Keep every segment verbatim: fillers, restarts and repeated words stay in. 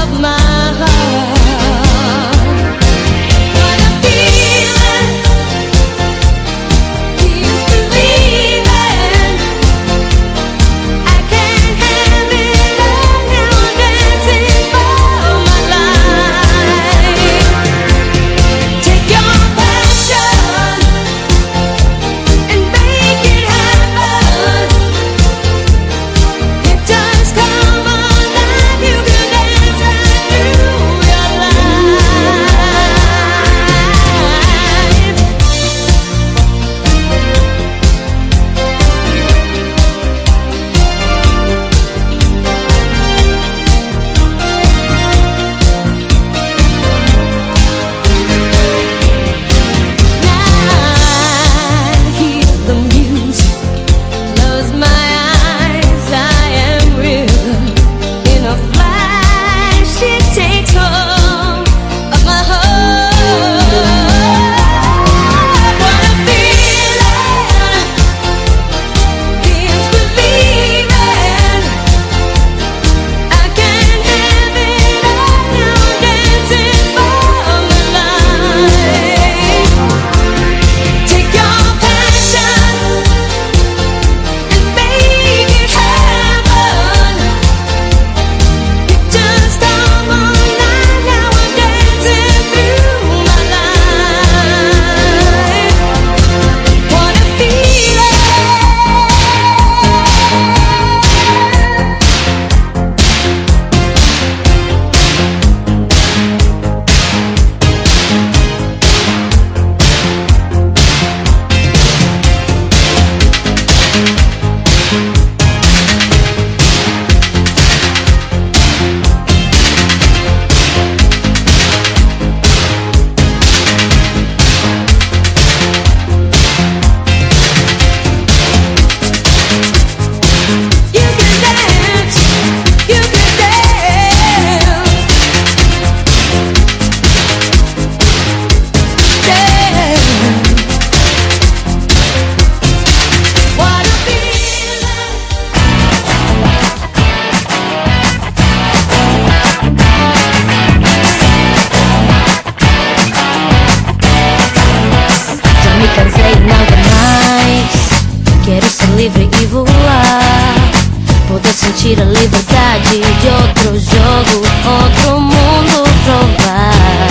sentir a liberdade de outro jogo, outro mundo provar.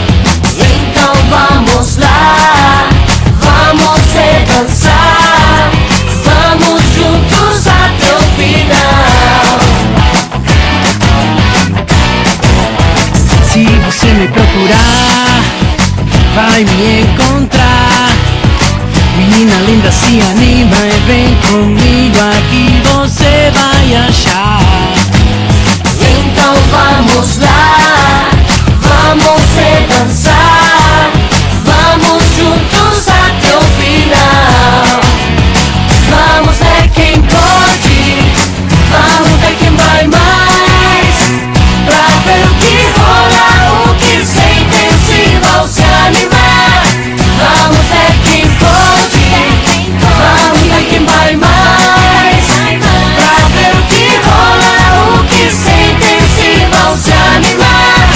Então vamos lá, vamos se dançar, vamos juntos até o final. Se você me procurar, vai me encontrar. Menina linda, se anima e vem comigo, aqui você vai achar. Então vamos lá, vamos se dançar, vamos juntos até o final. Vamos ver quem pode, vamos ver quem vai mais, pra ver o que rola, o que sentem, se vão se animar. Vamos ver quem pode, vamos ver quem vai mais, pra ver o que rola, o que sentem, se vão se animar.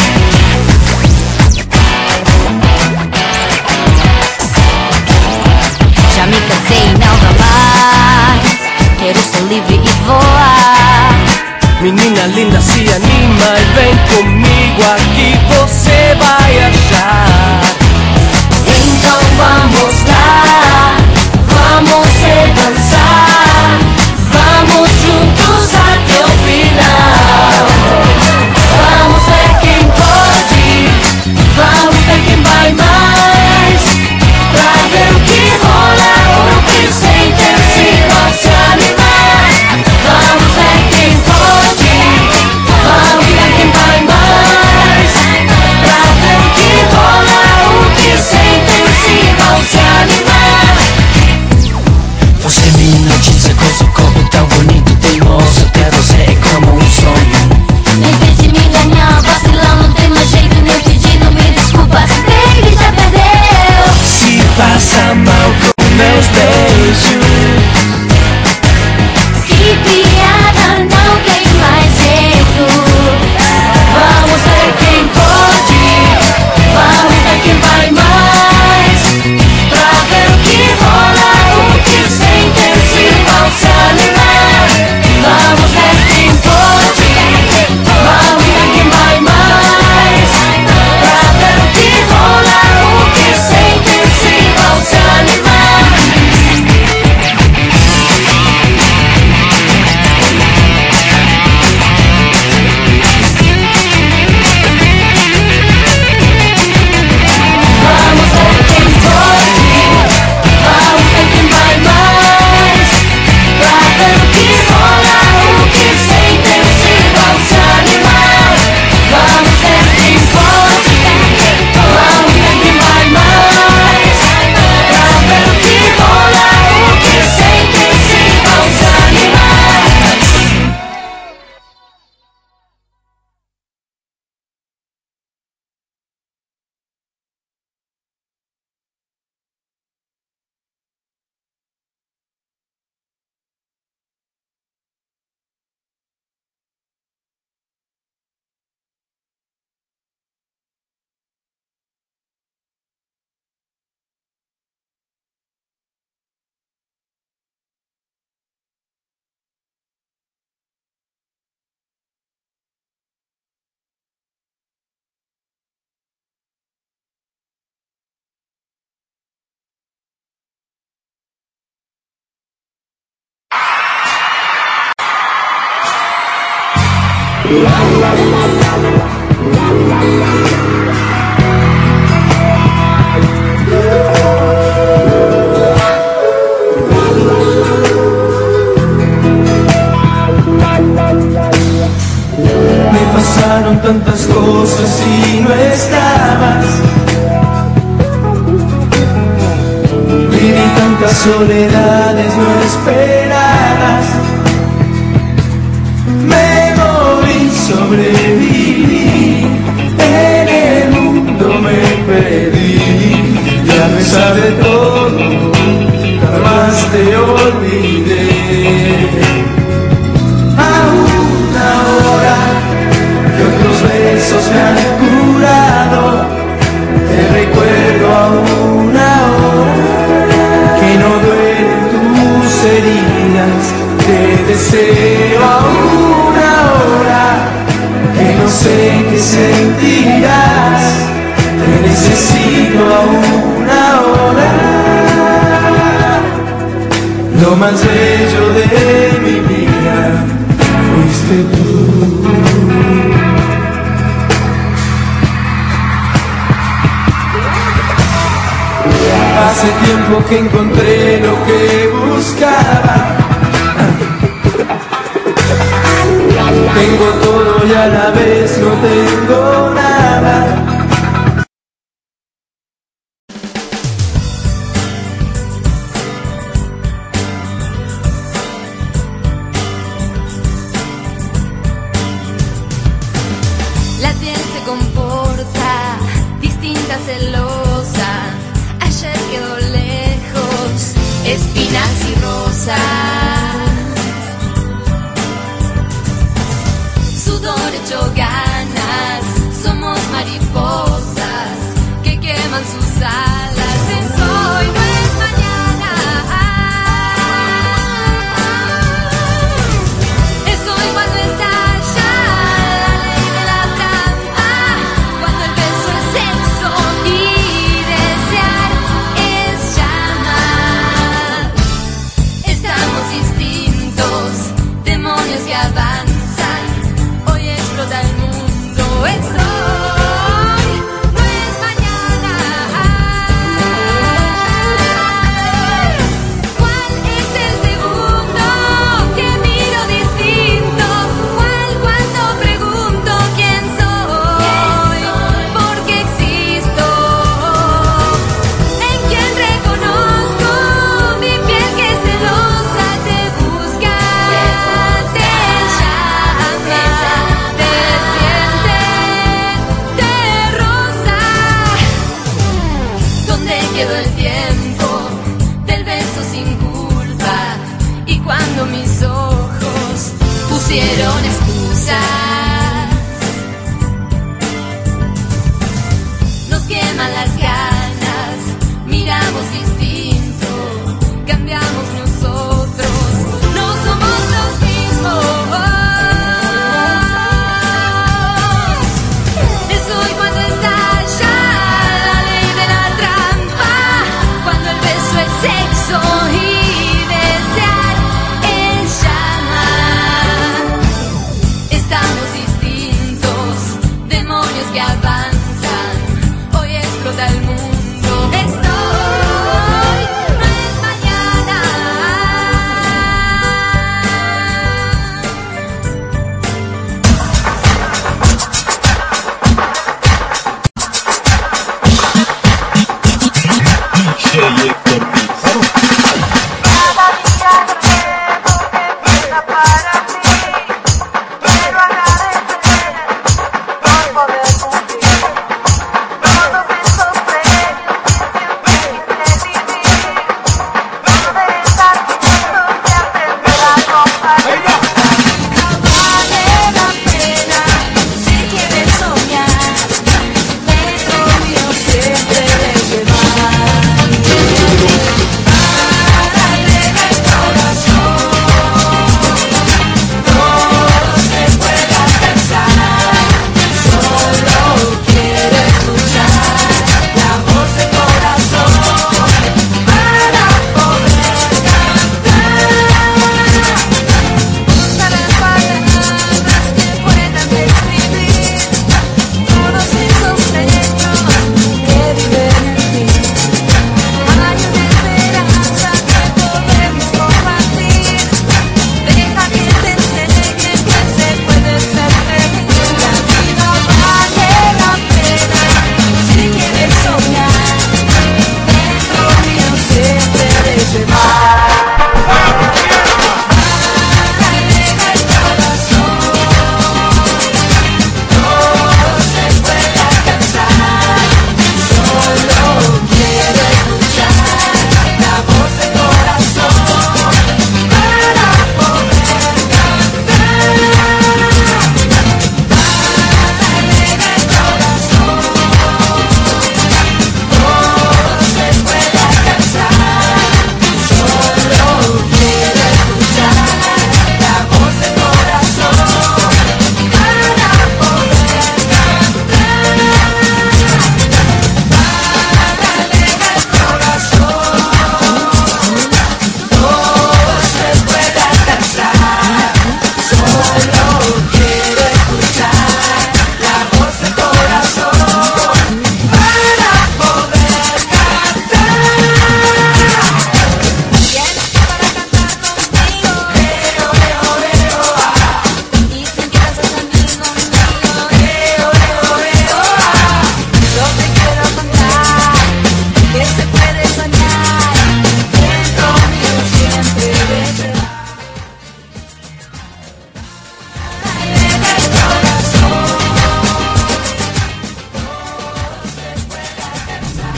Já me cansei e não dá mais, quero ser livre e voar. Menina linda, se anima e vem comigo, aqui você vai achar. Então vamos lá, vamos se dançar, vamos juntos até o final. Vamos ver quem pode, vamos ver quem vai mais, pra ver o que rola, o que sentem, se vão se animar. Vamos ver quem pode, vamos ver quem vai mais, pra ver o que rola, o que sentem, se vão se Pasaron tantas cosas y no estabas. Viví tantas soledades no esperadas. Me morí, sobreviví, en el mundo me perdí. Y a pesar de todo, jamás te olvidé. Aún ahora que otros besos me han curado, te recuerdo aún ahora que no duelen tus heridas. Te deseo aún ahora que no sé qué sentirás. Te necesito aún ahora. Lo más bello de mi vida fuiste tú. Hace tiempo que encontré lo que buscaba. Tengo todo y a la vez no tengo nada. La piel se comporta distinta, celosa. Ayer quedó lejos, espinas y rosas. Sudor hecho ganas, somos mariposas que queman sus alas. Es hoy, no es mañana. Es hoy cuando estalla la ley de la trampa, cuando el beso es sexo y desear es llamar. Estamos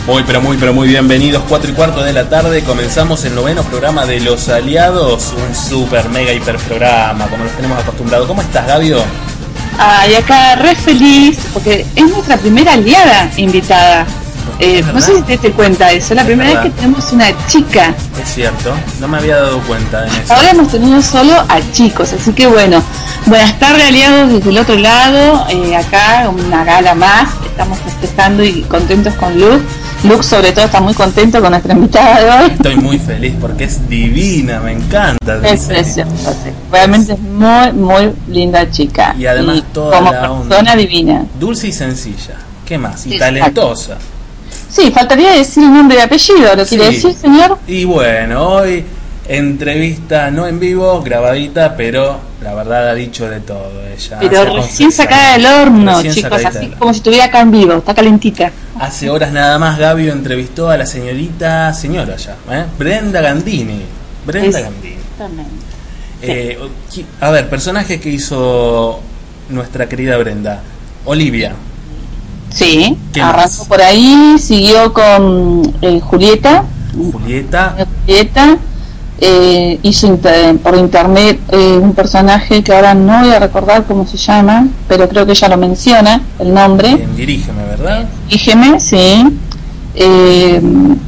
Muy pero muy pero muy bienvenidos, cuatro y cuarto de la tarde, comenzamos el noveno programa de Los Aliados, un super mega hiper programa, como los tenemos acostumbrados. ¿Cómo estás, Gabio? Ay, acá re feliz, porque es nuestra primera aliada invitada. Eh, no sé si te diste cuenta de eso, es la primera vez que tenemos una chica. Es cierto, no me había dado cuenta de eso. Ahora hemos tenido solo a chicos, así que bueno, buenas tardes, aliados desde el otro lado, eh, acá una gala más, estamos festejando y contentos con Luke. Luke sobre todo está muy contento con nuestra invitada de hoy. Estoy muy feliz porque es divina, me encanta. Es preciosa, sí. Realmente es muy, muy linda chica. Y además y toda como la persona onda. Divina. Dulce y sencilla, ¿qué más? Y Sí, talentosa. Sí, faltaría decir el nombre y apellido, ¿lo quiere Sí. decir, señor? Y bueno, hoy entrevista no en vivo, grabadita, pero la verdad ha dicho de todo ella. Pero Hace recién confesiones. sacada del horno, Recién chicos, sacadita así del como si estuviera acá en vivo, está calentita. Hace horas nada más Gabio entrevistó a la señorita, señora ya, ¿eh? Brenda Gandini. Brenda Es- Gandini. Exactamente. Eh, qui- a ver, personaje que hizo nuestra querida Brenda. Olivia. Sí, ¿Qué arrancó más? por ahí, siguió con eh, Julieta. Julieta. Julieta eh, hizo inter- por internet eh, un personaje que ahora no voy a recordar cómo se llama, pero creo que ella lo menciona, el nombre. En Dirígeme, ¿verdad? Dígeme, sí. Eh,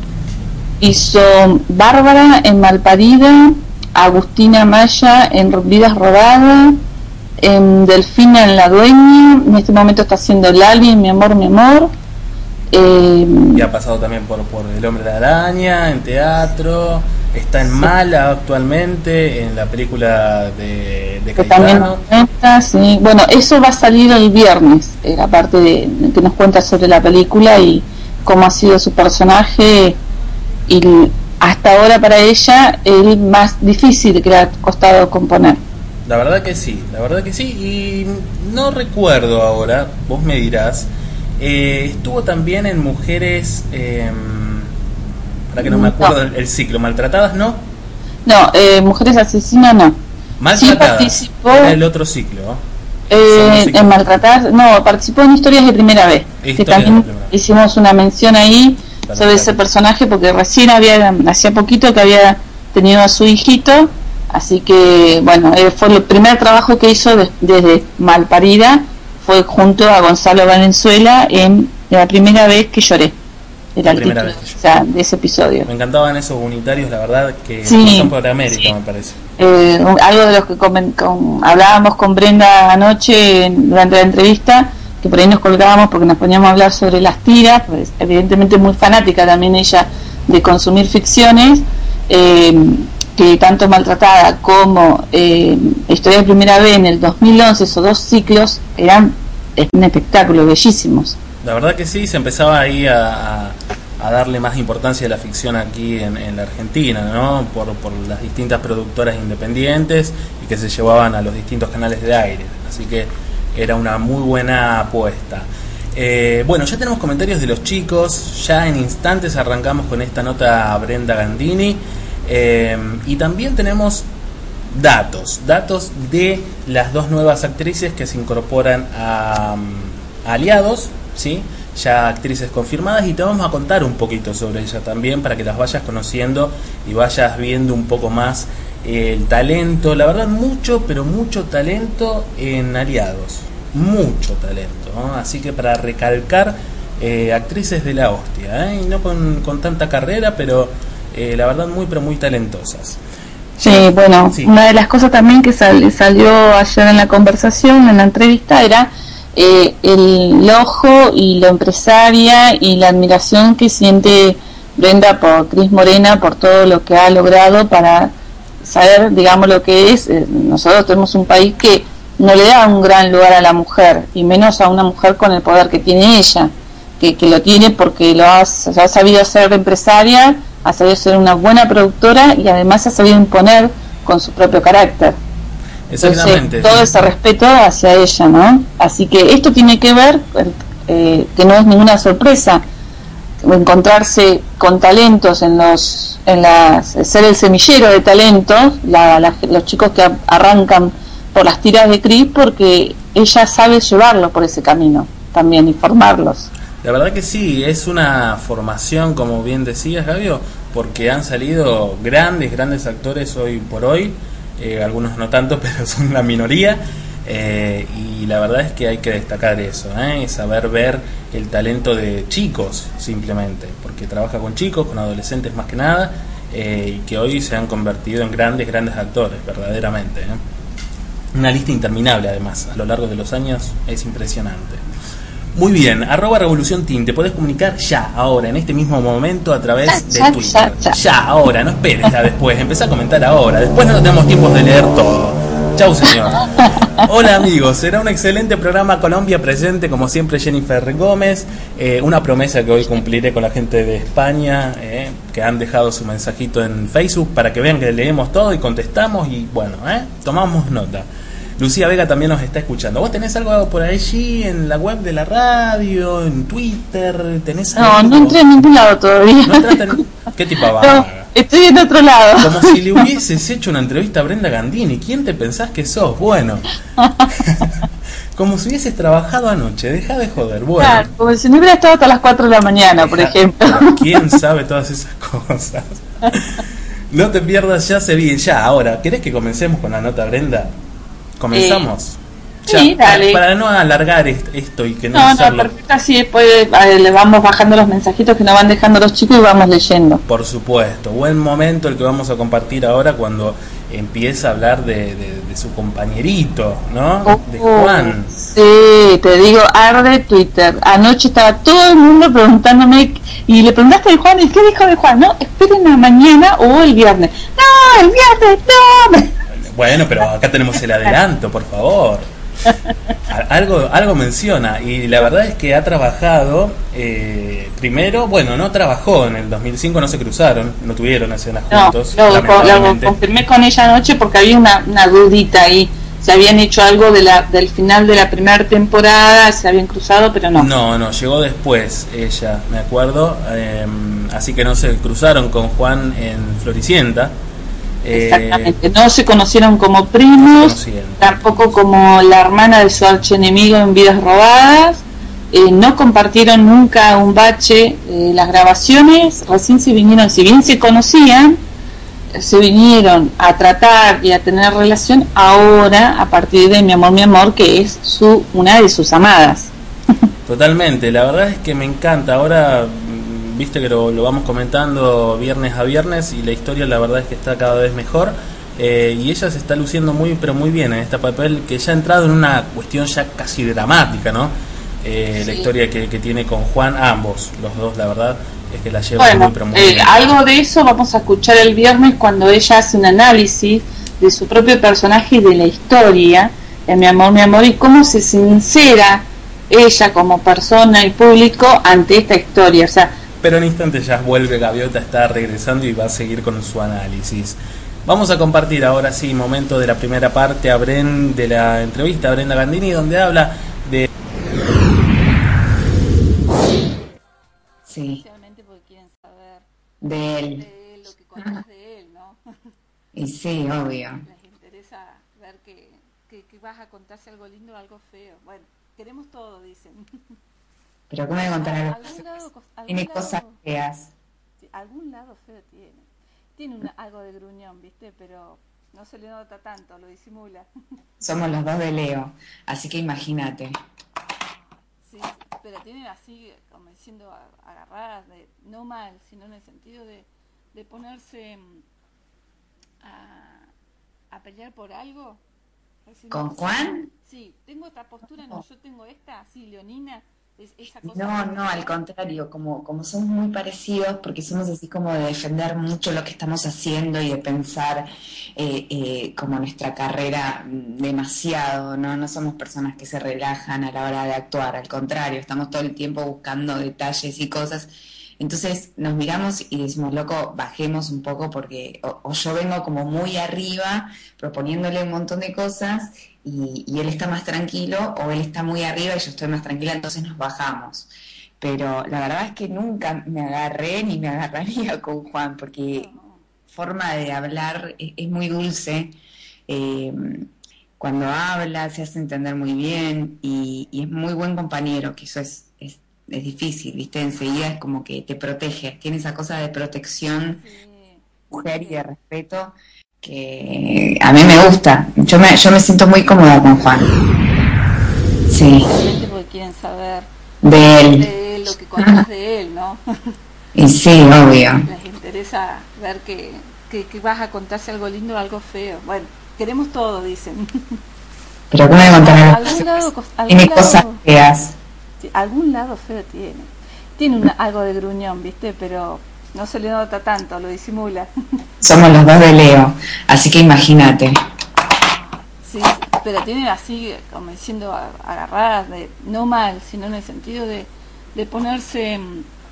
hizo Bárbara en Malparida, Agustina Maya en Vidas Robadas, en Delfina en La Dueña, en este momento está haciendo Lali en Mi Amor, Mi Amor. Eh, Y ha pasado también por, por El Hombre de Araña, en teatro. Está en Mala actualmente, en la película de, de que también Caetano. nos cuenta, sí. Bueno, eso va a salir el viernes, eh, la parte de, que nos cuenta sobre la película y cómo ha sido su personaje y hasta ahora para ella el más difícil que le ha costado componer. La verdad que sí, la verdad que sí. Y no recuerdo ahora, vos me dirás. Eh, estuvo también en Mujeres, eh, para que no me acuerdo el, el ciclo, Maltratadas, ¿no? No, eh, Mujeres Asesinas no. Sí Maltratadas, participó era el otro ciclo. eh, Sí, sí. en Maltratar, no, participó en Historias de Primera Vez, que Historias de también Primera Vez. hicimos una mención ahí Perfecto. sobre ese personaje porque recién había, hacía poquito que había tenido a su hijito, así que bueno, eh, fue el primer trabajo que hizo de- desde Malparida, fue junto a Gonzalo Valenzuela en La Primera Vez que Lloré, era La el primera título, vez que lloré. o sea, de ese episodio. Me encantaban esos unitarios, la verdad, que Sí, pasan por América, sí. me parece. Eh, algo de los que comen- con- hablábamos con Brenda anoche en- durante la entrevista, que por ahí nos colgábamos porque nos poníamos a hablar sobre las tiras, pues evidentemente muy fanática también ella de consumir ficciones, eh, que tanto Maltratada como eh, Historia de Primera Vez en el dos mil once, esos dos ciclos eran eh, un espectáculo, bellísimos. La verdad que sí, se empezaba ahí a, a, a darle más importancia a la ficción aquí en, en la Argentina, ¿no? Por, por las distintas productoras independientes y que se llevaban a los distintos canales de aire. Así que era una muy buena apuesta. Eh, bueno, ya tenemos comentarios de los chicos, ya en instantes arrancamos con esta nota a Brenda Gandini. Eh, y también tenemos datos, datos de las dos nuevas actrices que se incorporan a, a Aliados, ¿sí? Ya actrices confirmadas, y te vamos a contar un poquito sobre ella también para que las vayas conociendo y vayas viendo un poco más eh, el talento, la verdad mucho, pero mucho talento en Aliados, mucho talento, ¿no? Así que para recalcar, eh, actrices de la hostia, ¿eh? Y no con, con tanta carrera, pero eh, la verdad muy, pero muy talentosas. Sí, bueno, Sí. una de las cosas también que sal- salió ayer en la conversación, en la entrevista, era eh, el ojo y la empresaria y la admiración que siente Brenda por Cris Morena, por todo lo que ha logrado para saber, digamos, lo que es. Eh, nosotros tenemos un país que no le da un gran lugar a la mujer, y menos a una mujer con el poder que tiene ella, que, que lo tiene porque lo ha, ha sabido ser empresaria, ha sabido ser una buena productora y además ha sabido imponer con su propio carácter. Exactamente. Entonces, todo sí. ese respeto hacia ella, ¿no? Así que esto tiene que ver, eh, que no es ninguna sorpresa, encontrarse con talentos en los, en las, ser el semillero de talentos, la, la, los chicos que arrancan por las tiras de Cris, porque ella sabe llevarlos por ese camino también y formarlos. La verdad que sí, es una formación, como bien decías, Gabio, porque han salido grandes, grandes actores hoy por hoy, eh, algunos no tanto, pero son la minoría, eh, y la verdad es que hay que destacar eso, ¿eh? Saber ver el talento de chicos, simplemente, porque trabaja con chicos, con adolescentes más que nada, eh, y que hoy se han convertido en grandes, grandes actores, verdaderamente, ¿eh? Una lista interminable, además, a lo largo de los años, es impresionante. Muy bien, arroba Revolución Teen, te podés comunicar ya, ahora, en este mismo momento, a través ya, de ya, Twitter. Ya, ya. ya, ahora, no esperes ya después, empezá a comentar ahora, después no tenemos tiempo de leer todo. Chau, señor. Hola, amigos, será un excelente programa. Colombia presente, como siempre, Jennifer Gómez. Eh, una promesa que hoy cumpliré con la gente de España, eh, que han dejado su mensajito en Facebook para que vean que leemos todo y contestamos y, bueno, eh, tomamos nota. Lucía Vega también nos está escuchando. ¿Vos tenés algo por allí en la web de la radio, en Twitter? ¿Tenés algo? No, no entré en ningún lado todavía. ¿No entraste en... ¿Qué tipo vaga? No, estoy en otro lado. Como si le hubieses hecho una entrevista a Brenda Gandini. ¿Quién te pensás que sos? Bueno. Como si hubieses trabajado anoche. Deja de joder. Bueno. Claro, como si no hubiera estado hasta las cuatro de la mañana, por Deja... ejemplo. ¿Quién sabe todas esas cosas? No te pierdas, ya se vi. Ya, ahora, ¿querés que comencemos con la nota, Brenda? ¿Comenzamos? Eh, sí, ya, dale. Para, para no alargar esto y que no... No, hacerlo... no, perfecto, así después eh, le vamos bajando los mensajitos que nos van dejando los chicos y vamos leyendo. Por supuesto, buen momento el que vamos a compartir ahora cuando empieza a hablar de, de, de su compañerito, ¿no? Oh, de Juan. Sí, te digo, arde Twitter. Anoche estaba todo el mundo preguntándome, y le preguntaste de Juan, ¿y qué dijo de Juan? No, esperen a mañana o el viernes. No, el viernes, no. Bueno, pero acá tenemos el adelanto, por favor. Algo, algo menciona, y la verdad es que ha trabajado, eh, primero, bueno, no trabajó en el dos mil cinco, no se cruzaron, no tuvieron escenas juntos. No, lo, lo confirmé con ella anoche porque había una, una dudita ahí. Se habían hecho algo de la, del final de la primera temporada, se habían cruzado, pero no. No, no, llegó después ella, me acuerdo, eh, así que no se cruzaron con Juan en Floricienta. Exactamente, eh, no se conocieron como primos, no tampoco como la hermana de su archienemigo en Vidas Robadas, eh, no compartieron nunca un bache, eh, las grabaciones, recién se vinieron, si bien se conocían, se vinieron a tratar y a tener relación ahora a partir de Mi Amor, Mi Amor, que es su una de sus amadas. Totalmente, la verdad es que me encanta, ahora... Viste que lo, lo vamos comentando viernes a viernes y la historia la verdad es que está cada vez mejor, eh, y ella se está luciendo muy pero muy bien en este papel que ya ha entrado en una cuestión ya casi dramática, ¿no? Eh, sí. La historia que, que tiene con Juan, ambos, los dos, la verdad es que la llevan bueno, muy pero muy eh, bien. Algo de eso vamos a escuchar el viernes cuando ella hace un análisis de su propio personaje y de la historia de Mi Amor, Mi Amor, y cómo se sincera ella como persona y público ante esta historia, o sea. Pero en instantes ya vuelve Gaviota, está regresando y va a seguir con su análisis. Vamos a compartir ahora sí, momento de la primera parte a Bren, de la entrevista a Brenda Gandini, donde habla de... Sí. Especialmente porque quieren saber de él. De él, lo que conoces de él, ¿no? Y sí, obvio. Les interesa ver que, que, que vas a contarse algo lindo o algo feo. Bueno, queremos todo, dicen. Pero ¿cómo voy a contar algo ¿Algún lado, algún tiene lado, cosas feas? Sí, algún lado feo tiene. Tiene una, algo de gruñón, ¿viste? Pero no se le nota tanto, lo disimula. Somos los dos de Leo, así que imagínate. Sí, pero tienen así, como diciendo, agarradas, de, no mal, sino en el sentido de, de ponerse a, a pelear por algo. ¿Con Juan? Sí, tengo esta postura, no, yo tengo esta, así, leonina. Es esa cosa. No, no, al contrario, como, como somos muy parecidos, porque somos así como de defender mucho lo que estamos haciendo y de pensar eh, eh, como nuestra carrera demasiado, ¿no? No somos personas que se relajan a la hora de actuar, al contrario, estamos todo el tiempo buscando detalles y cosas. Entonces nos miramos y decimos, loco, bajemos un poco porque o, o yo vengo como muy arriba proponiéndole un montón de cosas y, y él está más tranquilo, o él está muy arriba y yo estoy más tranquila, entonces nos bajamos. Pero la verdad es que nunca me agarré ni me agarraría con Juan, porque forma de hablar es, es muy dulce, eh, cuando habla se hace entender muy bien y, y es muy buen compañero, que eso es, es es difícil, ¿viste? Enseguida es como que te protege, tiene esa cosa de protección, mujer y de respeto, que a mí me gusta. Yo me, yo me siento muy cómoda con Juan. Sí. Porque quieren saber de él, de él lo que contás de él, ¿no? Y sí, obvio. Les interesa ver que, que, que vas a contarse algo lindo o algo feo. Bueno, queremos todo, dicen. Pero ¿cómo me contar algún lado, algún tiene lado, cosas feas? Sí, algún lado feo tiene. Tiene una, algo de gruñón, ¿viste? Pero no se le nota tanto, lo disimula. Somos los dos de Leo, así que imagínate. Sí, pero tiene así, como diciendo, agarradas, de, no mal, sino en el sentido de, de ponerse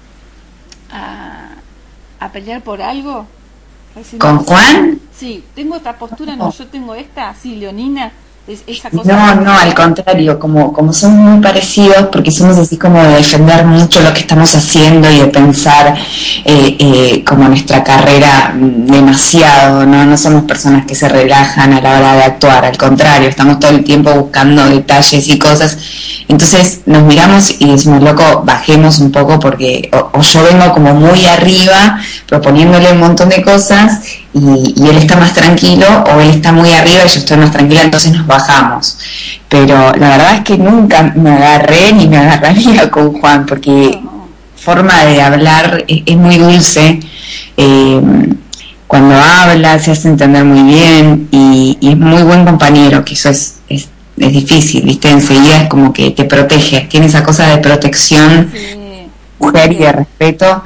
a, a pelear por algo. ¿Con Juan? Sí, tengo esta postura, no, yo tengo esta, así, leonina, es, esa cosa. No, no, al contrario, como, como somos muy parecidos, porque somos así como de defender mucho lo que estamos haciendo y de pensar eh, eh, como nuestra carrera demasiado, ¿no? No somos personas que se relajan a la hora de actuar, al contrario, estamos todo el tiempo buscando detalles y cosas. Entonces nos miramos y decimos, loco, bajemos un poco porque o, o yo vengo como muy arriba proponiéndole un montón de cosas y, y él está más tranquilo, o él está muy arriba y yo estoy más tranquila, entonces nos bajamos. Pero la verdad es que nunca me agarré ni me agarraría con Juan, porque forma de hablar es, es muy dulce, eh, cuando habla se hace entender muy bien y, y es muy buen compañero, que eso es, es es difícil, ¿viste? Enseguida es como que te protege, tiene esa cosa de protección, sí, mujer y de respeto,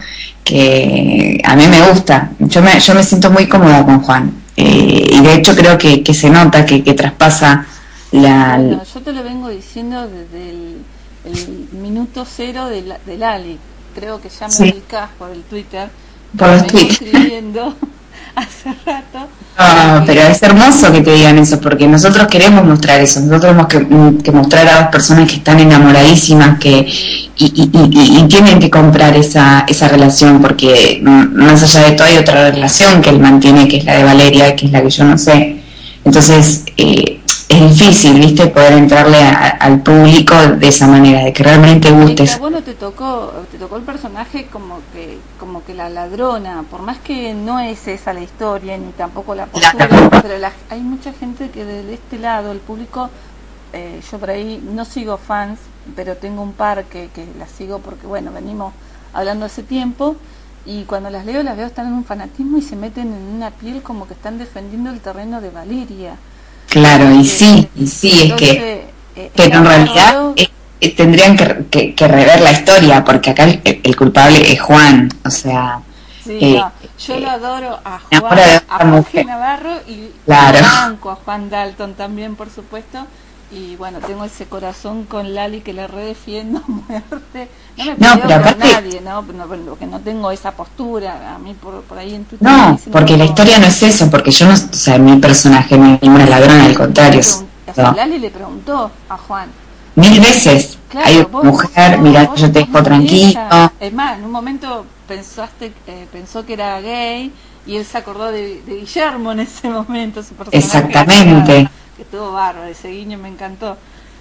que a mí me gusta. Yo me, yo me siento muy cómoda con Juan, eh, y de hecho creo que, que se nota, que, que traspasa la... Bueno, yo te lo vengo diciendo desde el, el minuto cero del, del Ali, creo que ya me sí. ubicás por el Twitter, por los tweets. Escribiendo hace rato. No, pero es hermoso que te digan eso, porque nosotros queremos mostrar eso, nosotros tenemos que, que mostrar a dos personas que están enamoradísimas, que y, y, y, y tienen que comprar esa esa relación, porque más allá de todo hay otra relación que él mantiene, que es la de Valeria, que es la que yo no sé. Entonces eh, es difícil, ¿viste? Poder entrarle a, al público de esa manera, de que realmente guste. Pero bueno, te tocó, te tocó el personaje como que, como que la ladrona, por más que no es esa la historia, ni tampoco la postura, pero la, hay mucha gente que de este lado, el público, eh, yo por ahí no sigo fans, pero tengo un par que, que las sigo porque, bueno, venimos hablando hace tiempo, y cuando las leo, las veo están en un fanatismo y se meten en una piel como que están defendiendo el terreno de Valeria. Claro, y sí, y sí, es que, eh, pero en realidad eh, eh, tendrían que, que, que rever la historia, porque acá el, el culpable es Juan, o sea... Sí, eh, no, yo lo adoro a eh, Juan, a Jorge Navarro y claro. a Banco, a Juan Dalton también, por supuesto, y bueno, tengo ese corazón con Lali que le redefiendo a muerte. No me peleo no, con aparte, nadie, ¿no? Porque no tengo esa postura, a mí por, por ahí en Twitter. No, porque la historia no es eso, porque yo no, o sea, mi personaje no es ninguna ladrona, al contrario. O sea, Lali le preguntó a Juan. Mil veces, claro, hay vos, una mujer, vos, mira, vos, yo te dejo tranquilo. Es más, en un momento pensaste, eh, pensó que era gay y él se acordó de, de Guillermo en ese momento, su personaje. Exactamente. Que estuvo bárbaro, ese guiño me encantó.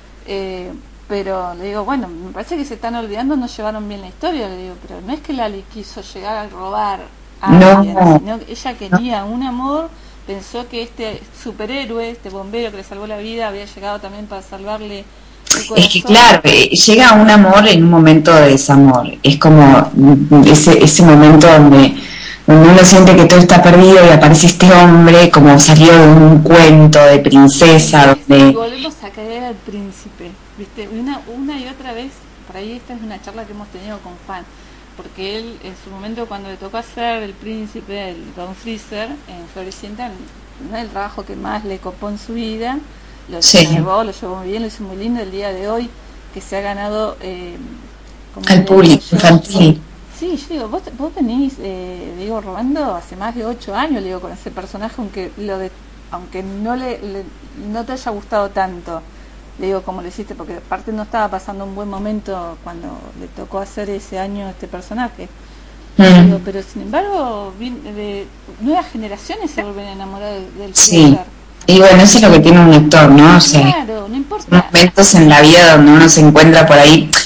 Eh, pero le digo, bueno, me parece que se están olvidando, no llevaron bien la historia, le digo, pero no es que Lali quiso llegar a robar a no, alguien, sino que ella quería no. un amor, pensó que este superhéroe, este bombero que le salvó la vida, había llegado también para salvarle su corazón. Es que claro, eh, llega un amor en un momento de desamor, es como ese, ese momento donde uno siente que todo está perdido y aparece este hombre como salió de un cuento de princesa. Donde... Y volvemos a caer al príncipe, ¿viste? Una, una y otra vez, por ahí esta es una charla que hemos tenido con Juan, porque él en su momento cuando le tocó hacer el príncipe, el Don Freezer, en Floricienta, no es el trabajo que más le copó en su vida, lo sí. llevó, lo llevó muy bien, lo hizo muy lindo el día de hoy, que se ha ganado... Eh, como al público infantil. Sí, yo digo, vos, vos venís, eh, digo, robando hace más de ocho años, digo, con ese personaje, aunque lo de, aunque no le, le no te haya gustado tanto, le digo, como lo hiciste, porque aparte no estaba pasando un buen momento cuando le tocó hacer ese año este personaje. Mm. Digo, pero sin embargo, bien, de, nuevas generaciones se vuelven a enamorar del sí. Y bueno, eso es lo que tiene un actor, ¿no? O sea, claro, no importa. Momentos en la vida donde uno se encuentra por ahí.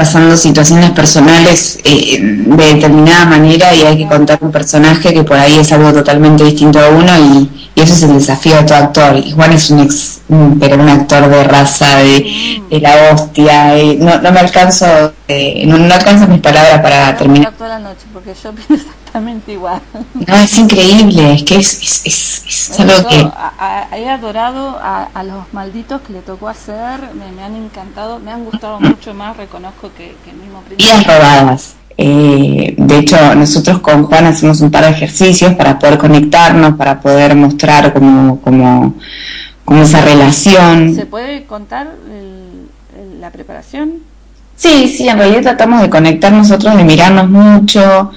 pasando situaciones personales eh, de determinada manera y hay que contar un personaje que por ahí es algo totalmente distinto a uno y, y eso es el desafío de todo actor. Y Juan es un ex, un, pero un actor de raza, de, de la hostia, eh, no, no me alcanzo, eh, no, no alcanzo mis palabras para no, terminar. Toda la noche, porque yo pienso exactamente igual. No, es increíble, es que es, es, es, es algo yo, que... A, a, he adorado a, a los malditos que le tocó hacer, me, me han encantado, me han gustado mucho más, reconozco que, que el mismo príncipe. Vidas robadas. Eh, de hecho, nosotros con Juan hacemos un par de ejercicios para poder conectarnos, para poder mostrar como, como, como esa relación. ¿Se puede contar el, el, la preparación? Sí, sí, en realidad tratamos de conectar nosotros, de mirarnos mucho,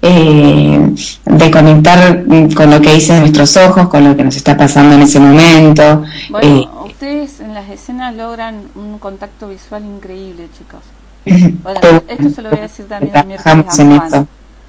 eh, de conectar con lo que dicen nuestros ojos, con lo que nos está pasando en ese momento. Bueno, eh, ustedes en las escenas logran un contacto visual increíble, chicos. Bueno, esto se lo voy a decir también a miércoles a Juan.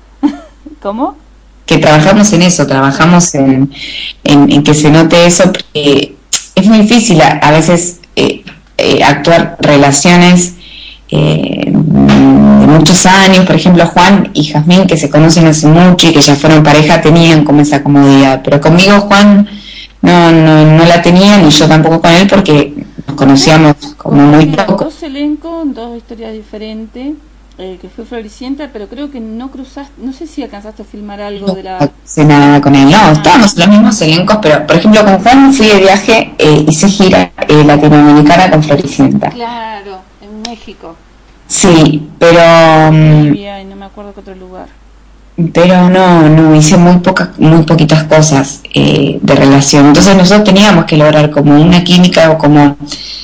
¿Cómo? Que trabajamos en eso, trabajamos en, en, en que se note eso, porque es muy difícil a, a veces eh, eh, actuar relaciones eh, de muchos años. Por ejemplo, Juan y Jazmín, que se conocen hace mucho y que ya fueron pareja, tenían como esa comodidad, pero conmigo Juan no, no, no la tenía, ni yo tampoco con él, porque nos conocíamos como muy poco. Dos elencos, dos historias diferentes, eh, que fue Floricienta, pero creo que no cruzaste, no sé si alcanzaste a filmar algo No, de la... no hice nada con él, no, estábamos en los mismos elencos, pero por ejemplo con Juan fui de viaje, eh, hice gira eh, latinoamericana con Floricienta. Claro, en México. Sí, pero... Bolivia, y no me acuerdo qué otro lugar. Pero no, no, hice muy pocas, muy poquitas cosas eh, de relación. Entonces nosotros teníamos que lograr como una química o como,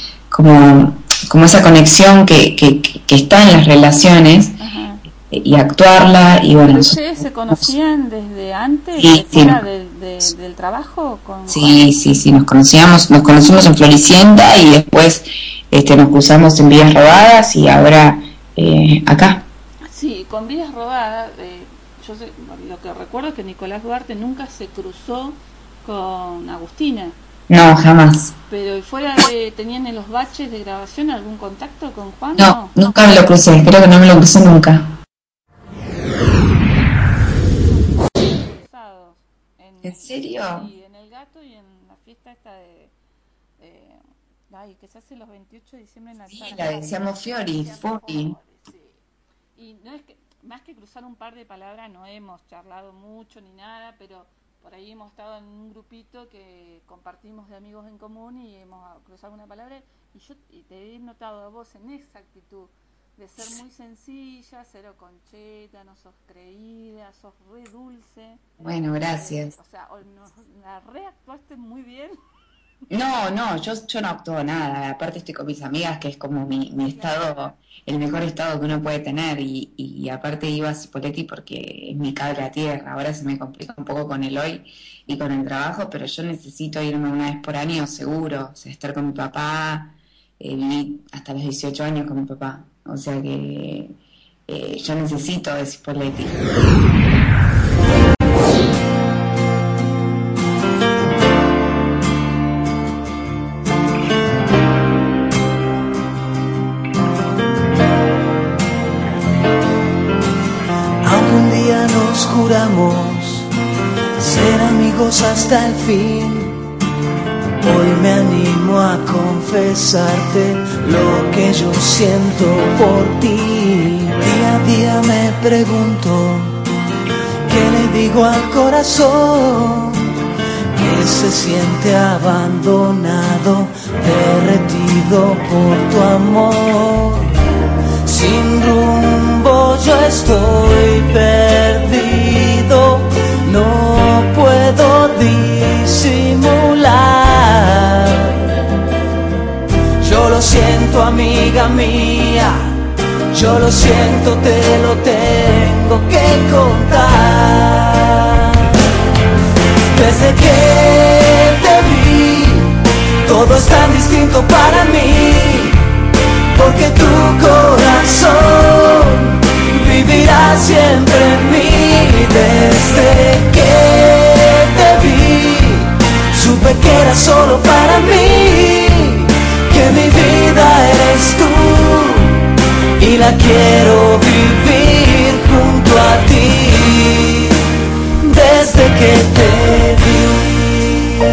como, como esa conexión que, que, que está en las relaciones. Ajá. Y actuarla y bueno. ¿Pero ustedes se conocían desde antes, sí, de fuera sí. de, de, del trabajo? Con Sí, sí, sí, nos conocíamos, nos conocimos en Floricienta y después este, nos cruzamos en Vidas Robadas y ahora eh, acá. Sí, con Vidas Robadas, eh, yo sé, lo que recuerdo es que Nicolás Duarte nunca se cruzó con Agustina. No, jamás. Pero fuera de, ¿tenían en los baches de grabación algún contacto con Juan? No, No, nunca me lo crucé, creo que no me lo crucé nunca. En, ¿En serio? Sí, en El Gato y en la fiesta esta de... Eh, ay, que se hace los veintiocho de diciembre en la Sí, tarde. la decíamos Fiori, Fiori. Sí. Y no es que, más que cruzar un par de palabras, no hemos charlado mucho ni nada, pero por ahí hemos estado en un grupito que compartimos de amigos en común y hemos cruzado una palabra. Y yo y te he notado a vos en esa actitud de ser muy sencilla, cero concheta, no sos creída, sos re dulce. Bueno, gracias. Eh, o sea, o no, la reactuaste muy bien. No, no, yo, yo no actúo nada, aparte estoy con mis amigas, que es como mi, mi estado, el mejor estado que uno puede tener, y, y aparte iba a Cipolletti porque es mi cable a tierra. Ahora se me complica un poco con el hoy y con el trabajo, pero yo necesito irme una vez por año seguro, o sea, estar con mi papá, eh, viví hasta los dieciocho años con mi papá, o sea que eh, yo necesito de Cipolletti. Juramos ser amigos hasta el fin. Hoy me animo a confesarte lo que yo siento por ti. Día a día me pregunto qué le digo al corazón, que se siente abandonado, derretido por tu amor. Sin rumbo yo estoy perdido, no puedo disimular. Yo lo siento, amiga mía, yo lo siento, te lo tengo que contar. Desde que te vi, todo es tan distinto para mí, porque tu corazón vivirá siempre en mí. Desde que te vi, supe que era solo para mí, que mi vida eres tú, y vida quiero vivir junto a ti desde que te vi.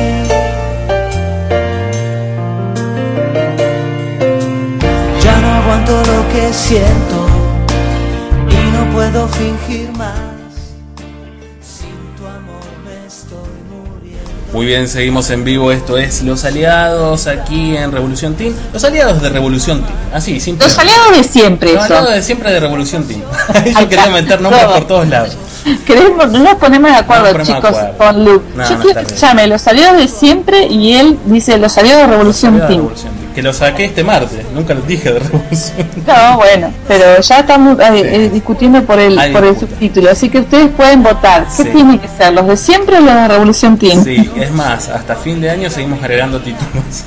Ya no aguanto lo que siento y no puedo fingir más. Sin tu amor me estoy muriendo. Muy bien, seguimos en vivo. Esto es Los Aliados aquí en Revolución Team. Los Aliados de Revolución Team. Así, simple. Los aliados de siempre, Los eso. aliados de siempre de Revolución Team. Yo quería meter nombres por todos lados. Queremos, no nos ponemos de acuerdo, No nos ponemos chicos, de acuerdo. con Luke. No, Yo no quiero está que bien. se llame Los aliados de siempre y él dice Los aliados de Revolución Aliados de Team. Revolución Team. Que lo saqué este martes. Nunca lo dije de Revolución. No, bueno, pero ya estamos eh, eh, discutiendo por el Hay por el disputa. subtítulo, así que ustedes pueden votar. ¿Qué Sí. tiene que ser? ¿Los de siempre o los de Revolución Team? Sí, es más, hasta fin de año seguimos agregando títulos.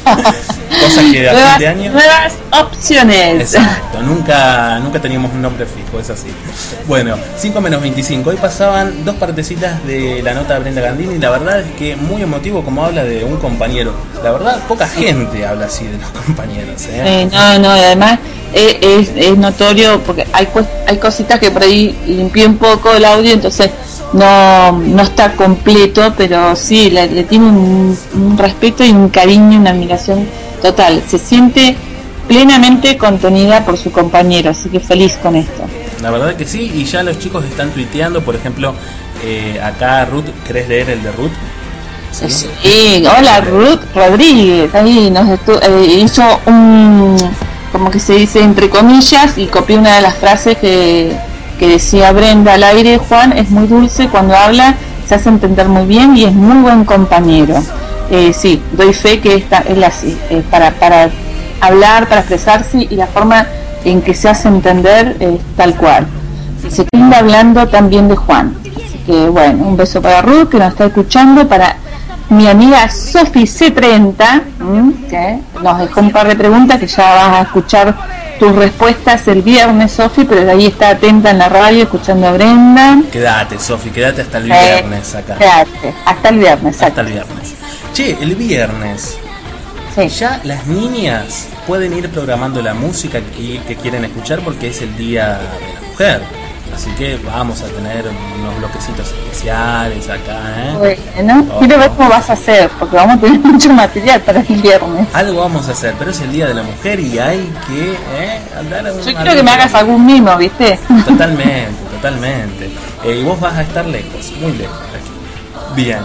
Cosa que a nuevas, fin de año. nuevas opciones. Exacto, nunca, nunca teníamos un nombre fijo, es así. Bueno, cinco menos veinticinco. Hoy pasaban dos partecitas de la nota de Brenda Gandini. La verdad es que muy emotivo como habla de un compañero. La verdad, poca gente habla así de los compañeros. ¿eh? Eh, no, no, y además eh, es, es notorio porque hay, cues- hay cositas que por ahí limpié un poco el audio, entonces no, no está completo, pero sí, le, le tiene un, un respeto y un cariño, una admiración total. Se siente plenamente contenida por su compañero, así que feliz con esto. La verdad que sí, y ya los chicos están tuiteando, por ejemplo, eh, acá Ruth, ¿querés leer el de Ruth? Sí. Sí, hola Ruth Rodríguez, ahí nos estu- eh, hizo un, como que se dice entre comillas, y copió una de las frases que, que decía Brenda al aire. Juan es muy dulce cuando habla, se hace entender muy bien y es muy buen compañero. Eh, sí, doy fe que esta es la, eh, para, para hablar, para expresarse, y la forma en que se hace entender es tal cual. Se queda hablando también de Juan. Así que bueno, un beso para Ruth que nos está escuchando, para mi amiga Sofi C treinta, ¿m? que nos dejó un par de preguntas que ya vas a escuchar tus respuestas el viernes, Sofi, pero de ahí está atenta en la radio escuchando a Brenda. Quédate, Sofi, quédate hasta el Eh, viernes acá. Quédate, hasta el viernes, Hasta exacto. el viernes. Che, el viernes. Sí. Ya las niñas pueden ir programando la música que, que quieren escuchar porque es el Día de la Mujer. Así que vamos a tener unos bloquecitos especiales acá, ¿eh? Bueno, Oh, quiero ver oh. cómo vas a hacer, porque vamos a tener mucho material para el viernes. Algo vamos a hacer, pero es el Día de la Mujer y hay que ¿eh? andar a un... Yo quiero que me hagas algún mimo, ¿viste? Totalmente, totalmente. Eh, y vos vas a estar lejos, muy lejos de aquí. Bien.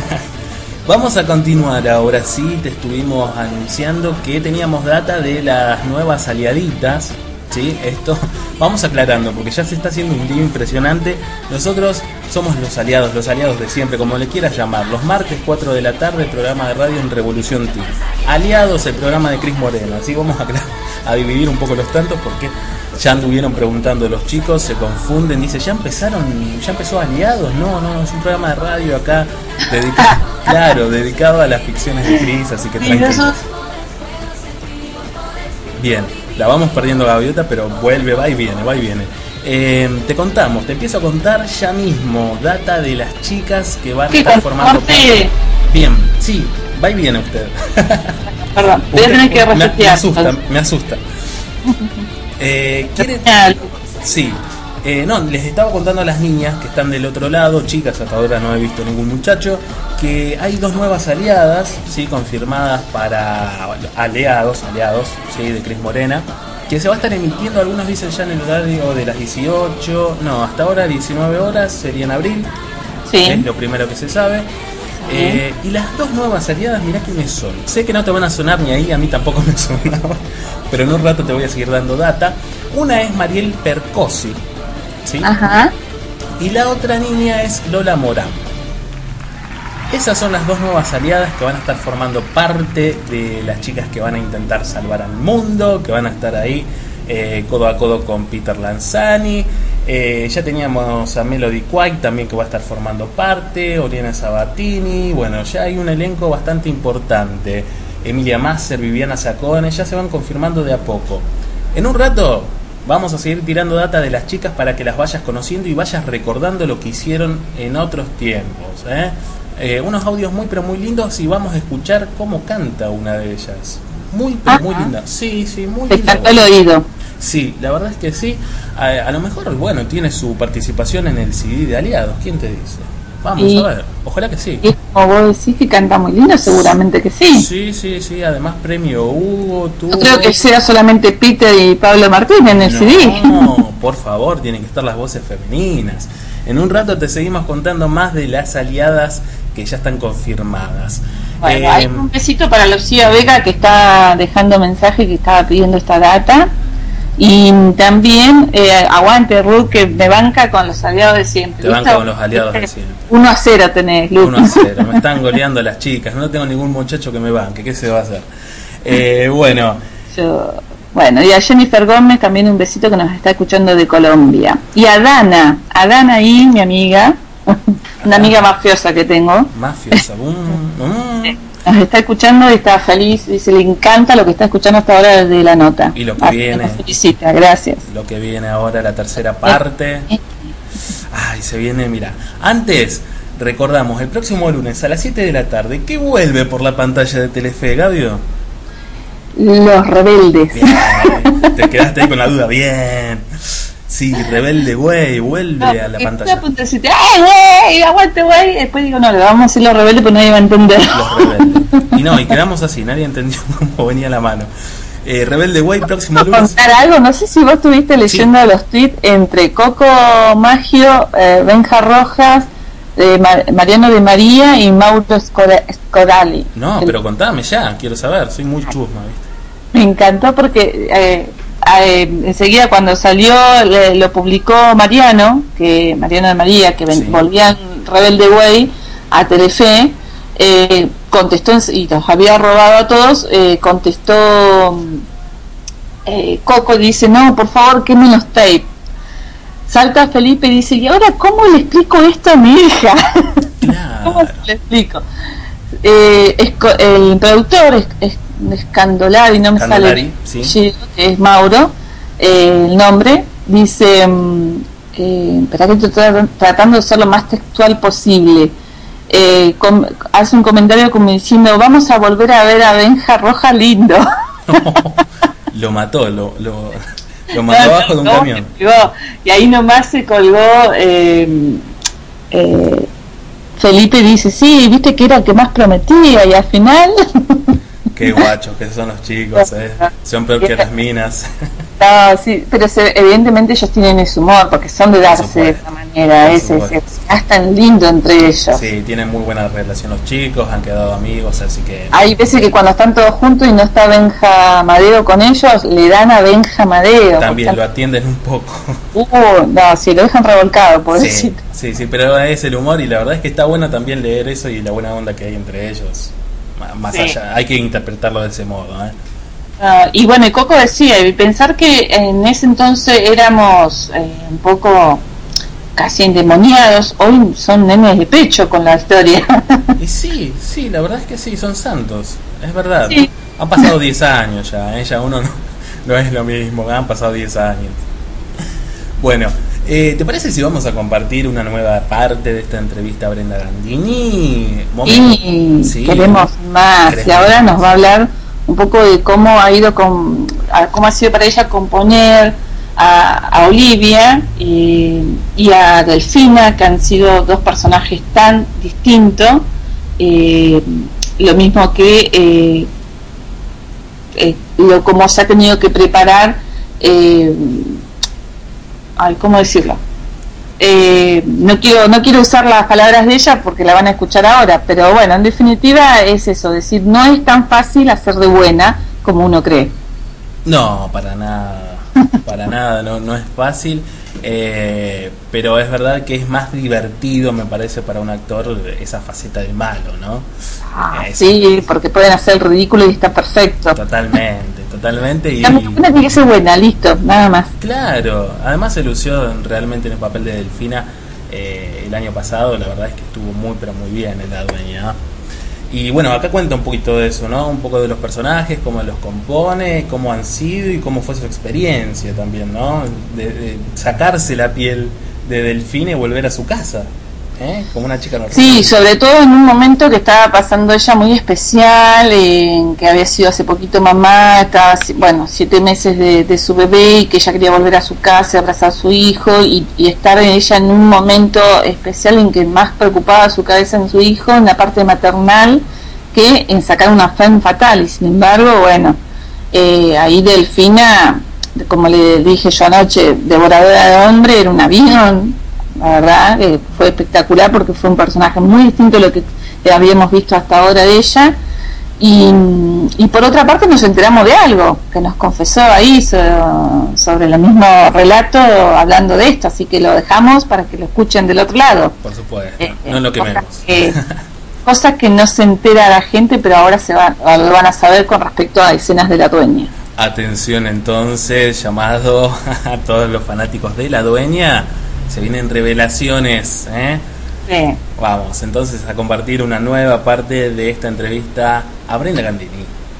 Vamos a continuar ahora sí. Te estuvimos anunciando que teníamos data de las nuevas aliaditas. ¿Sí? Esto vamos aclarando porque ya se está haciendo un día impresionante. Nosotros somos los aliados, los aliados de siempre, como le quieras llamar. Los martes cuatro de la tarde, programa de radio en Revolución Team. Aliados, el programa de Cris Moreno. Así vamos a, a dividir un poco los tantos porque ya anduvieron preguntando los chicos, se confunden, dice, ¿ya empezaron? ¿Ya empezó Aliados? No, no, es un programa de radio acá dedicado, claro, dedicado a las ficciones de Cris, así que tranquilos. Bien, la vamos perdiendo Gaviota, pero vuelve, va y viene, va y viene. Eh, te contamos, te empiezo a contar ya mismo data de las chicas que van a Sí, estar con formando corte. parte. Bien, sí, va y viene usted. Perdón, voy a Usted- tener que me, me resetear. asusta, me asusta. Eh, ¿quiere- Sí, eh, no, les estaba contando a las niñas que están del otro lado, chicas, hasta ahora no he visto ningún muchacho, que hay dos nuevas aliadas, sí, confirmadas para aliados, aliados, sí, de Cris Morena, que se va a estar emitiendo, algunos dicen ya en el horario de las dieciocho, no, hasta ahora diecinueve horas, sería en abril, Sí. es lo primero que se sabe. Eh, y las dos nuevas aliadas, mirá quiénes son. Sé que no te van a sonar ni ahí, a mí tampoco me sonaba, pero en un rato te voy a seguir dando data. Una es Mariel Percosi, ¿sí? Ajá. Y la otra niña es Lola Morán. Esas son las dos nuevas aliadas que van a estar formando parte de las chicas que van a intentar salvar al mundo, que van a estar ahí eh, codo a codo con Peter Lanzani. Eh, ya teníamos a Melody Quake también, que va a estar formando parte, Oriana Sabatini. Bueno, ya hay un elenco bastante importante. Emilia Masser, Viviana Sacone, ya se van confirmando de a poco. En un rato vamos a seguir tirando data de las chicas para que las vayas conociendo y vayas recordando lo que hicieron en otros tiempos, ¿eh? Eh, unos audios muy pero muy lindos, y vamos a escuchar cómo canta una de ellas. Muy pero muy Ajá. linda. Sí, sí, muy Te linda. cantó el oído. Sí, la verdad es que sí. A, a lo mejor, bueno, tiene su participación en el C D de Aliados. ¿Quién te dice? Vamos y, a ver. Ojalá que sí. Y como vos decís que canta muy lindo, seguramente que sí. Sí, sí, sí. Además, premio Hugo, tú. No creo que sea solamente Peter y Pablo Martínez en el no, C D. No, por favor, tienen que estar las voces femeninas. En un rato te seguimos contando más de las aliadas que ya están confirmadas. Bueno, eh, hay un besito para Lucía Vega, que está dejando mensaje, que estaba pidiendo esta data. Y también eh, aguante Ruth, que me banca con los aliados de siempre. Te banca con los aliados de siempre. uno a cero tenés, Luke. uno a cero, me están goleando las chicas. No tengo ningún muchacho que me banque. ¿Qué se va a hacer? Eh, bueno. Yo, bueno, y a Jennifer Gómez también un besito, que nos está escuchando de Colombia. Y a Dana, a Dana ahí, mi amiga, una amiga mafiosa que tengo. Mafiosa, um, um. Nos está escuchando y está feliz, dice, le encanta lo que está escuchando hasta ahora de la nota. Y lo que Así viene. Que felicita, gracias. Lo que viene ahora, la tercera parte. Ay, se viene, mira. Antes, recordamos, el próximo lunes a las siete de la tarde, ¿qué vuelve por la pantalla de Telefe, Gabio? Los Rebeldes. Bien, te quedaste ahí con la duda, bien. Sí, Rebelde Güey, vuelve no, a la pantalla. A punto de decirte, ¡ay, güey! ¡Aguante, güey! Después digo, no, le vamos a decir Los Rebeldes, pero nadie va a entender. Los Rebeldes. Y no, y quedamos así, nadie entendió cómo venía la mano. Eh, Rebelde Güey, próximo lunes. Contar algo, no sé si vos estuviste leyendo sí. los tweets entre Coco Maggio, eh, Benja Rojas, eh, Mar- Mariano de María y Mauro Scorali. No, pero contame ya, quiero saber, soy muy chusma, ¿viste? Me encantó porque eh, eh, enseguida cuando salió le, lo publicó Mariano, que Mariano de María, que ven, sí. volvían Rebelde Way a Telefe, eh, contestó en, y los había robado a todos, eh, contestó eh, Coco, dice, no, por favor, quemen los tape. Salta Felipe y dice, ¿y ahora cómo le explico esto a mi hija? Claro. ¿Cómo se le explico? Eh, es, el productor es, es Scandolari, no me Scandolari, sale sí. que es Mauro, eh, el nombre, dice, eh, espera que estoy tratando de ser lo más textual posible, eh, com, hace un comentario como diciendo, vamos a volver a ver a Benja Roja lindo. Lo mató, lo, lo, lo mató no, abajo de un no, camión. Y ahí nomás se colgó eh, eh, Felipe dice, sí, viste que era el que más prometía y al final... Qué guachos que son los chicos, eh. Son peor que las minas. No, sí, pero se, evidentemente ellos tienen ese humor, porque son de darse de esa manera, es, es, es, es tan lindo entre ellos. Sí, tienen muy buena relación los chicos, han quedado amigos, así que... Hay veces que cuando están todos juntos y no está Benja Madeo con ellos, le dan a Benja Madeo. También lo atienden un poco. Uh, no, sí, lo dejan revolcado, pobrecito. Sí, sí, sí, pero es el humor y la verdad es que está bueno también leer eso y la buena onda que hay entre ellos. Más sí. allá, hay que interpretarlo de ese modo, ¿eh? Uh, y bueno, y Coco decía, y pensar que en ese entonces éramos eh, un poco casi endemoniados, hoy son nenes de pecho con la historia. Y sí, sí, la verdad es que sí, son santos, es verdad. Sí. Han pasado diez años ya, ¿eh? Ya uno no, no es lo mismo, han pasado diez años. Bueno, eh, ¿te parece si vamos a compartir una nueva parte de esta entrevista a Brenda Gandini? Y sí, queremos más. Queremos y ahora más. Nos va a hablar un poco de cómo ha ido con, cómo ha sido para ella componer a, a Olivia y, y a Delfina, que han sido dos personajes tan distintos, eh, lo mismo que eh, eh, lo como se ha tenido que preparar. Eh, Ay, ¿cómo decirlo? Eh, no quiero no quiero usar las palabras de ella porque la van a escuchar ahora, pero bueno, en definitiva es eso, decir, no es tan fácil hacer de buena como uno cree. No, para nada, para nada, no, no es fácil, eh, pero es verdad que es más divertido, me parece, para un actor esa faceta del malo, ¿no? Ah, sí, porque pueden hacer el ridículo y está perfecto. Totalmente, totalmente. Y la buena tiene que ser buena, listo, nada más. Claro, además se lució realmente en el papel de Delfina eh, el año pasado, la verdad es que estuvo muy, pero muy bien en la dueña. Y bueno, acá cuenta un poquito de eso, ¿no? Un poco de los personajes, cómo los compone, cómo han sido y cómo fue su experiencia también, ¿no? De, de sacarse la piel de Delfina y volver a su casa. ¿eh? Como una chica normal. Sí, sobre todo en un momento que estaba pasando ella muy especial, en que había sido hace poquito mamá, estaba, bueno, siete meses de, de su bebé y que ella quería volver a su casa, abrazar a su hijo y, y estar ella en un momento especial en que más preocupaba su cabeza en su hijo, en la parte maternal, que en sacar una femme fatal. Y sin embargo, bueno, eh, ahí Delfina, como le dije yo anoche, devoradora de hombre, era un avión. La verdad eh, fue espectacular porque fue un personaje muy distinto a lo que eh, habíamos visto hasta ahora de ella. Y, y por otra parte nos enteramos de algo que nos confesó ahí so, sobre el mismo relato hablando de esto, así que lo dejamos para que lo escuchen del otro lado. Por supuesto, eh, no es lo que menos. Que, cosas que no se entera la gente, pero ahora se va, lo van a saber con respecto a escenas de La Dueña. Atención entonces, llamado a todos los fanáticos de La Dueña, se vienen revelaciones, ¿eh? Sí. Vamos entonces a compartir una nueva parte de esta entrevista a Brenda Gandini.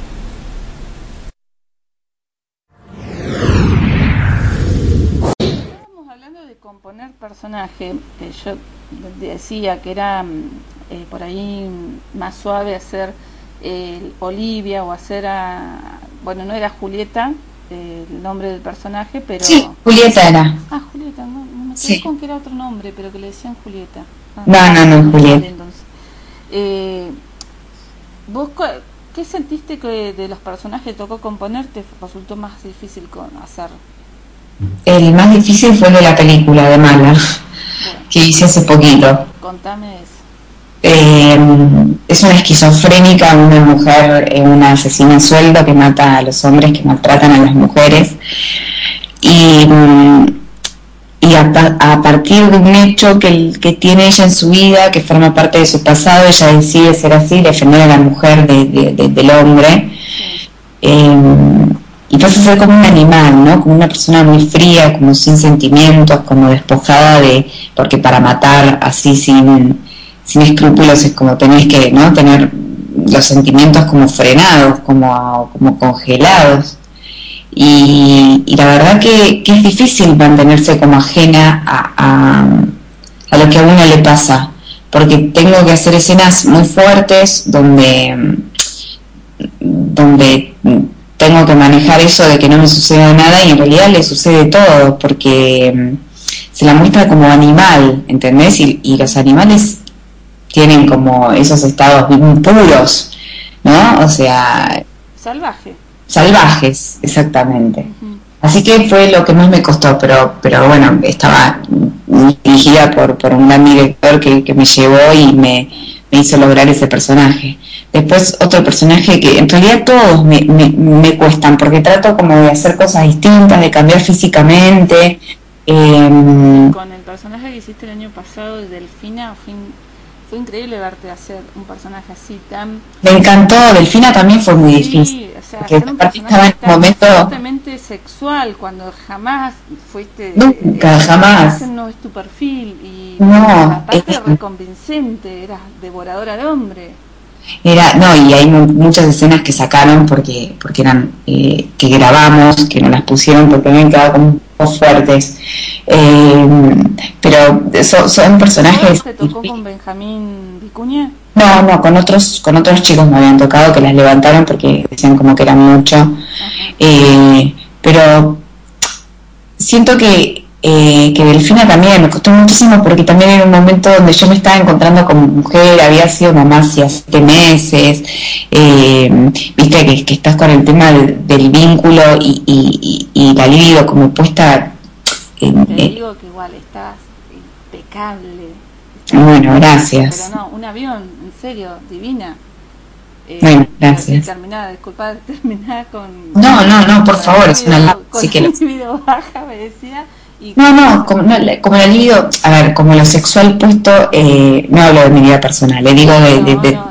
Estábamos hablando de componer personaje, eh, yo decía que era eh, por ahí más suave hacer eh, Olivia o hacer a, bueno, no era Julieta eh, el nombre del personaje, pero sí, Julieta era. Ah, Julieta, no, no me quedé sí. con que era otro nombre, pero que le decían Julieta. Ah, no, no, no, Julieta. Entonces, eh, ¿vos qué sentiste que de los personajes que tocó componer te resultó más difícil con hacer? El más difícil fue de la película de Mala, bueno, que hice hace poquito. Contame eso. Eh, es una esquizofrénica, una mujer, eh, una asesina a sueldo que mata a los hombres, que maltratan a las mujeres, y, y a, a partir de un hecho que, que tiene ella en su vida, que forma parte de su pasado, ella decide ser así, defender a la mujer de, de, de, del hombre, eh, y pasa a ser como un animal, ¿no? Como una persona muy fría, como sin sentimientos, como despojada de, porque para matar así sin sin escrúpulos es como tenés que, ¿no?, tener los sentimientos como frenados, como, como congelados, y, y la verdad que, que es difícil mantenerse como ajena a, a, a lo que a uno le pasa, porque tengo que hacer escenas muy fuertes donde donde tengo que manejar eso de que no me suceda nada y en realidad le sucede todo, porque se la muestra como animal, ¿entendés? Y, y los animales tienen como esos estados bien puros, ¿no? O sea... Salvaje. Salvajes, exactamente. Uh-huh. Así que fue lo que más me costó, pero pero bueno, estaba dirigida por, por un gran director que, que me llevó y me, me hizo lograr ese personaje. Después otro personaje que en realidad todos me, me, me cuestan, porque trato como de hacer cosas distintas, de cambiar físicamente. Eh, Con el personaje que hiciste el año pasado de Delfina, fue Fue increíble verte hacer un personaje así tan... Me encantó, Delfina también fue muy sí, difícil. O sea, porque hacer un estaba en un momento fuertemente sexual, cuando jamás fuiste... Nunca, eh, jamás. Ese no es tu perfil, y no, aparte es... reconvincente, eras devoradora de hombre. Era, no, y hay mu- muchas escenas que sacaron porque porque eran, eh, que grabamos, que no las pusieron porque me han quedado como un poco fuertes. Eh, pero so, son personajes... ¿Te tocó con Benjamín Vicuña? No, no, con otros con otros chicos me habían tocado que las levantaron porque decían como que eran mucho. Eh, pero siento que Eh, que Delfina también me costó muchísimo porque también era un momento donde yo me estaba encontrando como mujer, había sido mamá hacía siete meses, eh, viste que, que estás con el tema del, del vínculo y, y, y, y la libido como puesta en, te eh, digo que igual estás impecable, estás, bueno, gracias, pero no, un avión, en serio, divina. Eh, bueno, gracias. Terminada, disculpa, terminada con... No, no, no, por favor, es una... Con sí que lo... libido baja, me decía... Y no, no, como, no, como la libido, a ver, como lo sexual puesto, eh, no hablo de mi vida personal, le digo de... de, de no.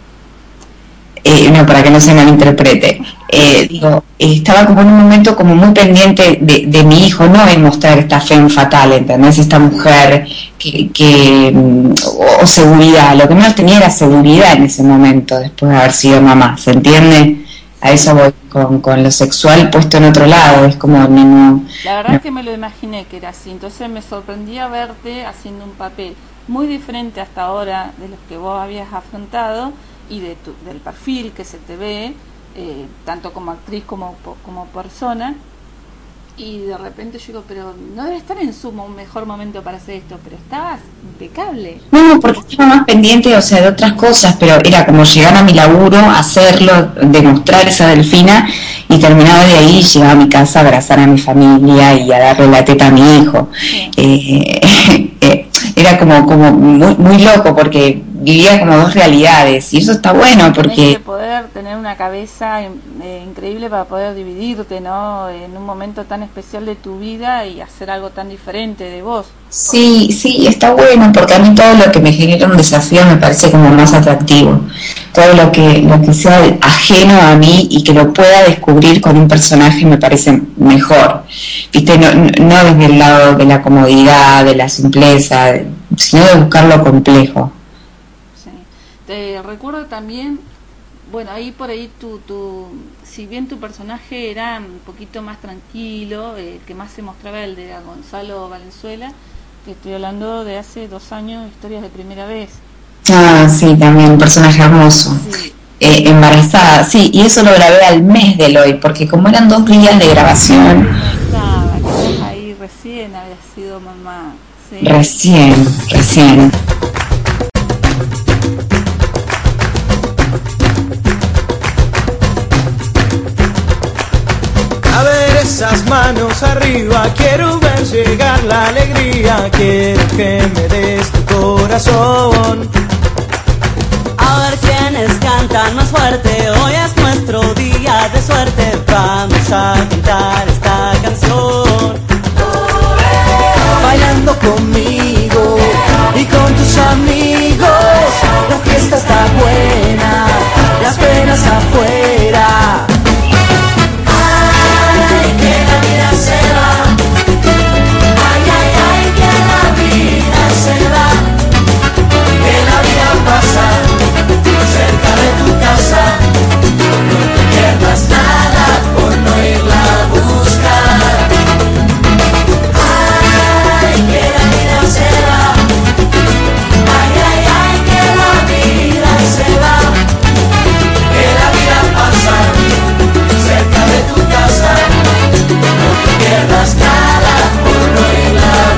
Eh, no, para que no se malinterprete, eh, digo, eh, estaba como en un momento como muy pendiente de, de mi hijo, no en mostrar esta femme fatal, ¿entendés? Esta mujer que, que o, o seguridad, lo que menos tenía era seguridad en ese momento, después de haber sido mamá, ¿se entiende? A eso voy, con, con lo sexual puesto en otro lado, es como... No, la verdad no. es que me lo imaginé que era así, entonces me sorprendía verte haciendo un papel muy diferente hasta ahora de los que vos habías afrontado y de tu, del perfil que se te ve, eh, tanto como actriz como, como persona. Y de repente yo digo, pero no debe estar en su mejor momento para hacer esto, pero estabas impecable. No, porque estaba más pendiente, o sea, de otras cosas, pero era como llegar a mi laburo, hacerlo, demostrar esa Delfina, y terminaba de ahí, llegaba a mi casa a abrazar a mi familia y a darle la teta a mi hijo. Sí. Eh, eh, era como, como muy, muy loco, porque vivía como dos realidades, y eso está bueno, porque... Tienes que poder tener una cabeza eh, increíble para poder dividirte, ¿no?, en un momento tan especial de tu vida y hacer algo tan diferente de vos. Sí, sí, está bueno, porque a mí todo lo que me genera un desafío me parece como más atractivo. Todo lo que, lo que sea ajeno a mí y que lo pueda descubrir con un personaje me parece mejor. Viste, no, no desde el lado de la comodidad, de la simpleza, sino de buscar lo complejo. Te recuerdo también, bueno, ahí por ahí tu, tu, si bien tu personaje era un poquito más tranquilo, el eh, que más se mostraba el de Gonzalo Valenzuela, te estoy hablando de hace dos años, Historias de Primera Vez. Ah, sí, también un personaje hermoso. Sí. Eh, embarazada, sí, y eso lo grabé al mes del hoy, porque como eran dos días de grabación. Estaba, que ahí recién había sido mamá. Sí. Recién, recién. A ver esas manos arriba, quiero ver llegar la alegría, quiero que me des tu corazón. A ver quiénes cantan más fuerte, hoy es nuestro día de suerte, vamos a cantar esta canción. Bailando conmigo y con tus amigos, la fiesta está buena, las penas afuera. Cerca de tu casa, no te pierdas nada por no irla a buscar. Ay, que la vida se va. Ay, ay, ay, que la vida se va. Que la vida pasa cerca de tu casa, no te pierdas nada por no irla a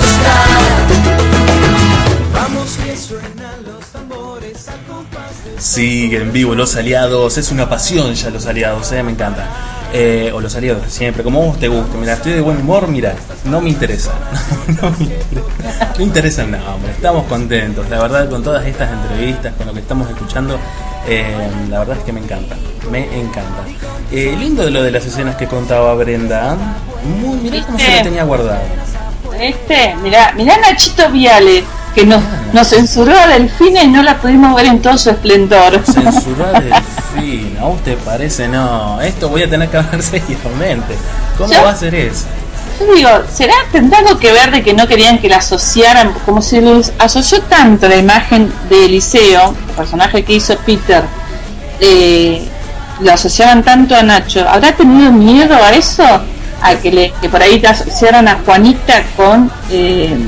buscar. Vamos que suenan los tambores a compás. Siguen vivos los aliados, es una pasión ya los aliados, eh, me encanta. Eh, o los aliados de siempre, como vos te guste. Mira, estoy de buen humor, mira, no me interesa. no me interesa, no interesa nada, hombre. Estamos contentos, la verdad, con todas estas entrevistas, con lo que estamos escuchando, eh, la verdad es que me encanta, me encanta. Eh, lindo de lo de las escenas que contaba Brenda. Muy, mirá cómo se lo tenía guardado. Este, mirá, mirá Nachito Viale, que nos, nos censuró a Delfina y no la pudimos ver en todo su esplendor. Censuró a Delfina, ¿a vos te parece? No, esto voy a tener que hablar seriamente. ¿Cómo ¿Yo? va a ser eso? Yo digo, ¿será tendrá algo que ver de que no querían que la asociaran? Como se les asoció tanto la imagen de Eliseo, el personaje que hizo Peter, eh, lo asociaban tanto a Nacho. ¿Habrá tenido miedo a eso? A que, le, que por ahí te asociaran a Juanita con... Eh,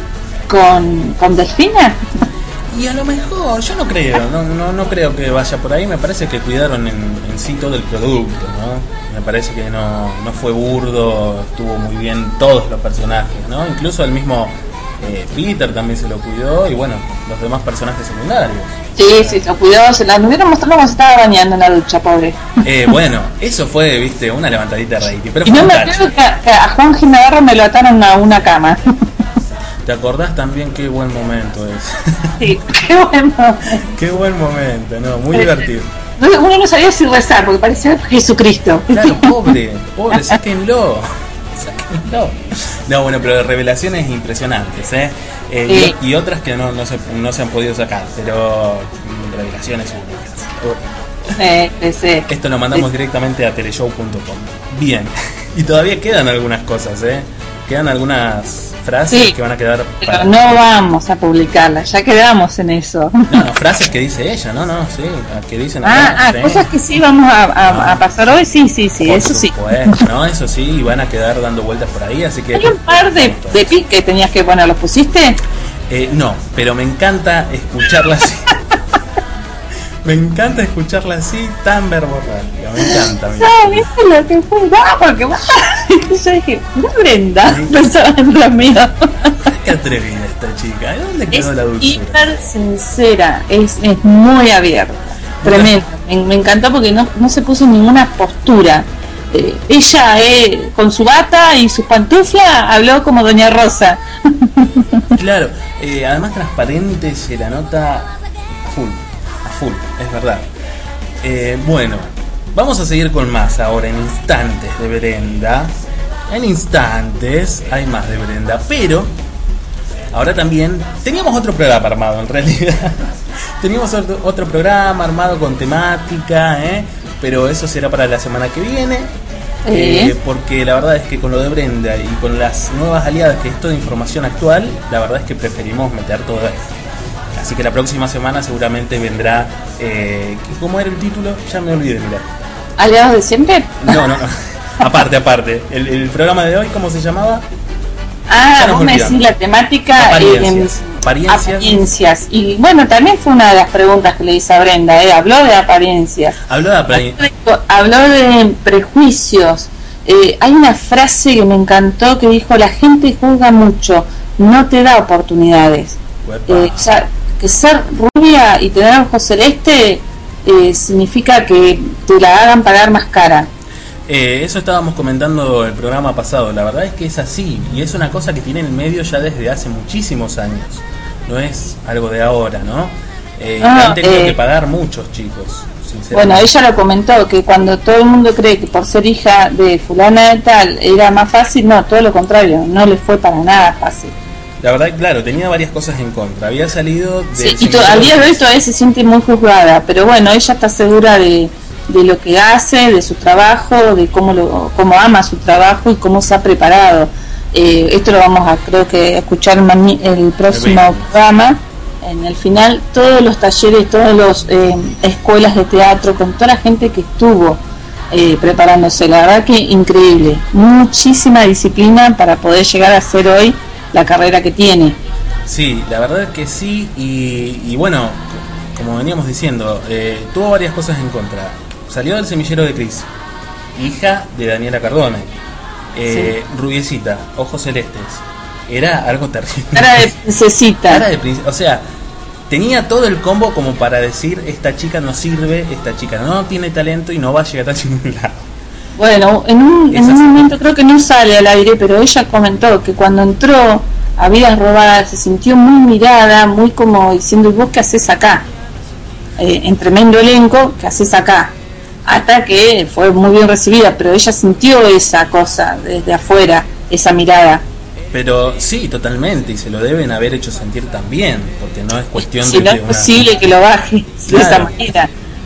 Con, con Delfina. Y a lo mejor, yo no creo, no, no, no creo que vaya por ahí. Me parece que cuidaron en, en sí todo el producto, ¿no? Me parece que no, no fue burdo, estuvo muy bien todos los personajes, ¿no? Incluso el mismo eh, Peter también se lo cuidó, y bueno, los demás personajes secundarios. Sí, sí, se lo cuidó, se la anduvieron mostrando como se estaba bañando en la ducha, pobre. Eh, bueno, eso fue, viste, una levantadita de rating. Pero y no me creo que a, que a Juan Ginagarro me lo ataron a una cama. ¿Te acordás también qué buen momento es? Sí, qué buen momento. Qué buen momento, no, muy divertido. Uno no sabía si rezar, porque parecía Jesucristo. Claro, pobre, pobre, sáquenlo. Sáquenlo. No, bueno, pero de revelaciones impresionantes, ¿eh? eh sí. y, y otras que no, no, se, no se han podido sacar, pero revelaciones únicas. Eh, sí, sí. Esto lo mandamos sí. directamente a teleshow punto com. Bien, y todavía quedan algunas cosas, ¿eh? Quedan algunas frases sí, que van a quedar pero para... no vamos a publicarlas, ya quedamos en eso. No, no, frases que dice ella, no, no, sí, que dicen ah, acá, ah sí. Cosas que sí vamos a, a, no. a pasar hoy, sí, sí, sí, por eso supuesto, sí. No, eso sí, y van a quedar dando vueltas por ahí, así que... Hay un par de, de piques que tenías que poner, ¿los pusiste? Eh, no, pero me encanta escucharla así. Me encanta escucharla así, tan verborrágica. Me encanta. No, eso es lo que fue. No, porque va. Yo dije, no, Brenda. Pensaba en lo mío. Qué atrevida esta chica. ¿De dónde quedó Es la dulzura? hiper sincera. Es, es muy abierta. Tremendo. Me, me encantó porque no, no se puso en ninguna postura. Eh, ella, eh, con su bata y sus pantuflas, habló como Doña Rosa. Claro, eh, además transparente, se la nota full. Full, es verdad. Eh, bueno, vamos a seguir con más ahora, en instantes de Brenda. En instantes hay más de Brenda, pero ahora también teníamos otro programa armado en realidad. Teníamos otro, otro programa armado con temática, ¿eh? Pero eso será para la semana que viene. Eh, porque la verdad es que con lo de Brenda y con las nuevas aliadas, que es toda información actual, la verdad es que preferimos meter todo esto. Así que la próxima semana seguramente vendrá. Eh, ¿Cómo era el título? Ya me olvidé, mira. ¿Aliados de siempre? No, no, no. Aparte, aparte. El, el programa de hoy, ¿cómo se llamaba? Ah, vos me decís la temática. Apariencias. Eh, apariencias. Apariencias. Y bueno, también fue una de las preguntas que le hice a Brenda. Eh, habló de apariencias. Habló de apariencias. Habló de prejuicios. Eh, hay una frase que me encantó que dijo: la gente juzga mucho, no te da oportunidades. Eh, o sea, que ser rubia y tener ojos celeste eh, significa que te la hagan pagar más cara. Eh, eso estábamos comentando el programa pasado. La verdad es que es así, y es una cosa que tiene en el medio ya desde hace muchísimos años. No es algo de ahora, ¿no? Eh, Ah, han tenido eh, que pagar muchos chicos, sinceramente. Bueno, ella lo comentó, que cuando todo el mundo cree que por ser hija de fulana de tal era más fácil, no, todo lo contrario, no le fue para nada fácil. La verdad, claro, tenía varias cosas en contra. Había salido de... Sí, y to- al día de hoy todavía se siente muy juzgada, pero bueno, ella está segura de, de lo que hace, de su trabajo, de cómo lo, cómo ama su trabajo y cómo se ha preparado. Eh, esto lo vamos a, creo que, escuchar mani- el próximo programa. En el final, todos los talleres, todas las eh, escuelas de teatro, con toda la gente que estuvo eh, preparándose, la verdad que increíble. Muchísima disciplina para poder llegar a hacer hoy la carrera que tiene. Sí, la verdad es que sí, y, y bueno, como veníamos diciendo, eh, tuvo varias cosas en contra. Salió del semillero de Cris, hija de Daniela Cardone, eh, sí. Rubiecita, ojos celestes, era algo terrible. Cara de princesita. Cara de princesa, o sea, tenía todo el combo como para decir: esta chica no sirve, esta chica no tiene talento y no va a llegar a ningún lado. Bueno, en un, en un momento, creo que no sale al aire, pero ella comentó que cuando entró a Vidas Robadas se sintió muy mirada, muy como diciendo: ¿y vos qué haces acá? Eh, en tremendo elenco, ¿qué haces acá? Hasta que fue muy bien recibida, pero ella sintió esa cosa desde afuera, esa mirada. Pero sí, totalmente, y se lo deben haber hecho sentir también, porque no es cuestión si de... no es posible que lo baje claro, de esa manera.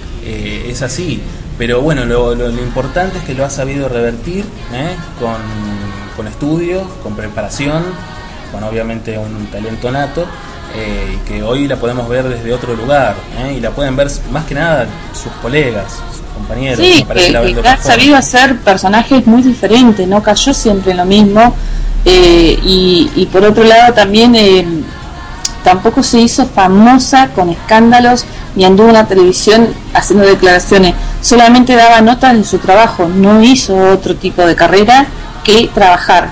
Eh, es así. Pero bueno, lo, lo, lo importante es que lo ha sabido revertir, ¿eh? con, con estudio, con preparación, con obviamente un talento nato, eh, y que hoy la podemos ver desde otro lugar, ¿eh? Y la pueden ver más que nada sus colegas, sus compañeros. Sí, que, que ha sabido hacer personajes muy diferentes, no cayó siempre en lo mismo, eh, y, y por otro lado también eh, tampoco se hizo famosa con escándalos ni anduvo en la televisión haciendo declaraciones, solamente daba notas en su trabajo, no hizo otro tipo de carrera que trabajar.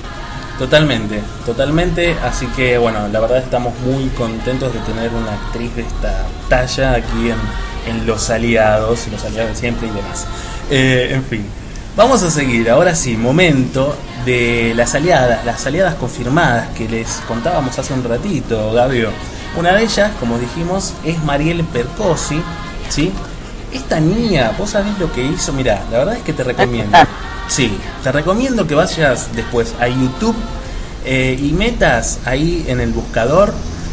Totalmente, totalmente, así que bueno, la verdad estamos muy contentos de tener una actriz de esta talla aquí en, en Los Aliados, Los Aliados de siempre y demás. Eh, en fin, vamos a seguir, ahora sí, momento de las aliadas, las aliadas confirmadas que les contábamos hace un ratito, Gabio. Una de ellas, como dijimos, es Mariel Percosi, ¿sí? Esta niña, vos sabés lo que hizo, mirá, la verdad es que te recomiendo. Sí, te recomiendo que vayas después a YouTube eh, y metas ahí en el buscador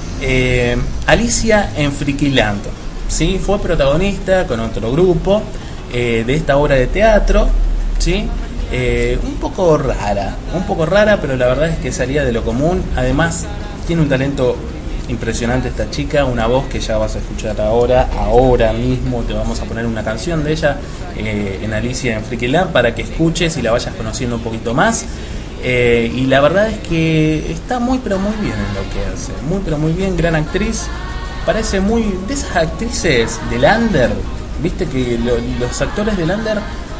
eh, Alicia en Frikiland, ¿sí? Fue protagonista con otro grupo eh, de esta obra de teatro, ¿sí? Eh, un poco rara, un poco rara, pero la verdad es que salía de lo común. Además, tiene un talento impresionante esta chica, una voz que ya vas a escuchar ahora, ahora mismo te vamos a poner una canción de ella eh, en Alicia en Frikiland para que escuches y la vayas conociendo un poquito más. Eh, y la verdad es que está muy pero muy bien en lo que hace, muy pero muy bien, gran actriz, parece muy de esas actrices del under, viste que lo, los actores del under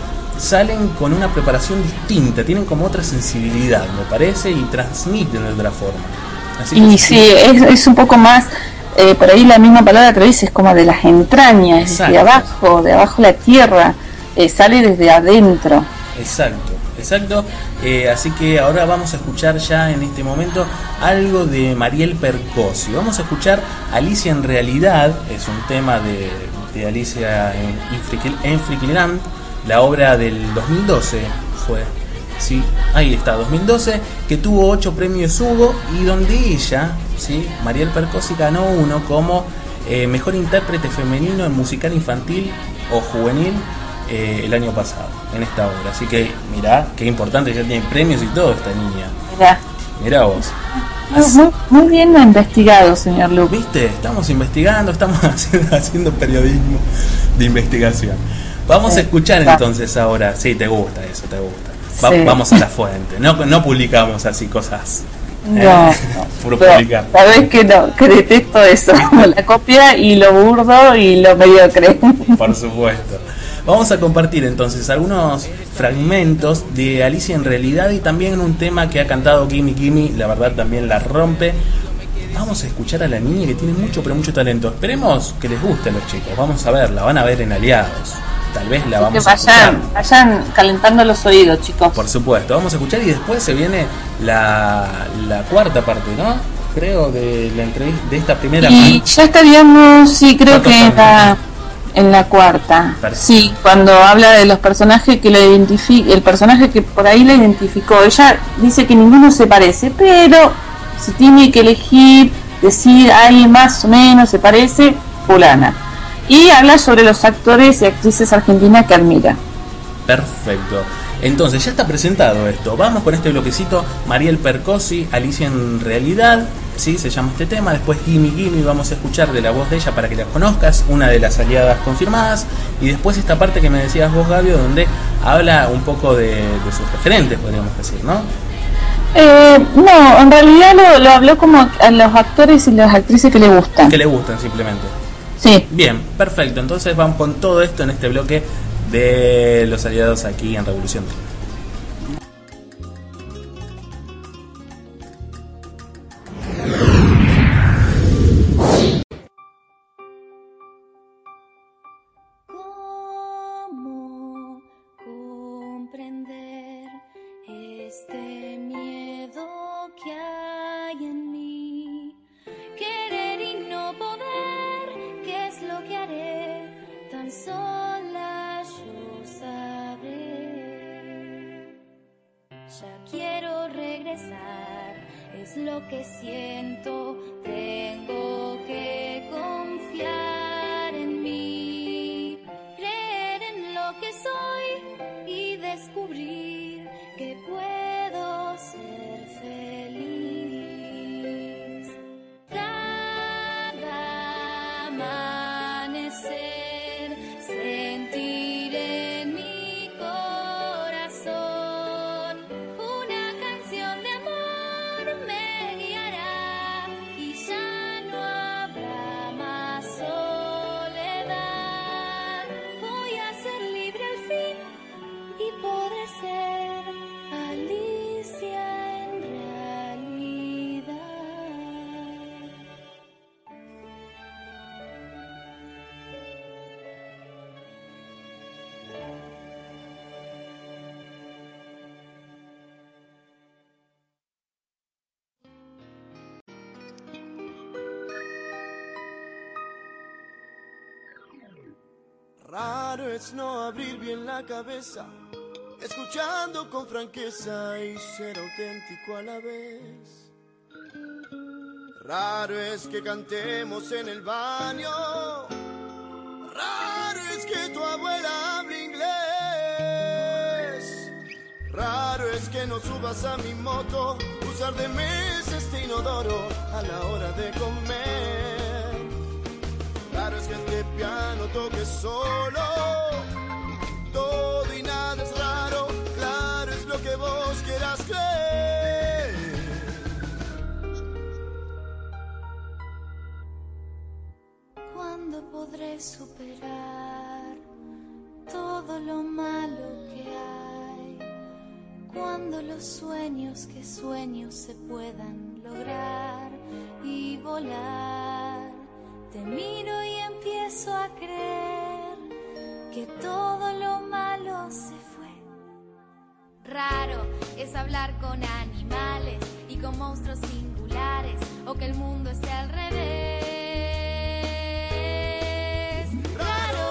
salen con una preparación distinta, tienen como otra sensibilidad, me parece, y transmiten de otra forma. Así y que, sí, es, es un poco más, eh, por ahí la misma palabra que dices, como de las entrañas, exacto. de abajo, de abajo la tierra, eh, sale desde adentro. Exacto. Exacto, eh, así que ahora vamos a escuchar ya en este momento algo de Mariel Percossi. Vamos a escuchar Alicia en Realidad, es un tema de, de Alicia en, en Frikiland, la obra del dos mil doce fue, sí, ahí está, dos mil doce, que tuvo ocho premios Hugo y donde ella, sí, Mariel Percossi ganó uno como eh, mejor intérprete femenino en musical infantil o juvenil. Eh, el año pasado en esta obra, así que mirá qué importante, ya tiene premios y todo esta niña. Mirá, mirá vos. Muy, muy, muy bien investigado, señor Luke. Viste, estamos investigando, estamos haciendo, haciendo periodismo de investigación. Vamos sí, a escuchar va. entonces ahora. Sí, te gusta eso, te gusta. Va, sí. Vamos a la fuente. No, no publicamos así cosas. No, eh, no. Puro publicar. Sabés que no, que detesto eso, la copia y lo burdo y lo mediocre. Por supuesto. Vamos a compartir entonces algunos fragmentos de Alicia en Realidad y también un tema que ha cantado Gimme Gimme, la verdad también la rompe. Vamos a escuchar a la niña que tiene mucho pero mucho talento. Esperemos que les guste a los chicos, vamos a ver, la van a ver en Aliados. Tal vez la vamos que vayan, a escuchar. Vayan calentando los oídos, chicos. Por supuesto, vamos a escuchar y después se viene la, la cuarta parte, ¿no? Creo de la entrevista de esta primera y parte. Ya estaríamos, sí, creo que en la, en la cuarta. Perfecto. Sí, cuando habla de los personajes que la identifica, el personaje que por ahí la identificó, ella dice que ninguno se parece, pero si tiene que elegir, decir alguien más o menos se parece, fulana. Y habla sobre los actores y actrices argentinas que admira. Perfecto. Entonces ya está presentado esto. Vamos con este bloquecito. Mariel Percossi, Alicia en Realidad, sí, se llama este tema. Después Gimme Gimme, vamos a escuchar de la voz de ella para que la conozcas, una de las aliadas confirmadas. Y después esta parte que me decías vos, Gabio, donde habla un poco de, de sus referentes, podríamos decir, ¿no? Eh, no, en realidad lo, lo habló como a los actores y las actrices que le gustan. Que le gustan simplemente. Sí. Bien, perfecto. Entonces vamos con todo esto en este bloque de los aliados aquí en Revolución. ¿Cómo comprender este miedo que hay en mí? Querer y no poder, ¿qué es lo que haré? Tan sola yo sabré. Ya quiero regresar, es lo que siento. Tengo que confiar en mí, creer en lo que soy y descubrir que puedo ser feliz. Cada amanecer sentir en mi corazón una canción de amor me guiará y ya no habrá más soledad. Voy a ser libre al fin y podré ser Alicia en realidad. Raro es no abrir bien la cabeza, escuchando con franqueza y ser auténtico a la vez. Raro es que cantemos en el baño, raro es que tu abuela hable inglés. Raro es que no subas a mi moto, usar de mesa este inodoro a la hora de comer. Claro es que este piano toque solo, todo y nada es raro, claro es lo que vos quieras creer. de superar todo lo malo que hay, cuando los sueños que sueño se puedan lograr y volar. Te miro y empiezo a creer que todo lo malo se fue. Raro es hablar con animales y con monstruos singulares, o que el mundo esté al revés. Raro.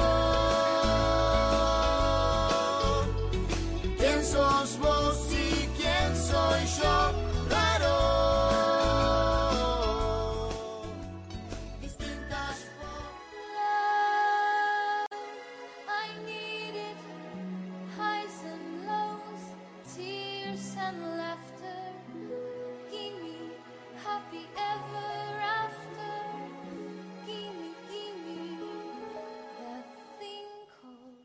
¿Quién sos vos y quién soy yo? Raro. Distintas formas. I need it. Highs and lows, tears and laughter. Give me happy ever after. Give me, give me that thing called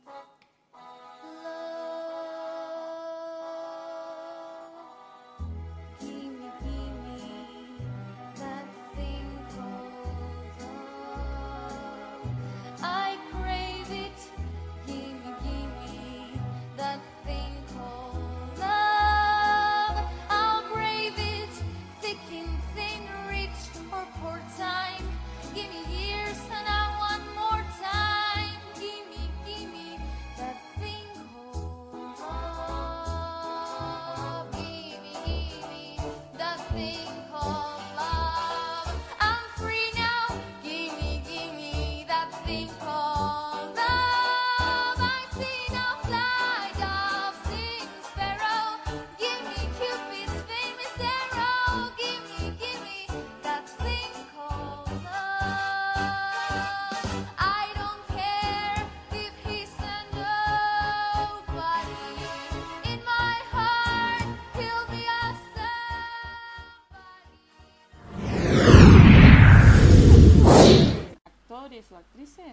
love. Give me, give me that thing called love. I crave it. Give me, give me that thing called love. I'll brave it, thick and thin, rich or poor time. Give me years and I want more time. Give me, give me that thing called love. Give me, give me that thing called love. I'm free now. Give me, give me that thing called love. I see now fly dove, sing sparrow. Give me Cupid's famous arrow. Give me, give me that thing called love. I don't care if he's a nobody. In my heart, he'll be a somebody. ¿Actores o actrices?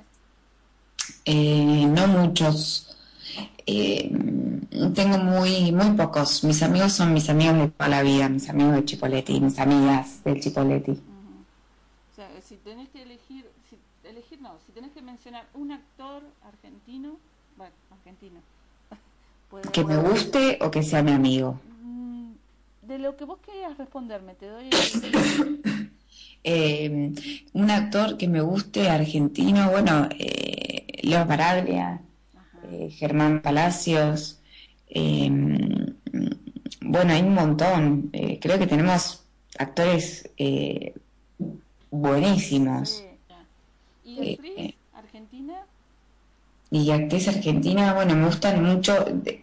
Eh, no muchos. Eh, tengo muy muy pocos. Mis amigos son mis amigos de toda la vida, mis amigos de Chipolletti, mis amigas del Chipolletti. O sea, si tenés que elegir, si, elegir no, si tenés que mencionar un actor argentino, bueno, argentino, puede- Que me guste o que sea mi amigo. Mm, de lo que vos quieras responderme, te doy el... Eh, un actor que me guste argentino, bueno, eh, Leo Baraglia, eh, Germán Palacios, eh, bueno, hay un montón. Eh, creo que tenemos actores eh, buenísimos. Sí, ya. ¿Y Eh, actriz eh, argentina? y actriz argentina, bueno, me gustan mucho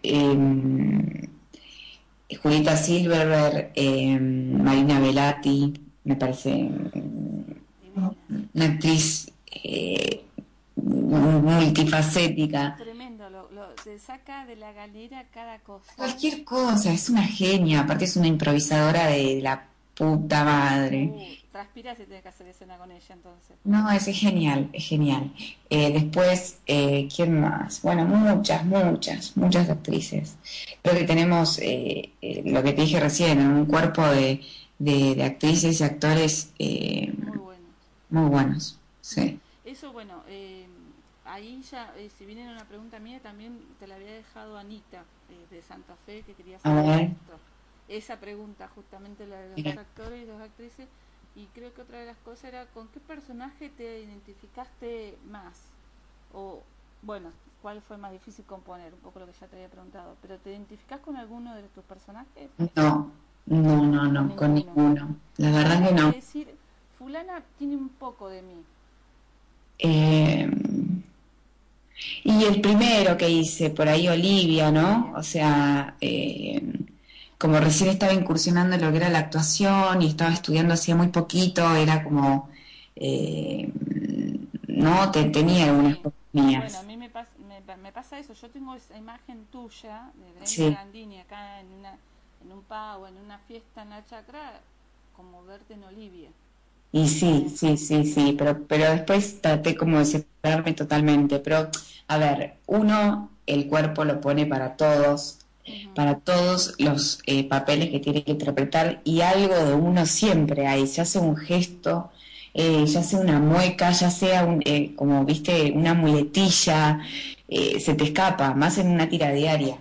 eh, Julieta Silverberg, eh, Marina Velati, me parece Divina. una actriz eh, multifacética. Tremendo, lo, lo, te saca de la galera cada cosa. Cualquier cosa, es una genia, aparte es una improvisadora de la puta madre. Uh, transpiras si tienes que hacer escena con ella entonces. No, es genial, es genial. Eh, después, eh, ¿quién más? Bueno, muchas, muchas, muchas actrices. Creo que tenemos, eh, eh, lo que te dije recién, un cuerpo de, de, de actrices y actores eh, Muy bueno. muy buenos. Sí. Eso, bueno, eh, ahí ya, eh, si viene una pregunta mía, también te la había dejado Anita, eh, de Santa Fe, que quería A saber ver. esto. Esa pregunta, justamente la de los Mira. dos actores y dos actrices, y creo que otra de las cosas era, ¿con qué personaje te identificaste más? O, bueno, ¿cuál fue más difícil componer? Un poco lo que ya te había preguntado, pero ¿te identificás con alguno de tus personajes? No, no, no, no, con ninguno. La verdad que no. Es decir, fulana tiene un poco de mí. Eh, y el primero que hice, por ahí Olivia, ¿no? O sea, eh, como recién estaba incursionando en lo que era la actuación y estaba estudiando hacía muy poquito, era como, eh, no, te, tenía algunas cosas mías. Bueno, a mí me, pas, me, me pasa eso, yo tengo esa imagen tuya de Brenda Sí. Gandini acá en una en un pavo, en una fiesta en la chacra, como verte en Olivia. Y sí, sí, sí, sí, pero, pero después traté como de separarme totalmente. Pero, a ver, uno, el cuerpo lo pone para todos, uh-huh. para todos los eh, papeles que tiene que interpretar, y algo de uno siempre hay. Se hace un gesto eh, ya sea una mueca, ya sea un, eh, como viste, una muletilla, eh, se te escapa, más en una tira diaria.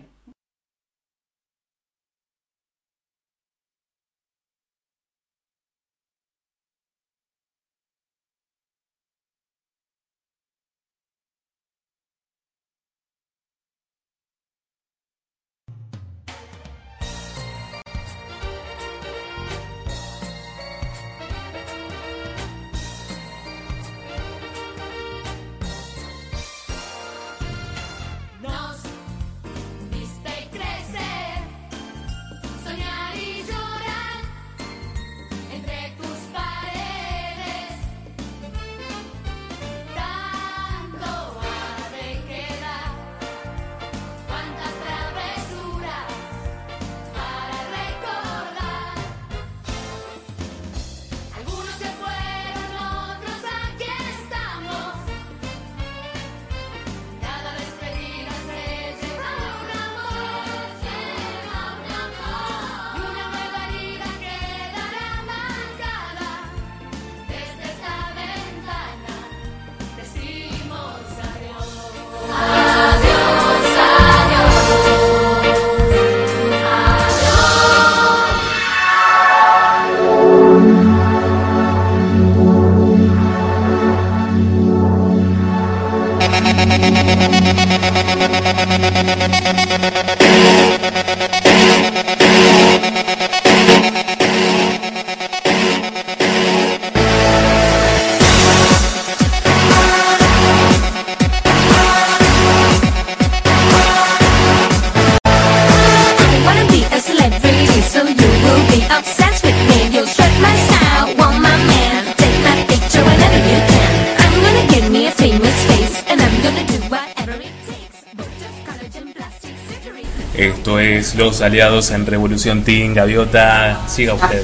Esto es Los Aliados en Revolución Teen. Gaviota, siga usted.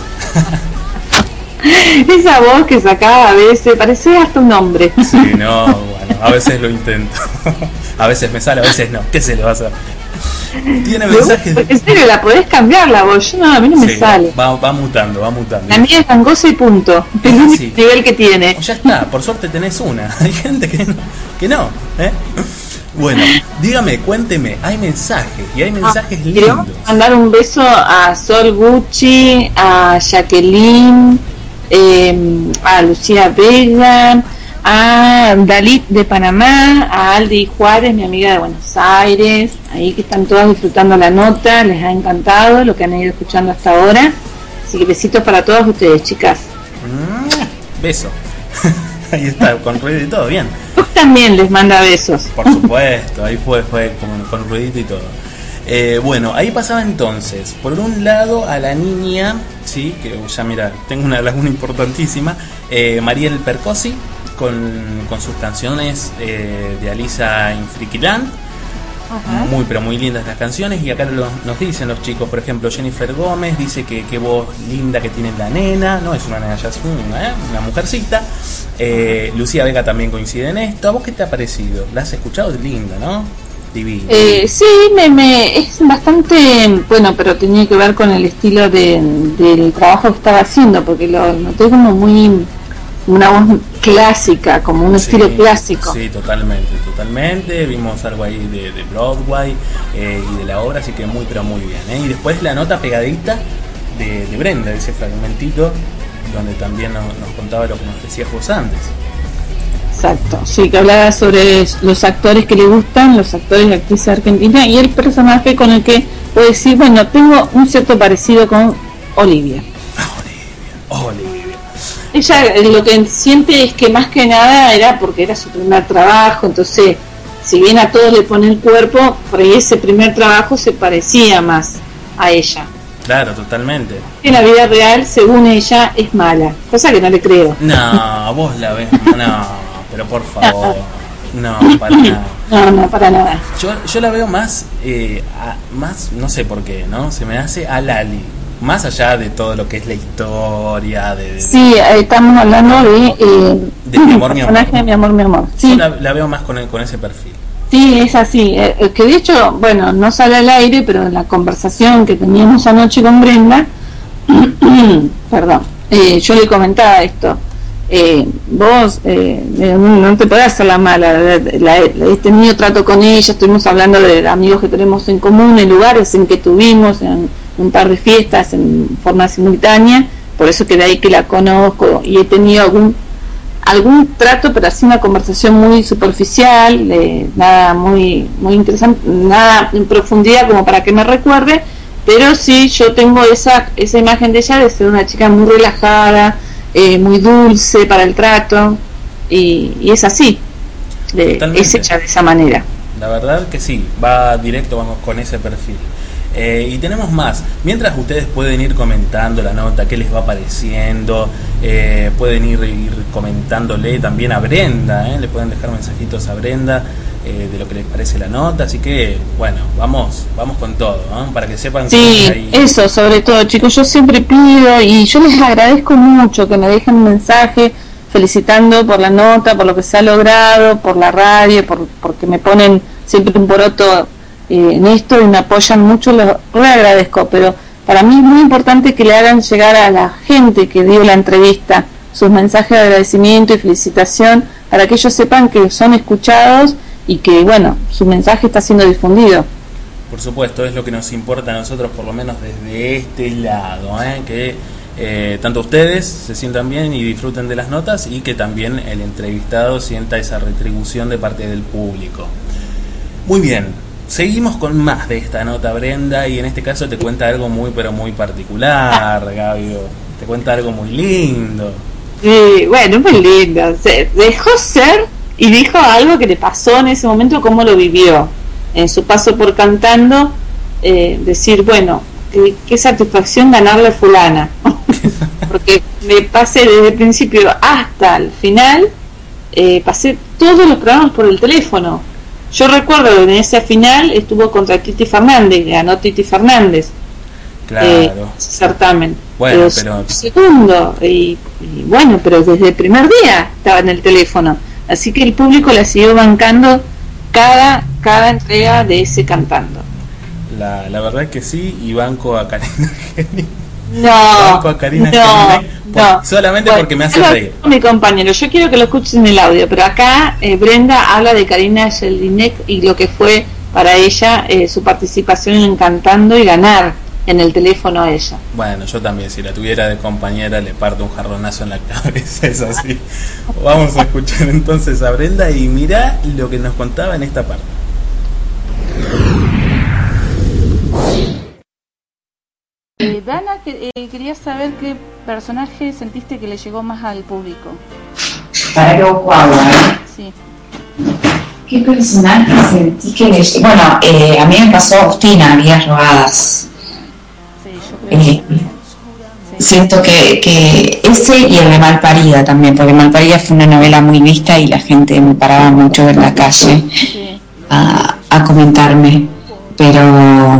Esa voz que sacaba a veces, parecía hasta un hombre. Sí, no, bueno, a veces lo intento. A veces me sale, a veces no. ¿Qué se le va a hacer? Tiene mensajes. En serio, la podés cambiar la voz. Yo no, a mí no me sí, sale. Va, va mutando, va mutando. La mía es gangosa y punto. Es el único nivel que tiene. Ya está, por suerte tenés una. Hay gente que no, que no ¿eh? Bueno, dígame, cuénteme, hay mensajes y hay mensajes ah, lindos. Mandar un beso a Sol Gucci, a Jacqueline, eh, a Lucía Vega, a Dalit de Panamá, a Aldi Juárez, mi amiga de Buenos Aires, ahí que están todas disfrutando la nota, les ha encantado lo que han ido escuchando hasta ahora. Así que besitos para todas ustedes, chicas. Mm, beso. Ahí está, con ruido y todo, bien. Vos también les manda besos. Por supuesto, ahí fue, fue con, con ruidito y todo. Eh, bueno, ahí pasaba entonces, por un lado a la niña, sí, que ya mira, tengo una laguna importantísima, eh, Mariel Percosi, con, con sus canciones eh, de Alisa in Frikiland. Ajá. Muy pero muy lindas las canciones. Y acá lo, nos dicen los chicos, por ejemplo, Jennifer Gómez dice que qué voz linda que tiene la nena. No es una nena, ya es una, ¿eh? una mujercita. eh, Lucía Vega también coincide en esto. ¿A vos qué te ha parecido? ¿La has escuchado? Es linda, ¿no? Divina. Eh, sí, me, me es bastante bueno, pero tenía que ver con el estilo de, del trabajo que estaba haciendo, porque lo noté como muy una voz clásica, como un sí, estilo clásico. Sí, totalmente, totalmente. Vimos algo ahí de, de Broadway eh, y de la obra, así que muy, pero muy bien. ¿eh? Y después la nota pegadita de, de Brenda, ese fragmentito, donde también nos, nos contaba lo que nos decías vos antes. Exacto, sí, que hablaba sobre los actores que le gustan, los actores y actrices argentinas, y el personaje con el que puedo decir, bueno, tengo un cierto parecido con Olivia. Olivia, Olivia. Ella lo que siente es que más que nada era porque era su primer trabajo, entonces si bien a todos le pone el cuerpo, por ahí ese primer trabajo se parecía más a ella. Claro, totalmente. En la vida real, según ella, es mala, cosa que no le creo. No, vos la ves, no, pero por favor, no, para nada. No, no, para nada. Yo, yo la veo más, eh, a, más, no sé por qué, ¿no? Se me hace a Lali. Más allá de todo lo que es la historia de, de sí, eh, estamos hablando de eh, de mi amor, mi amor. de mi amor, mi amor. Sí. Yo la, la veo más con, el, con ese perfil. Sí, es así, eh, que de hecho, bueno, no sale al aire, pero en la conversación que teníamos anoche con Brenda, perdón, eh, yo le comentaba esto, eh, vos eh, no te podés hacer la mala, la, la, he tenido trato con ella, estuvimos hablando de amigos que tenemos en común, en lugares en que tuvimos, en un par de fiestas en forma simultánea, por eso que de ahí que la conozco y he tenido algún algún trato, pero así una conversación muy superficial, eh, nada muy muy interesante, nada en profundidad como para que me recuerde, pero sí yo tengo esa esa imagen de ella de ser una chica muy relajada, eh, muy dulce para el trato, y, y es así, de, es hecha de esa manera. La verdad que sí, va directo, vamos con ese perfil. Eh, y tenemos más. Mientras ustedes pueden ir comentando la nota, qué les va pareciendo, eh, pueden ir, ir comentándole también a Brenda, eh, le pueden dejar mensajitos a Brenda eh, de lo que les parece la nota. Así que, bueno, vamos vamos con todo, ¿no? Para que sepan. Sí, que hay... eso, sobre todo, chicos, yo siempre pido y yo les agradezco mucho que me dejen un mensaje felicitando por la nota, por lo que se ha logrado, por la radio, por porque me ponen siempre un poroto eh, en esto y me apoyan mucho, les re agradezco, pero para mí es muy importante que le hagan llegar a la gente que dio la entrevista sus mensajes de agradecimiento y felicitación para que ellos sepan que son escuchados y que, bueno, su mensaje está siendo difundido. Por supuesto, es lo que nos importa a nosotros, por lo menos desde este lado, ¿eh? que eh, tanto ustedes se sientan bien y disfruten de las notas y que también el entrevistado sienta esa retribución de parte del público. Muy bien, seguimos con más de esta nota, Brenda, y en este caso te cuenta algo muy pero muy particular, Gabio, te cuenta algo muy lindo. Sí, bueno, muy lindo, se dejó ser y dijo algo que le pasó en ese momento, cómo lo vivió en su paso por Cantando, eh, decir, bueno, qué, qué satisfacción ganarle a fulana, porque me pasé desde el principio hasta el final, eh, pasé todos los programas por el teléfono. Yo recuerdo que en esa final estuvo contra Titi Fernández, ganó Titi Fernández, claro, eh, ese certamen, bueno, pero, pero... segundo, y, y bueno, pero desde el primer día estaba en el teléfono, así que el público la siguió bancando cada cada entrega de ese Cantando. La, la verdad que sí, y banco a Karina Geni. No, banco a Karina no, Geni, por, no. solamente Bueno, porque me hace lo, reír. Mi compañero, yo quiero que lo escuchen en el audio, pero acá eh, Brenda habla de Karina Jelinek y lo que fue para ella eh, su participación en Cantando y ganar en el teléfono a ella. Bueno, yo también, si la tuviera de compañera le parto un jarronazo en la cabeza, es así. Vamos a escuchar entonces a Brenda y mirá lo que nos contaba en esta parte. Eh, Dana, que, eh, quería saber qué personaje sentiste que le llegó más al público. Para que vos ¿eh? Sí. ¿Qué personaje sentí que le llegó? Bueno, eh, a mí me pasó Agustina, Vidas Robadas. Sí, yo creo Eh, que sí. Siento que, que ese y el de Malparida también, porque Malparida fue una novela muy vista y la gente me paraba mucho en la calle Sí. a, a comentarme. Pero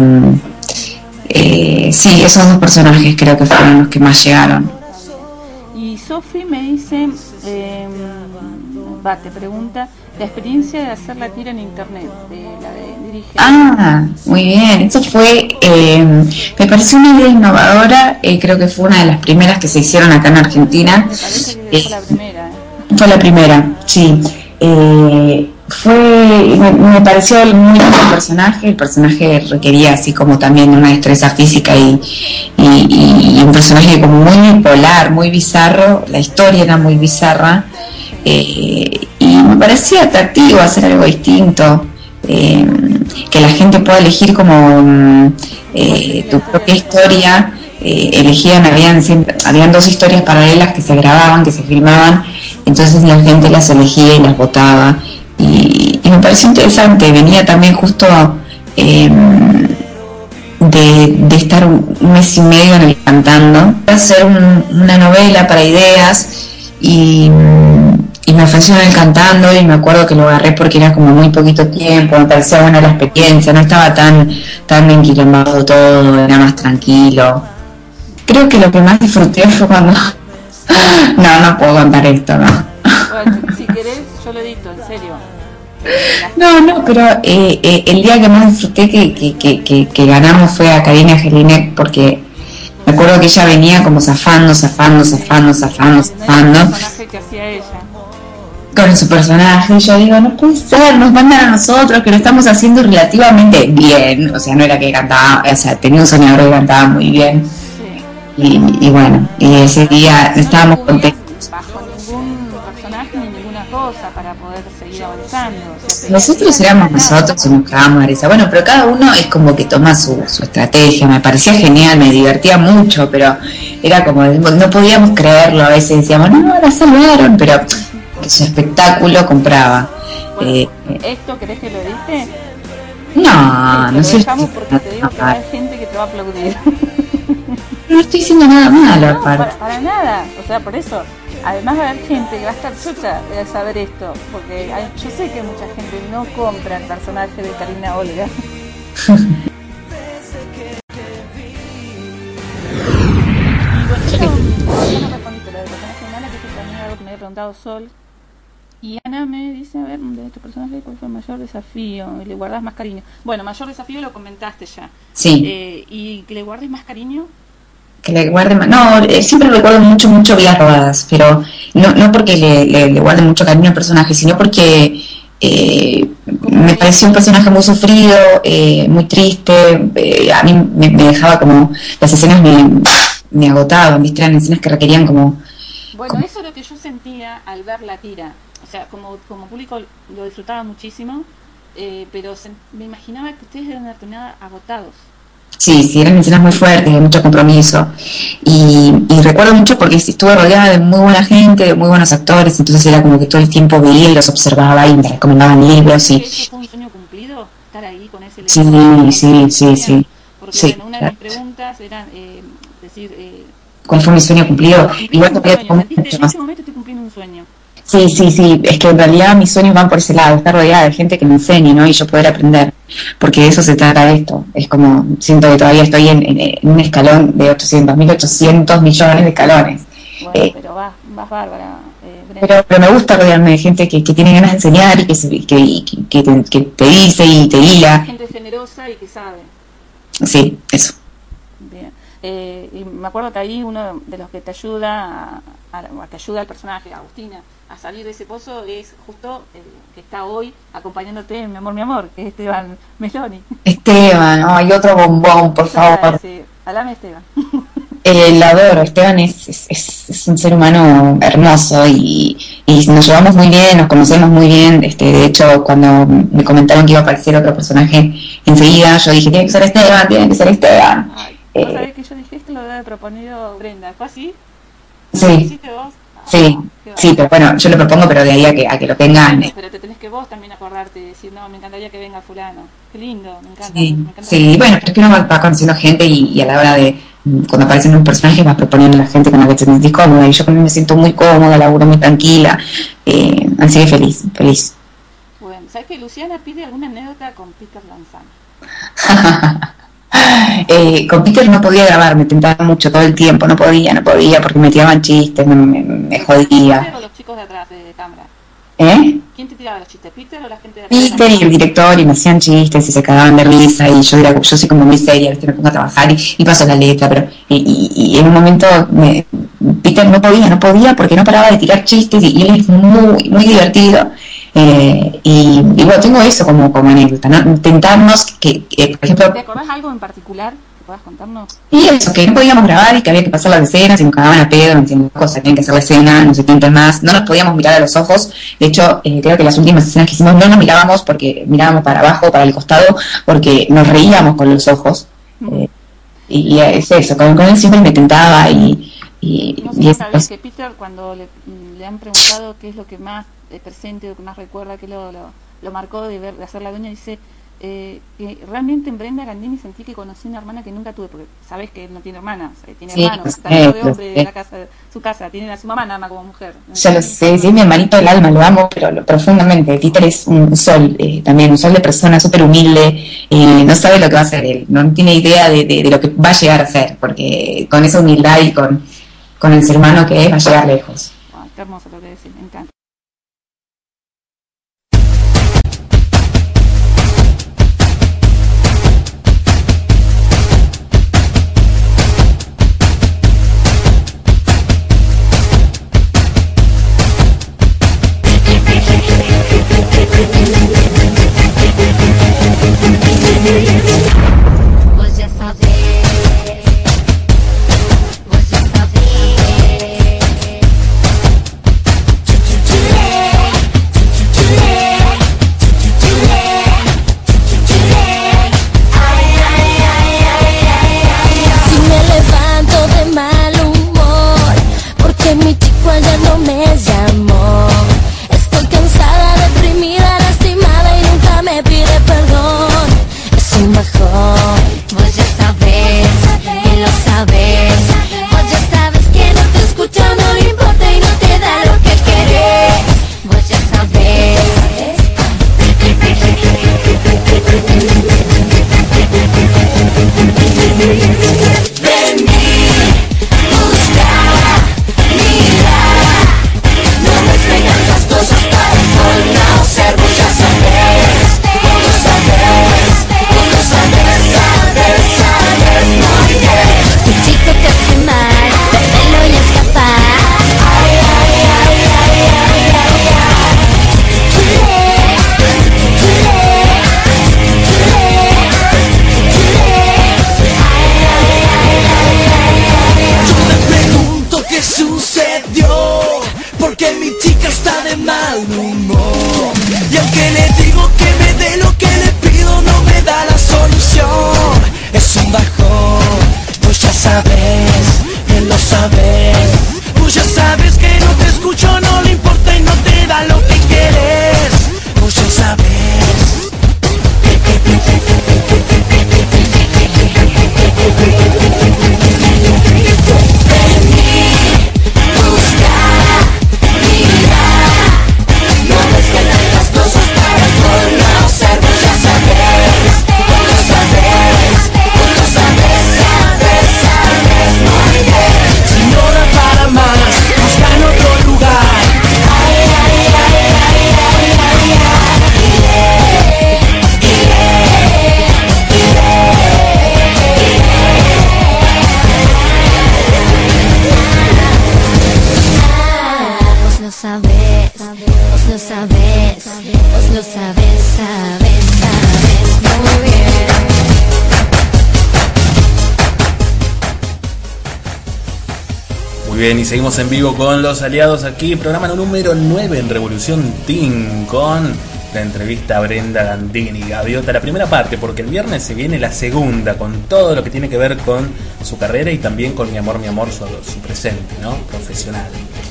eh, sí, esos dos personajes creo que fueron los que más llegaron. Y Sofi me dice, eh, va, te pregunta, la experiencia de hacer la tira en internet, de la de dirige. Ah, muy bien. Eso fue, eh, me pareció una idea innovadora. Eh, creo que fue una de las primeras que se hicieron acá en Argentina. Me parece que fue la primera. ¿eh? Fue la primera, sí. Eh, fue, me, me pareció muy lindo el personaje. El personaje requería así como también una destreza física y, y, y un personaje como muy bipolar, muy bizarro. La historia era muy bizarra. Eh, y me parecía atractivo hacer algo distinto, eh, que la gente pueda elegir como eh, tu propia historia. Eh, elegían, habían, siempre, habían dos historias paralelas que se grababan, que se filmaban, entonces la gente las elegía y las votaba, y, y me pareció interesante. Venía también justo eh, de, de estar un mes y medio en el Cantando, hacer un, una novela para ideas, y y me ofrecieron el Cantando y me acuerdo que lo agarré porque era como muy poquito tiempo, me parecía buena la experiencia, no estaba tan tan enquilombado todo, era más tranquilo. Creo que lo que más disfruté fue cuando no, no puedo contar esto, no. Bueno, si querés, yo lo edito, en serio. No, no, pero eh, eh, el día que más disfruté que, que, que, que, que ganamos fue a Karina Jelinek, porque Me acuerdo que ella venía como zafando, zafando, zafando, zafando, zafando. El personaje que hacía ella. Con su personaje, y yo digo, no puede ser, nos mandan a nosotros que lo estamos haciendo relativamente bien, o sea, no era que cantaba, o sea, tenía un sonidor que cantaba muy bien, Sí. y, y bueno, y ese día No estábamos te cubrías contentos. bajo ningún personaje ni ninguna cosa para poder seguir avanzando. O sea, te- Nosotros te- éramos nosotros y nos cagábamos de risa. Bueno, pero cada uno es como que toma su, su estrategia. Me parecía genial, me divertía mucho, pero era como, no podíamos creerlo. A veces decíamos, no, la salvaron, pero que su espectáculo compraba. Bueno, Eh, ¿esto crees que lo dije? no, Te no lo sé. dejamos porque te digo que va a haber gente que te va a aplaudir. No estoy diciendo nada malo, No, aparte. para, para nada, o sea, por eso. Además va a haber gente que va a estar chocha de saber esto, porque hay- yo sé que mucha gente no compra el personaje de Karina Olga. Y bueno, yo no, no respondiste lo del personaje de Nala, que es también algo que me había preguntado Sol. Y Ana me dice, a ver, de tu personaje, ¿cuál fue el mayor desafío? Y le guardas más cariño. Bueno, mayor desafío lo comentaste ya. Sí. Eh, y que le guardes más cariño. Que le guarde más. No, eh, siempre recuerdo mucho, mucho Vidas Robadas, pero no, no porque le, le, le guarde mucho cariño al personaje, sino porque eh, me pareció un personaje muy sufrido, eh, muy triste. Eh, a mí me, me dejaba como. Las escenas me, me agotaban, ¿viste? Eran escenas que requerían como. Bueno, como- eso es lo que yo sentía al ver la tira. O sea, como, como público lo disfrutaba muchísimo, eh, pero se, me imaginaba que ustedes deben haber terminado agotados. Sí, sí, eran escenas muy fuertes, de mucho compromiso. Y, y recuerdo mucho porque estuve rodeada de muy buena gente, de muy buenos actores, entonces era como que todo el tiempo veía y los observaba y me recomendaban libros. Y, ¿Eso fue un sueño cumplido? Estar ahí con ese sí, elenco? sí, sí, sí. Porque Sí, bueno, una de mis preguntas era eh, decir... Eh, ¿cuál fue mi sueño cumplido? Igual un todavía sueño, tengo sentiste, mucho en más. este momento estoy cumpliendo un sueño. Sí, sí, sí, es que en realidad mis sueños van por ese lado, estar rodeada de gente que me enseñe, ¿no? Y yo poder aprender, porque de eso se trata esto. Es como, siento que todavía estoy en, en, en un escalón de ochocientos, mil ochocientos millones de escalones. Bueno, Eh, pero vas, vas bárbara, eh, Brenda. pero, pero me gusta rodearme de gente que, que tiene ganas de enseñar y que, se- que, y que, que te, que te dice y te guía. Gente generosa y que sabe. Sí, eso. Bien. Eh, y me acuerdo que ahí uno de los que te ayuda a, a, a que ayuda al personaje, Agustina, a salir de ese pozo es justo el que está hoy acompañándote en Mi Amor, Mi Amor, que es Esteban Meloni. Esteban, ay, otro bombón, por favor. Sí, alame Esteban. Eh, lo adoro, Esteban es, es, es, es un ser humano hermoso y, y nos llevamos muy bien, nos conocemos muy bien. Este, de hecho, cuando me comentaron que iba a aparecer otro personaje enseguida, yo dije, tiene que ser Esteban, tiene que ser Esteban. Ay, Eh, ¿vos sabés que yo dije esto lo había proponido Brenda? ¿Fue así? ¿Lo Sí. hiciste vos? Ah, Sí, qué sí, pero bueno, yo lo propongo, pero de ahí a que, a que lo tengan. bueno, pero te tenés que vos también acordarte y decir, no, me encantaría que venga fulano. Qué lindo, me encanta. Sí, me encanta. sí, bueno, pero es que uno va, va conociendo gente y, y a la hora de, mm, cuando aparecen un personaje, vas proponiendo a la gente con la que te sentís cómoda. Y yo con él me siento muy cómoda, laburo muy tranquila, eh, así que feliz, feliz. Bueno, ¿sabes que Luciana pide alguna anécdota con Peter Lanzani? eh, con Peter no podía grabar, me tentaba mucho todo el tiempo, no podía, no podía, porque me tiraban chistes, me, me, me jodía. ¿Peter o los chicos de atrás de cámara? ¿Eh? ¿Quién te tiraba los chistes, Peter o la gente de atrás? Peter y el director, y me hacían chistes y se cagaban de risa, y yo era, yo soy como muy seria, ¿viste? Me pongo a trabajar y, y paso la letra, pero y, y, y en un momento me, Peter no podía, no podía porque no paraba de tirar chistes y, y él es muy, muy divertido. Eh, y, y bueno, tengo eso como, como anécdota, ¿no? Intentarnos que, que, por ejemplo, ¿Te acordás algo en particular que puedas contarnos? y eso, que no podíamos grabar y que había que pasar las escenas y nos cagaban a pedo, entiendo cosas, tenían que hacer la escena, no sé qué más, no nos podíamos mirar a los ojos. De hecho, eh, creo que las últimas escenas que hicimos no nos mirábamos porque mirábamos para abajo, para el costado, porque nos reíamos con los ojos. Eh, y, y es eso, con, con él siempre me tentaba y, y, No y sé es- si sabés que Peter, cuando le, le han preguntado qué es lo que más eh, presente, lo que más recuerda, que lo, lo, lo marcó de ver de hacer la dueña, dice eh, que realmente en Brenda Gandini sentí que conocí una hermana que nunca tuve, porque sabés que él no tiene hermanas, eh, tiene Sí, hermanos, lo está sé, lleno de lo hombres sé. de la casa, su casa, tiene a su mamá nada más como mujer. ya lo sé, sí, mi hermanito del alma, lo amo, pero lo, profundamente. Peter es un sol, eh, también un sol de persona, súper humilde, eh, no sabe lo que va a hacer él, no tiene idea de, de, de lo que va a llegar a ser, porque con esa humildad y con, con el ser humano que es, va a llegar lejos. Wow, qué hermoso lo que decís, me encanta. porque mi chica está de mal humor. Y aunque le digo que me dé lo que le pido, no me da la solución. Es un bajón, pues ya sabes, él lo sabe. Pues ya sabes que no te escucho, no le importa y no te da lo que quieres. Pues ya sabes. Bien, y seguimos en vivo con los aliados aquí, programa número nueve en Revolución Teen, con la entrevista a Brenda Gandini, Gaviota, la primera parte, porque el viernes se viene la segunda, con todo lo que tiene que ver con su carrera y también con Mi Amor, Mi Amor, su, su presente, ¿no? Profesional.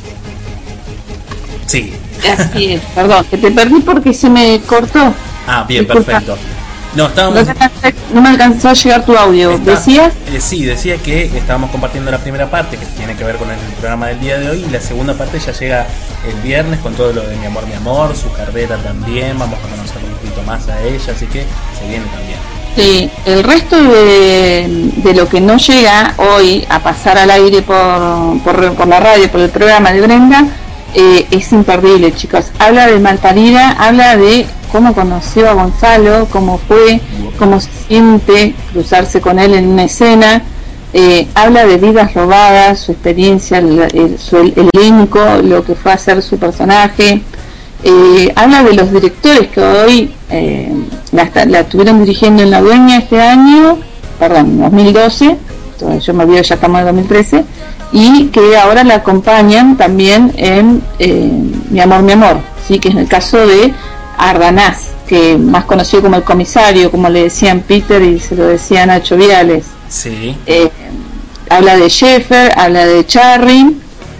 Sí. Así es, perdón, que te perdí porque se me cortó. Ah, bien, disculpa. Perfecto. No, estábamos... no, no me alcanzó a llegar tu audio. Está... ¿Decías? Eh, sí, decía que estábamos compartiendo la primera parte, que tiene que ver con el programa del día de hoy, y la segunda parte ya llega el viernes con todo lo de Mi Amor, Mi Amor, su carrera también, vamos a conocer un poquito más a ella, así que se viene también. Sí, el resto de, de lo que no llega hoy a pasar al aire por, por, por la radio, por el programa de Brenda, eh, es imperdible, chicos. Habla de Malparida, habla de cómo conoció a Gonzalo, cómo fue, cómo se siente cruzarse con él en una escena, eh, habla de vidas robadas, su experiencia, el, el, su el elenco, lo que fue a hacer su personaje, eh, habla de los directores que hoy eh, la, la estuvieron dirigiendo en La Dueña este año, perdón, en dos mil doce, yo me olvido, ya estamos en dos mil trece, y que ahora la acompañan también en eh, Mi Amor, Mi Amor, sí, que es el caso de Ardanaz, que más conocido como el comisario, como le decían Peter y se lo decía Nacho Viales. Sí. Eh, habla de Sheffer, habla de Charry,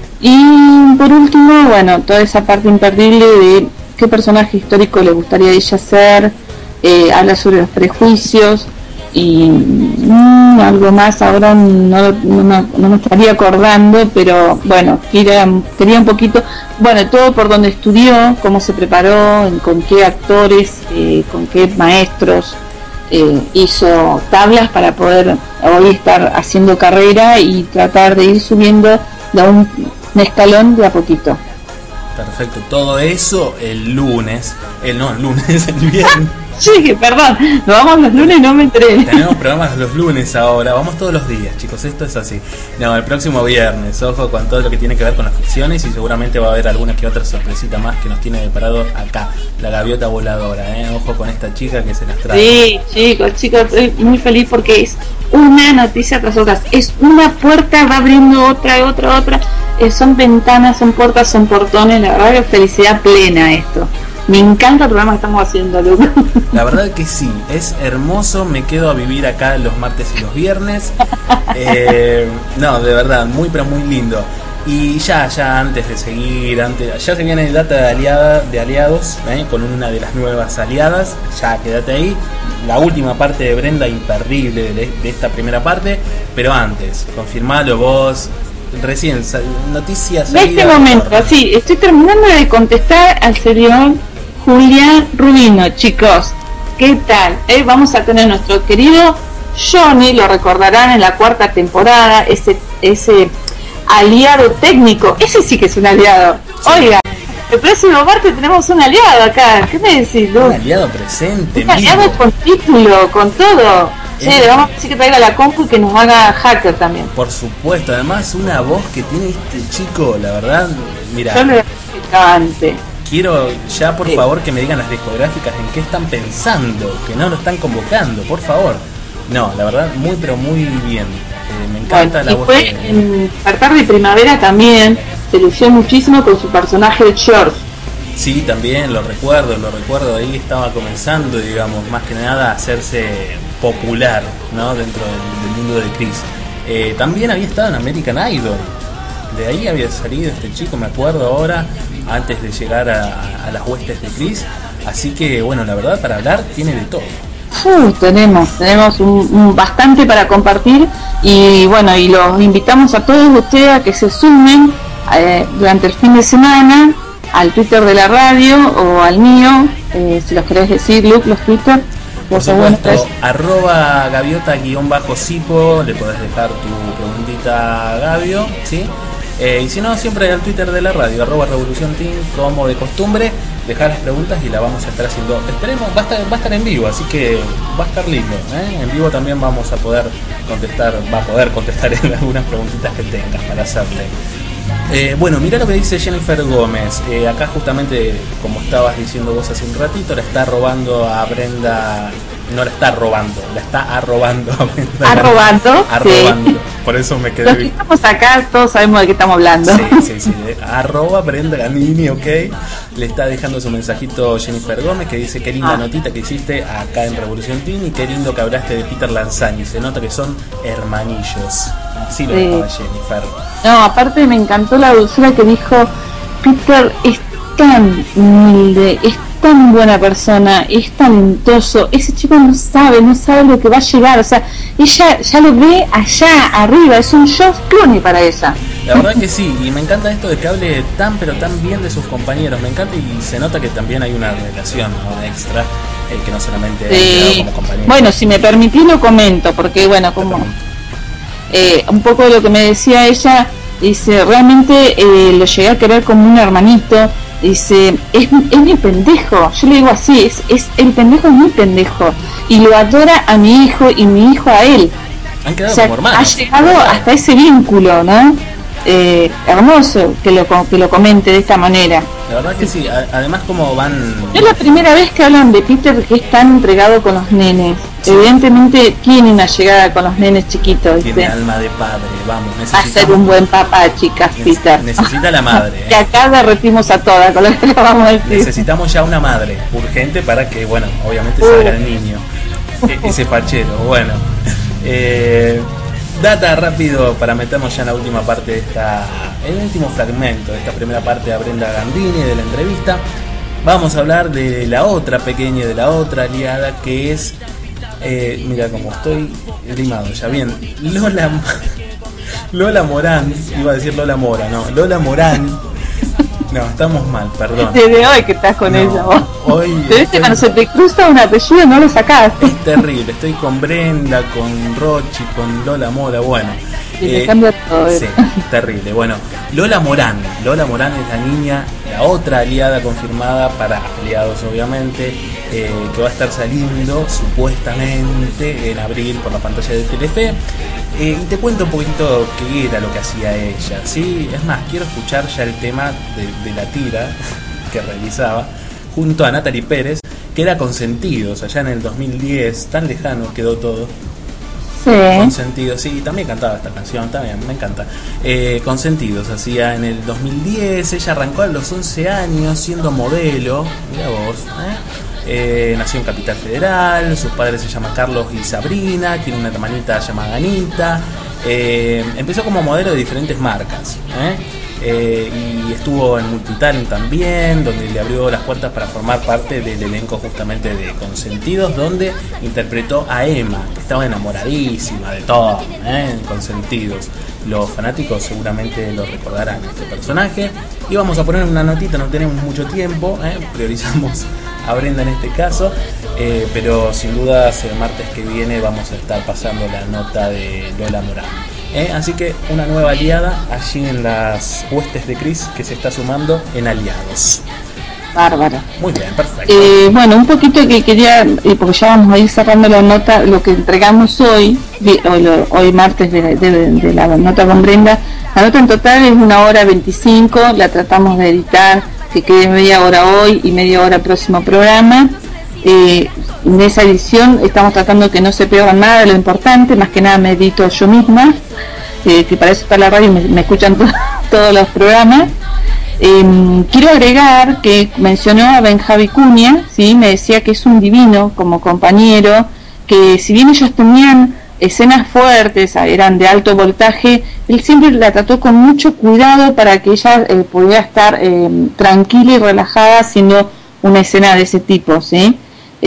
y por último, bueno, toda esa parte imperdible de qué personaje histórico le gustaría a ella ser, eh, habla sobre los prejuicios y mmm, algo más ahora no, no, no, no me estaría acordando, pero bueno, quería, quería un poquito, bueno, todo por donde estudió, cómo se preparó, con qué actores, eh, con qué maestros eh, hizo tablas para poder hoy estar haciendo carrera y tratar de ir subiendo de un, un escalón de a poquito. Perfecto, todo eso el lunes, el no, el lunes, el viernes. Sí, perdón, nos vamos los lunes y no me enteré. Tenemos programas los lunes ahora, vamos todos los días, chicos, esto es así. No, el próximo viernes, ojo con todo lo que tiene que ver con las ficciones y seguramente va a haber alguna que otra sorpresita más que nos tiene preparado acá, la gaviota voladora, ¿eh? Ojo con esta chica que se las trae. Sí, chicos, chicos, estoy muy feliz porque es una noticia tras otra, es una puerta, va abriendo otra, otra, otra, eh, son ventanas, son puertas, son portones, la verdad que felicidad plena esto. Me encanta el programa que estamos haciendo, Luca. La verdad que sí, es hermoso, me quedo a vivir acá los martes y los viernes. Eh, no, de verdad, muy pero muy lindo. Y ya, ya antes de seguir, antes, ya se viene el data de, aliada, de aliados, ¿eh? Con una de las nuevas aliadas, ya quédate ahí. La última parte de Brenda, imperdible de, de esta primera parte, pero antes, confirmalo vos. Recién, noticias. En este momento, sí, estoy terminando de contestar al señor Julián Rubino, chicos. ¿Qué tal? Eh, vamos a tener nuestro querido Johnny, lo recordarán en la cuarta temporada, ese ese aliado técnico, ese sí que es un aliado. Sí. Oiga, el próximo martes tenemos un aliado acá. ¿Qué me decís, Lu? Un aliado presente. Un aliado mismo. Con título, con todo. Sí, le vamos a decir que traiga la compu y que nos haga hacker también. Por supuesto, además una voz que tiene este chico, la verdad, mira. Yo le cante. Quiero ya, por sí. favor, que me digan las discográficas en qué están pensando, que no lo están convocando, por favor. No, la verdad, muy pero muy bien. Eh, me encanta bueno, la y voz. Fue de... en Despertar de Primavera también, se lució muchísimo con su personaje de George. Sí, también lo recuerdo, lo recuerdo, ahí estaba comenzando, digamos, más que nada a hacerse popular, ¿no? Dentro del, del mundo de Chris. Eh, también había estado en American Idol, de ahí había salido este chico, me acuerdo ahora, antes de llegar a, a las huestes de Chris, así que bueno, la verdad para hablar tiene de todo. Uh, tenemos, tenemos un, un bastante para compartir y bueno, y los invitamos a todos ustedes a que se sumen eh, durante el fin de semana al Twitter de la radio o al mío, eh, si los querés decir, Luke, los Twitter. Por supuesto, arroba gaviota guión bajo cipo, le podés dejar tu preguntita a Gavio, ¿sí? Eh, y si no, siempre al Twitter de la radio, arroba Revolución Team, como de costumbre, dejar las preguntas y las vamos a estar haciendo. Esperemos, va a estar, va a estar en vivo, así que va a estar lindo, ¿eh? En vivo también vamos a poder contestar, va a poder contestar en algunas preguntitas que tengas para hacerle. Eh, bueno, mira lo que dice Jennifer Gómez. Eh, acá justamente, como estabas diciendo vos hace un ratito, la está robando a Brenda. No la está robando, la está arrobando a Brenda. Arrobando. Arrobando. Sí. Por eso me quedé. Los que estamos acá todos sabemos de qué estamos hablando. Sí, sí, sí. Arroba Brenda Ganini, ok. Le está dejando su mensajito Jennifer Gómez que dice: qué linda ah. notita que hiciste acá en Revolución Teen y qué lindo que hablaste de Peter Lanzani. Se nota que son hermanillos. Así lo sí. dejaba Jennifer. No, aparte me encantó la dulzura que dijo: Peter es tan humilde, es tan buena persona, es talentoso, ese chico no sabe, no sabe lo que va a llegar, o sea, ella ya lo ve allá arriba, es un George Clooney para ella. La verdad que sí, y me encanta esto de que hable tan pero tan bien de sus compañeros, me encanta y se nota que también hay una relación, ¿no? Extra, eh, que no solamente sí. como compañeros. Bueno, si me permitís lo comento, porque bueno, como eh, un poco de lo que me decía ella, dice, realmente eh, lo llegué a querer como un hermanito. Dice, es, es mi pendejo, yo le digo así, es, es el pendejo es mi pendejo y lo adora a mi hijo y mi hijo a él. Han quedado o sea, como hermanos. Ha llegado hasta ese vínculo, ¿no? Eh, hermoso que lo que lo comente de esta manera. La verdad que sí, a, además como van... Es la primera vez que hablan de Peter que es tan entregado con los nenes. Sí. Evidentemente tiene una llegada con los nenes chiquitos. Tiene ¿viste? Alma de padre, vamos. Va a ser un buen papá, chicas, Peter. Necesita la madre. Que acá derretimos a todas con lo que le vamos a decir. Necesitamos ya una madre urgente para que, bueno, obviamente salga uh. el niño. E- ese fachero, bueno. Eh... Data rápido para meternos ya en la última parte de esta, el último fragmento de esta primera parte de Brenda Gandini de la entrevista. Vamos a hablar de la otra pequeña, de la otra aliada que es, eh, mira como estoy rimado ya bien, Lola, Lola Morán, iba a decir Lola Mora, no, Lola Morán. No, estamos mal, perdón. Desde hoy que estás con no, ella vos. Hoy Desde estoy... cuando se te cruza un apellido no lo sacás. Es terrible, estoy con Brenda, con Rochi, con Lola Mora, bueno. Y eh, cambia todo. Sí, terrible. Bueno, Lola Morán. Lola Morán es la niña, la otra aliada confirmada para aliados, obviamente, eh, que va a estar saliendo supuestamente en abril por la pantalla de Telefe. Eh, y te cuento un poquito qué era lo que hacía ella, ¿sí? Es más, quiero escuchar ya el tema de, de la tira que realizaba junto a Natalie Pérez, que era Consentidos, allá en el dos mil diez, tan lejano quedó todo. Sí. Consentidos, sí, también cantaba esta canción, también, me encanta. Eh, Consentidos, hacía en el dos mil diez, ella arrancó a los once años siendo modelo, mira vos, ¿eh? Eh, nació en Capital Federal, sus padres se llaman Carlos y Sabrina, tiene una hermanita llamada Anita, eh, empezó como modelo de diferentes marcas, ¿eh? Eh, y estuvo en Multitalent también, donde le abrió las puertas para formar parte del elenco justamente de Consentidos, donde interpretó a Emma, que estaba enamoradísima de todo, ¿eh? En Consentidos. Los fanáticos seguramente lo recordarán, este personaje. Y vamos a poner una notita, no tenemos mucho tiempo, ¿eh? Priorizamos a Brenda en este caso, eh, pero sin dudas el martes que viene vamos a estar pasando la nota de Lola Morán. ¿Eh? Así que una nueva aliada allí en las huestes de Chris que se está sumando en aliados. Bárbaro. Muy bien, perfecto. Eh, bueno, un poquito que quería, eh, porque ya vamos a ir cerrando la nota, lo que entregamos hoy, hoy, hoy martes de, de, de la nota con Brenda. La nota en total es una hora veinticinco, la tratamos de editar, que quede media hora hoy y media hora próximo programa. Eh, en esa edición estamos tratando que no se pierda nada de lo importante, más que nada me edito yo misma. que, que para eso está la radio y me, me escuchan to- todos los programas. Eh, quiero agregar que mencionó a Benja Vicuña, ¿sí? Me decía que es un divino como compañero, que si bien ellos tenían escenas fuertes, eran de alto voltaje, él siempre la trató con mucho cuidado para que ella eh, pudiera estar eh, tranquila y relajada haciendo una escena de ese tipo, ¿sí?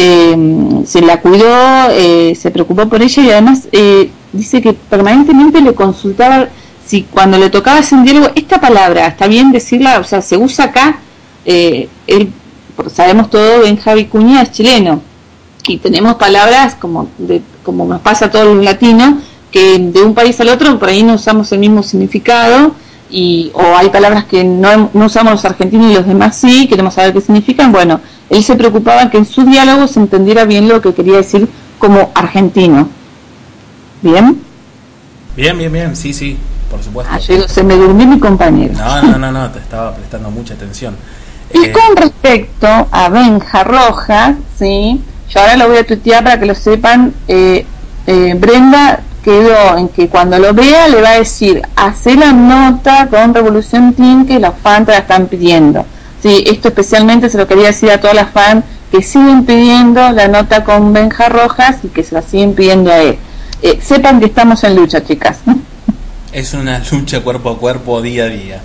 Eh, se la cuidó, eh, se preocupó por ella y además eh, dice que permanentemente le consultaba si cuando le tocaba hacer un diálogo, esta palabra, está bien decirla, o sea, se usa acá, eh, él, sabemos todo, Benja Vicuña es chileno, y tenemos palabras como de, como nos pasa a todos los latinos, que de un país al otro por ahí no usamos el mismo significado, y o hay palabras que no, no usamos los argentinos y los demás sí, queremos saber qué significan. Bueno, él se preocupaba que en su diálogo se entendiera bien lo que quería decir como argentino. ¿Bien? Bien, bien, bien, sí, sí, por supuesto. Ah, yo digo, se me durmió mi compañero. No, no, no, no, te estaba prestando mucha atención. Y Eh, con respecto a Benja Rojas, ¿sí? Yo ahora lo voy a tuitear para que lo sepan. eh, eh, Brenda quedó en que cuando lo vea le va a decir, hace la nota con Revolución Teen que los fans te la están pidiendo. Sí, esto especialmente se lo quería decir a todas las fans que siguen pidiendo la nota con Benja Rojas y que se la siguen pidiendo a él. Eh, sepan que estamos en lucha, chicas. Es una lucha cuerpo a cuerpo, día a día.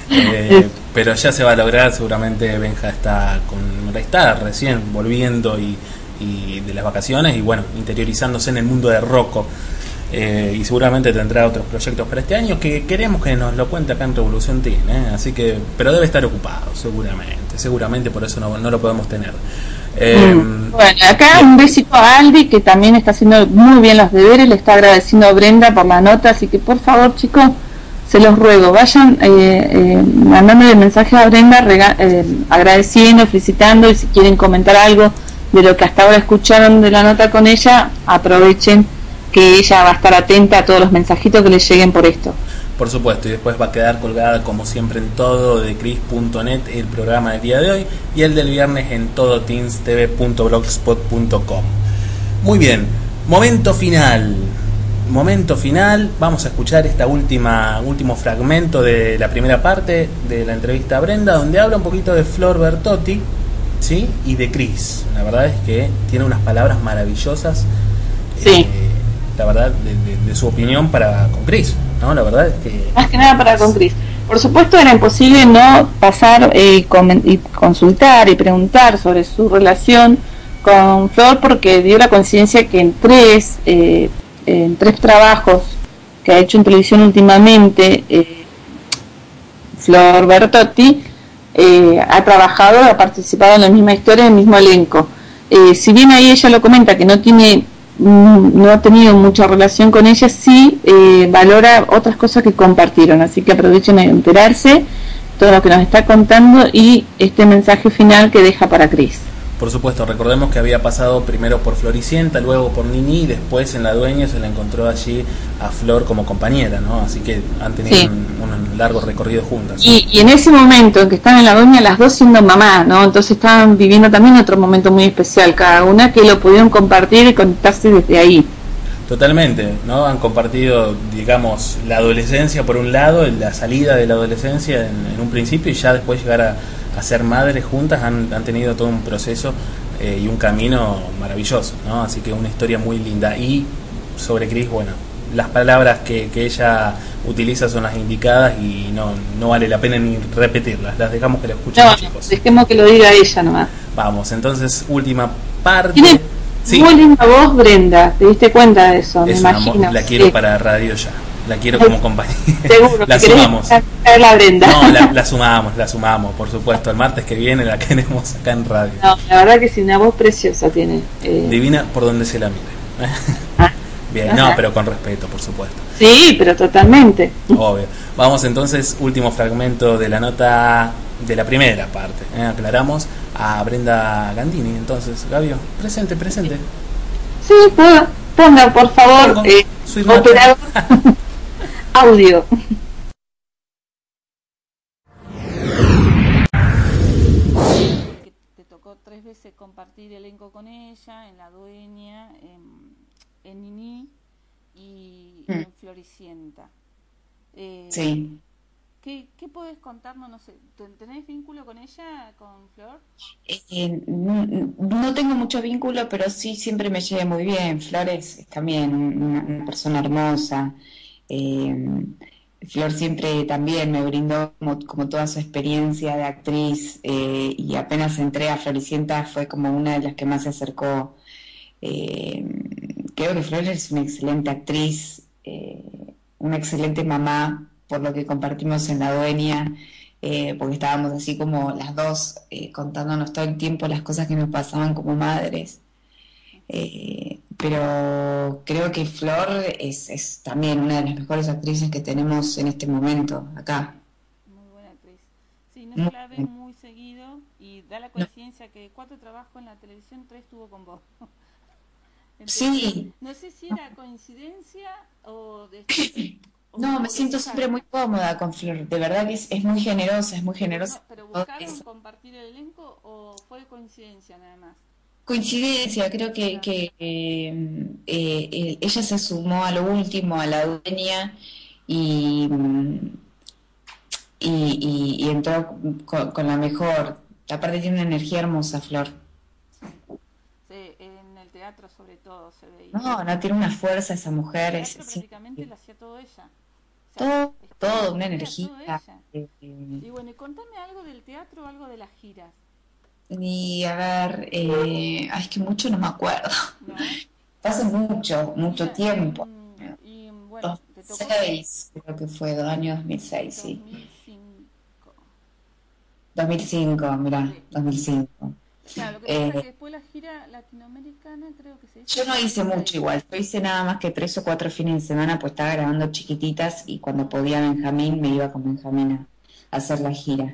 Eh, pero ya se va a lograr, seguramente Benja está con está recién volviendo y, y de las vacaciones y bueno, interiorizándose en el mundo de Rocco. Eh, y seguramente tendrá otros proyectos para este año que queremos que nos lo cuente acá en Revolución Teen, ¿eh? Así que, pero debe estar ocupado, seguramente, seguramente por eso no, no lo podemos tener. Eh, Mm. Bueno, acá un besito a Aldi que también está haciendo muy bien los deberes, le está agradeciendo a Brenda por la nota, así que por favor chicos, se los ruego, vayan eh, eh, mandándole mensajes a Brenda rega- eh, agradeciendo, felicitando, y si quieren comentar algo de lo que hasta ahora escucharon de la nota con ella, aprovechen que ella va a estar atenta a todos los mensajitos que le lleguen por esto. Por supuesto, y después va a quedar colgada como siempre en todo de cris punto net el programa del día de hoy y el del viernes en todo teens t v punto blogspot punto com. Muy bien, momento final. Momento final, vamos a escuchar esta última último fragmento de la primera parte de la entrevista a Brenda, donde habla un poquito de Flor Bertotti, ¿sí? Y de Cris. La verdad es que tiene unas palabras maravillosas. Sí. Eh, la verdad, de, de, de su opinión para con Cris, ¿no? La verdad es que... Más que nada para con Cris. Por supuesto era imposible no pasar eh, comen- y consultar y preguntar sobre su relación con Flor, porque dio la coincidencia que en tres, eh, en tres trabajos que ha hecho en televisión últimamente, eh, Flor Bertotti eh, ha trabajado, ha participado en la misma historia, en el mismo elenco. Eh, si bien ahí ella lo comenta que no tiene no ha tenido mucha relación con ella, sí eh, valora otras cosas que compartieron, así que aprovechen a enterarse todo lo que nos está contando y este mensaje final que deja para Cris. Por supuesto, recordemos que había pasado primero por Floricienta, luego por Nini y después en La Dueña se la encontró allí a Flor como compañera, ¿no? Así que han tenido Sí. un, un largo recorrido juntas. Y, y en ese momento en que están en la doña, las dos siendo mamá, ¿no? Entonces estaban viviendo también otro momento muy especial, cada una, que lo pudieron compartir y conectarse desde ahí. Totalmente, ¿no? Han compartido, digamos, la adolescencia por un lado, la salida de la adolescencia en, en un principio y ya después llegar a, a ser madres juntas, han, han tenido todo un proceso eh, y un camino maravilloso, ¿no? Así que una historia muy linda. Y sobre Cris, bueno, las palabras que, que ella utiliza son las indicadas y no, no vale la pena ni repetirlas, las dejamos que la escuchen No, los chicos. dejemos que lo diga ella nomás. Vamos, entonces, última parte. Tiene Sí. muy linda voz, Brenda, ¿te diste cuenta de eso? Es Me una mo- imagino. la quiero Sí. para radio ya. La quiero como compañera. Seguro, La que querés sumamos. traer la Brenda. No, la, la sumamos, la sumamos, por supuesto. El martes que viene la queremos acá en radio. No, la verdad que sí, una voz preciosa tiene. Eh, Divina por donde se la mire. Ah. Bien, no, pero con respeto, por supuesto. sí, pero totalmente. Obvio. Vamos entonces, último fragmento de la nota de la primera parte. ¿eh? Aclaramos a Brenda Gandini. Entonces, Gabio, presente, presente. Sí, puedo. Ponga, por favor, Pongo. eh, Soy rata. operador. Audio. Que te tocó tres veces compartir elenco con ella, en La Dueña, en, en Nini y Mm. en Floricienta. Eh, Sí. ¿qué, ¿Qué podés contarnos? No sé, ¿tenés vínculo con ella, con Flor? Eh, no, no tengo mucho vínculo, pero sí siempre me llevé muy bien. Flor es, es también una, una persona hermosa. Eh, Flor siempre también me brindó como, como toda su experiencia de actriz, eh, y apenas entré a Floricienta fue como una de las que más se acercó. Eh, Creo que Flor es una excelente actriz, eh, una excelente mamá, por lo que compartimos en La Dueña, eh, porque estábamos así como las dos, eh, contándonos todo el tiempo las cosas que nos pasaban como madres. Eh, pero creo que Flor es, es también una de las mejores actrices que tenemos en este momento acá. Muy buena actriz. Sí, no Muy se la ve bien. muy seguido y da la No. coincidencia que cuatro trabajos en la televisión, tres tuvo con vos. Entonces, Sí, no sé si era coincidencia o de... o- no, me o siento buscaron. siempre muy cómoda con Flor, de verdad que es, es muy generosa, es muy Pero, generosa. no, pero en todo buscaron eso. compartir el elenco o fue coincidencia nada más. Coincidencia, creo que, Claro. que eh, eh, ella se sumó a lo último, a La Dueña, y, y, y, y entró con, con la mejor. Aparte tiene una energía hermosa, Flor. Sí. Sí, en el teatro sobre todo se veía. No, no tiene una fuerza esa El mujer, es, teatro es prácticamente increíble. lo hacía todo ella. O sea, todo, estaba todo, una todo energía. ella. eh, Y bueno, y contame algo del teatro, algo de las giras, y a ver, eh, ay, es que mucho no me acuerdo. ¿no? Hace mucho, mucho Mira, tiempo. y, y bueno, te tocó dos mil seis, creo que fue, dos años dos mil seis, sí. dos mil cinco. dos mil cinco, mirá, Sí. dos mil cinco. Claro, lo que pasa es Eh, que después la gira latinoamericana creo que se hizo yo no en hice mucho dos mil seis. igual, yo hice nada más que tres o cuatro fines de semana, pues estaba grabando chiquititas y cuando podía Benjamín me iba con Benjamín a, a hacer la gira.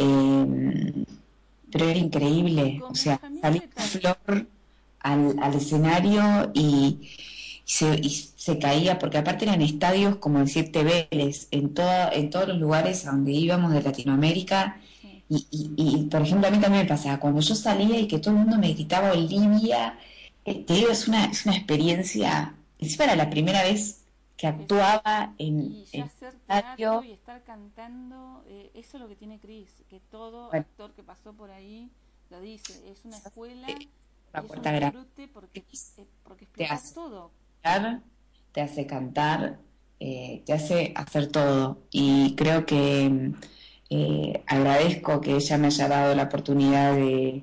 Eh, pero era ¿Y increíble, con o sea, Benjamín salí qué con tal? Flor al, al escenario y se, y se caía, porque aparte eran estadios como decirte Vélez, en, todo, en todos los lugares a donde íbamos de Latinoamérica. Sí. Y, y, y, por ejemplo, a mí también me pasaba, cuando yo salía y que todo el mundo me gritaba Olivia, eh, te digo, es una, es una experiencia, encima era la primera vez que actuaba en, Y ya en hacer teatro estadio. y estar cantando, eh, eso es lo que tiene Cris, que todo Bueno, actor que pasó por ahí lo dice, es una escuela eh, y una es un puerta grande, disfrute porque, eh, porque te explotas hace todo. cantar, te hace cantar, eh, te hace hacer todo. Y creo que eh, agradezco que ella me haya dado la oportunidad de,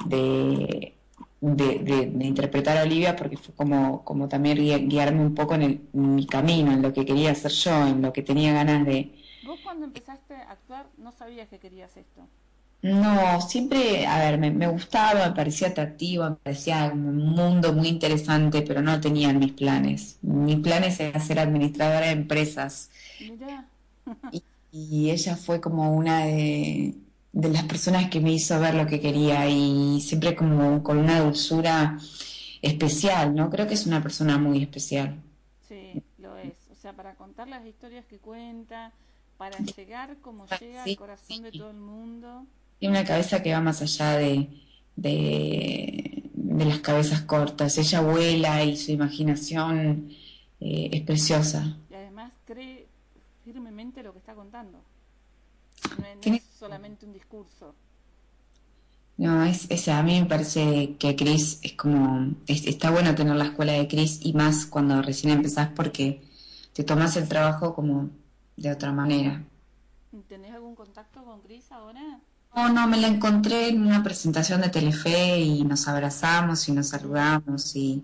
de, de, de- de interpretar a Olivia, porque fue como, como también gui- guiarme un poco en, el- en mi camino, en lo que quería hacer yo, en lo que tenía ganas de. Vos cuando empezaste a actuar no sabías que querías esto. No, siempre, a ver, me, me gustaba, me parecía atractivo, me parecía un mundo muy interesante, pero no tenía en mis planes. Mis planes era ser administradora de empresas. Mirá, Y, y ella fue como una de, de las personas que me hizo ver lo que quería, y siempre como con una dulzura especial, ¿no? Creo que es una persona muy especial. sí, lo es. O sea, para contar las historias que cuenta, para llegar como llega al Sí, corazón de sí. todo el mundo. Tiene una cabeza que va más allá de, de, de las cabezas cortas. Ella vuela y su imaginación eh, es preciosa. Y además cree firmemente lo que está contando. No es, no es Tiene, solamente un discurso. no, es, es, a mí me parece que Cris es como, es- está bueno tener la escuela de Cris, y más cuando recién empezás, porque te tomas el trabajo como de otra manera. ¿Tenés algún contacto con Cris ahora? No, no, me la encontré en una presentación de Telefe y nos abrazamos y nos Mm, saludamos, y,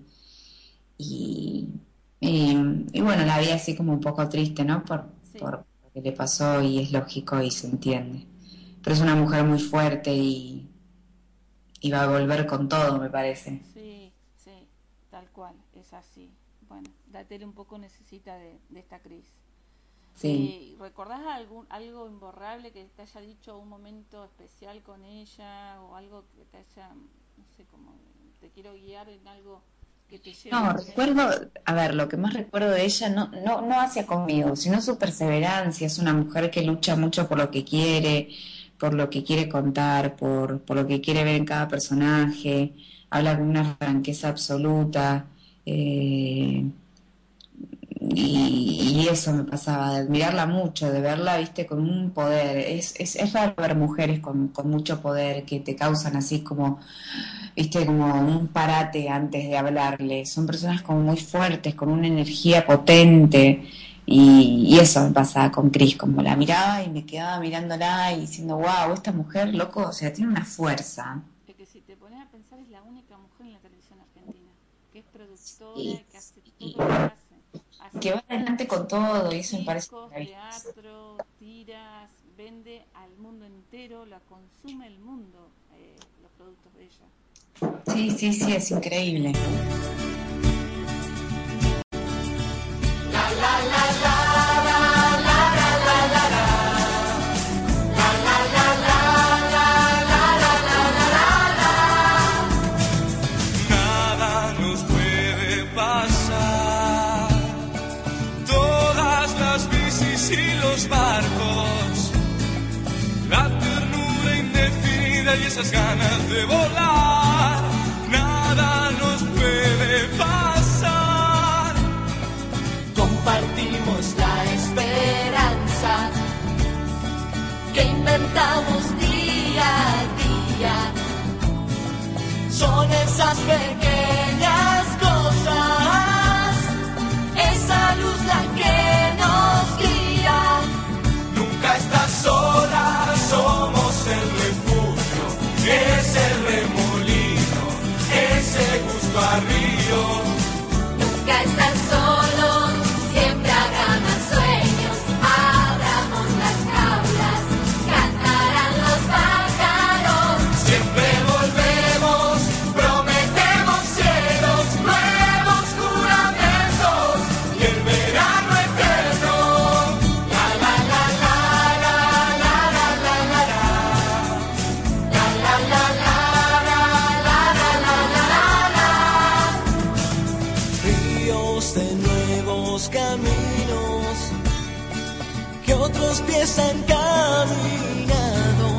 y, y, y bueno, la vi así como un poco triste, ¿no? Por, sí, por lo que le pasó, y es lógico y se entiende. Pero es una mujer muy fuerte, y, y va a volver con todo, me parece. sí, sí, tal cual, es así. Bueno, la tele un poco necesita de, de esta Cris. Sí. Eh, ¿recordás algún, algo imborrable que te haya dicho, un momento especial con ella o algo que te haya, no sé, como te quiero guiar en algo que te lleve No, a tener... recuerdo, a ver, lo que más recuerdo de ella no, no, no hacia conmigo, sino su perseverancia. Es una mujer que lucha mucho por lo que quiere, por lo que quiere contar, por, por lo que quiere ver en cada personaje. Habla con una franqueza absoluta. Eh, y, y eso me pasaba, de admirarla mucho, de verla, viste, con un poder. Es, es, es raro ver mujeres con, con mucho poder que te causan así como, viste, como un parate antes de hablarle. Son personas como muy fuertes, con una energía potente. Y, y eso me pasaba con Cris, como la miraba y me quedaba mirándola y diciendo, wow, esta mujer, loco, o sea, tiene una fuerza. Es que si te pones a pensar, es la única mujer en la televisión argentina, que es productora, Sí, que hace sí. todo lo que hace. Hace Que va adelante con todo, y eso me parece discos, maravilloso. teatro, tiras, vende al mundo entero, la consume el mundo, eh, los productos de ella. Sí, sí, sí, es increíble. Nada nos puede pasar. Todas las bicis y los barcos, la ternura indefinida y esas ganas de volar. Nada nos puede pasar. Compartimos la esperanza que inventamos día a día. Son esas pequeñas cosas, esa luz la que nos guía. Nunca estás sola, somos el refugio, ese remolino, ese gusto a río. Nunca estás solo, siempre habrá más sueños. Abramos las jaulas, cantarán los pájaros. Siempre volvemos, prometemos cielos, nuevos juramentos y el verano eterno. La la la la la la la la la la la la la la la la la. Ríos de nuevos caminos que otros pies han caminado.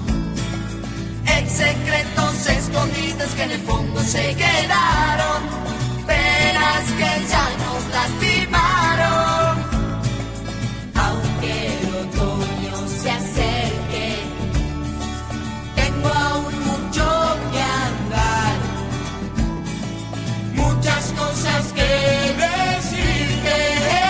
En secretos escondidos que en el fondo se quedaron, penas que ya nos lastimaron. Aunque el otoño se acerque, tengo aún mucho que andar, muchas cosas que decirte.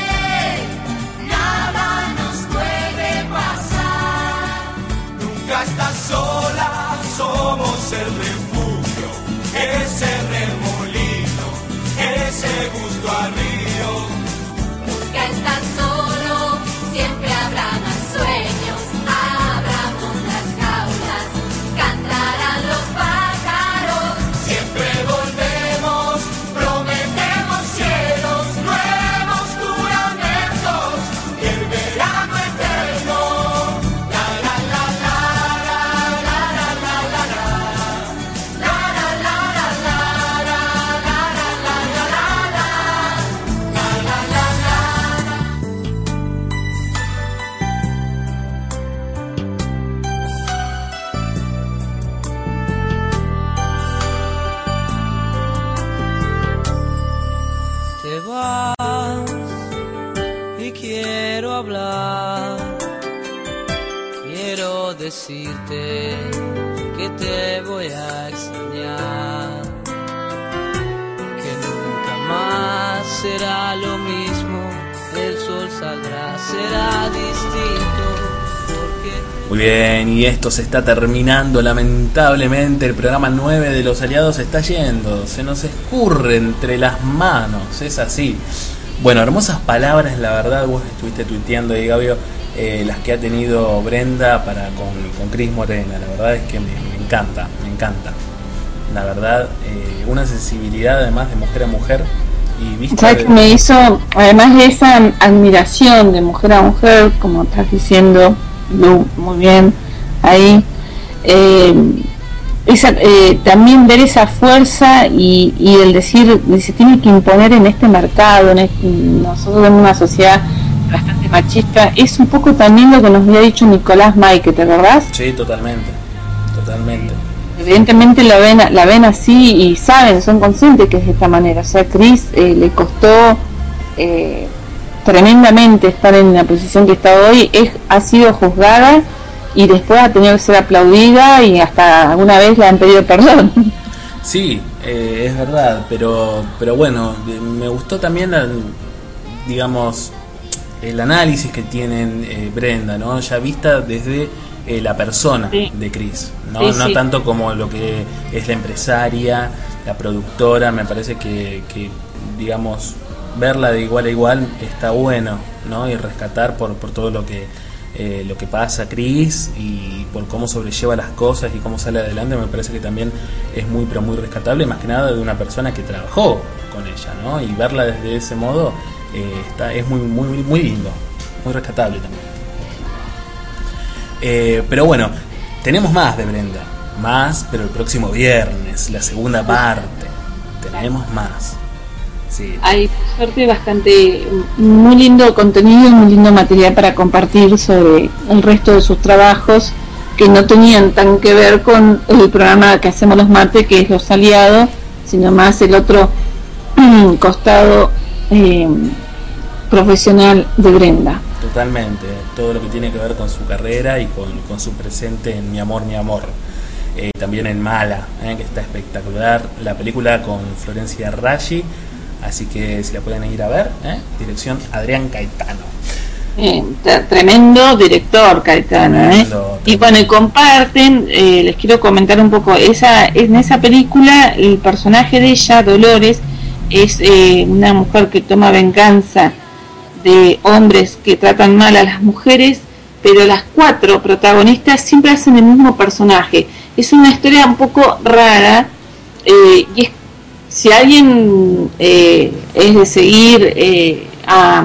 Nada nos puede pasar. Nunca estás sola, somos el refugio, ese remolino, ese gusto a río. Nunca estás solo, siempre habrá más sueños. Abramos las jaulas, cantarán los pájaros. Siempre volvemos, prometemos cielos, nuevos juramentos y el verano eterno. La la la la la la la la la la la la la la la la Te vas y quiero hablar, quiero decirte que te voy a extrañar, que nunca más será lo mismo, el sol saldrá, será distinto, porque... Muy bien, y esto se está terminando lamentablemente. El programa nueve de Los Aliados se está yendo, se nos escurre entre las manos, es así. Bueno, hermosas palabras, la verdad. Vos estuviste tuiteando ahí, Gabio, eh, las que ha tenido Brenda para con, con Cris Morena. La verdad es que me, me encanta, me encanta. La verdad, eh, una sensibilidad además de mujer a mujer. Y vista ¿Sabes de... que me hizo, además de esa admiración de mujer a mujer, como estás diciendo, Lu, muy bien, ahí, eh, esa, eh, también ver esa fuerza y, y el decir, se tiene que imponer en este mercado, en este, nosotros en una sociedad bastante machista, es un poco también lo que nos había dicho Nicolás Maike, ¿te acordás? Sí, totalmente, totalmente. Evidentemente la ven, la ven así y saben, son conscientes que es de esta manera. O sea, Cris eh, le costó eh, tremendamente estar en la posición que está hoy, es, ha sido juzgada y después ha tenido que ser aplaudida y hasta alguna vez le han pedido perdón. Sí, eh, es verdad, pero pero bueno, me gustó también, la, digamos, el análisis que tienen eh, Brenda, ¿no? Ya vista desde eh, la persona sí. de Chris, ¿no? Sí, no sí. tanto como lo que es la empresaria, la productora. Me parece que, que digamos, verla de igual a igual está bueno, ¿no? Y rescatar por, por todo lo que eh, lo que pasa Chris y por cómo sobrelleva las cosas y cómo sale adelante, me parece que también es muy pero muy rescatable, más que nada de una persona que trabajó con ella, ¿no? Y verla desde ese modo eh, está es muy muy muy lindo, muy rescatable también. Eh, pero bueno, tenemos más de Brenda, más, pero el próximo viernes, la segunda parte, tenemos más. Sí. Hay, por suerte, bastante, muy lindo contenido y muy lindo material para compartir sobre el resto de sus trabajos que no tenían tan que ver con el programa que hacemos los martes, que es Los Aliados, sino más el otro costado eh, profesional de Brenda. Totalmente, todo lo que tiene que ver con su carrera y con, con su presente en Mi Amor, Mi Amor. Eh, también en Mala, eh, que está espectacular, la película con Florencia Raggi. Así que si la pueden ir a ver, ¿eh? Dirección Adrián Caetano. Eh, tremendo director Caetano, tremendo, ¿eh? Tremendo. Y bueno, y comparten, eh, les quiero comentar un poco, esa en esa película el personaje de ella, Dolores, es eh, una mujer que toma venganza de hombres que tratan mal a las mujeres, pero las cuatro protagonistas siempre hacen el mismo personaje. Es una historia un poco rara, eh, y es si alguien eh, es de seguir eh, a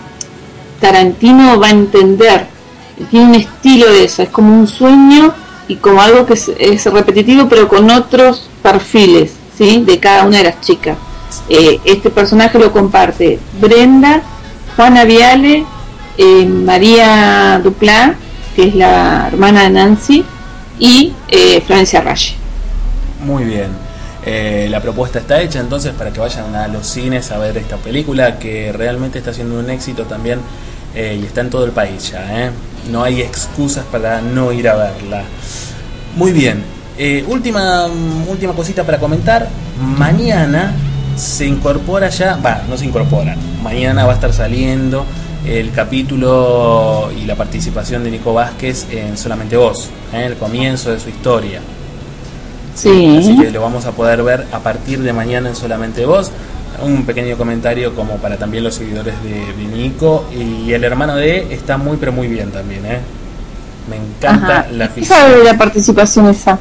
Tarantino va a entender, tiene un estilo de eso, es como un sueño y como algo que es, es repetitivo pero con otros perfiles, ¿sí? De cada una de las chicas. Eh, este personaje lo comparte Brenda, Juana Viale, eh, María Duplá, que es la hermana de Nancy, y eh, Florencia Raggi. Muy bien. Eh, la propuesta está hecha entonces para que vayan a los cines a ver esta película que realmente está siendo un éxito también, eh, y está en todo el país ya, ¿eh? No hay excusas para no ir a verla. Muy bien, eh, última última cosita para comentar. Mañana se incorpora ya, va, no se incorpora, mañana va a estar saliendo el capítulo y la participación de Nico Vázquez en Solamente Vos, ¿eh? El comienzo de su historia. Sí. Así que lo vamos a poder ver a partir de mañana en Solamente Vos. Un pequeño comentario como para también los seguidores de, de Nico. Y el hermano de está muy pero muy bien también, ¿eh? Me encanta. Ajá. La ficción. ¿Qué sabe de la participación esa?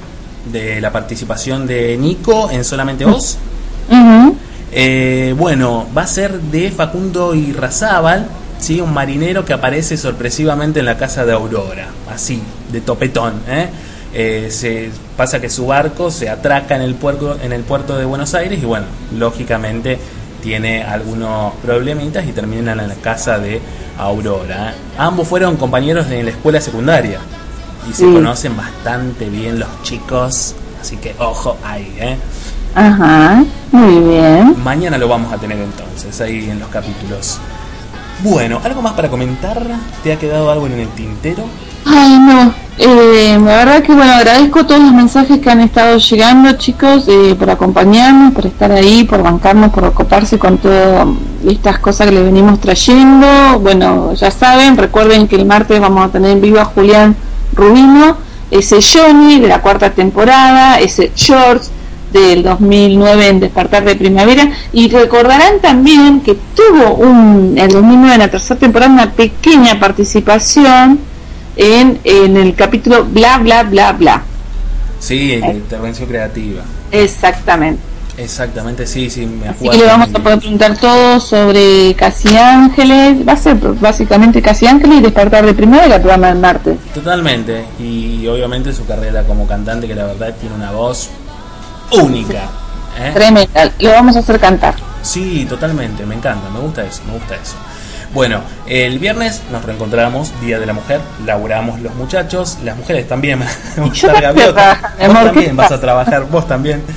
De la participación de Nico en Solamente Vos. Uh-huh. eh, Bueno, va a ser de Facundo Irrazábal, ¿sí? Un marinero que aparece sorpresivamente en la casa de Aurora. Así, de topetón, ¿eh? Eh, se pasa que su barco se atraca en el puerto en el puerto de Buenos Aires y bueno, lógicamente tiene algunos problemitas y terminan en la casa de Aurora, ¿eh? Ambos fueron compañeros en la escuela secundaria y se sí. conocen bastante bien los chicos, así que ojo ahí, ¿eh? Ajá, muy bien. Mañana lo vamos a tener entonces ahí en los capítulos. Bueno, ¿algo más para comentar? ¿Te ha quedado algo en el tintero? Ay, no, eh, la verdad que bueno, agradezco todos los mensajes que han estado llegando, chicos, eh, por acompañarnos, por estar ahí, por bancarnos, por ocuparse con todas estas cosas que les venimos trayendo. Bueno, ya saben, recuerden que el martes vamos a tener en vivo a Julián Rubino, ese Johnny de la cuarta temporada, ese George del dos mil nueve en Despertar de Primavera, y recordarán también que tuvo un, en el dos mil nueve en la tercera temporada una pequeña participación En, en el capítulo bla bla bla bla. Sí, la intervención creativa. Exactamente. Exactamente, sí, sí, me acuerdo. Así que le vamos a poder preguntar todo sobre Casi Ángeles. Va a ser básicamente Casi Ángeles y Despertar de Primavera, el programa del martes. Totalmente. Y obviamente su carrera como cantante, que la verdad tiene una voz única, ¿eh? Tremenda. Lo vamos a hacer cantar. Sí, totalmente. Me encanta, me gusta eso, me gusta eso. Bueno, el viernes nos reencontramos, Día de la Mujer, laburamos los muchachos, las mujeres también. Gaviota, vos también vas a trabajar, vos también.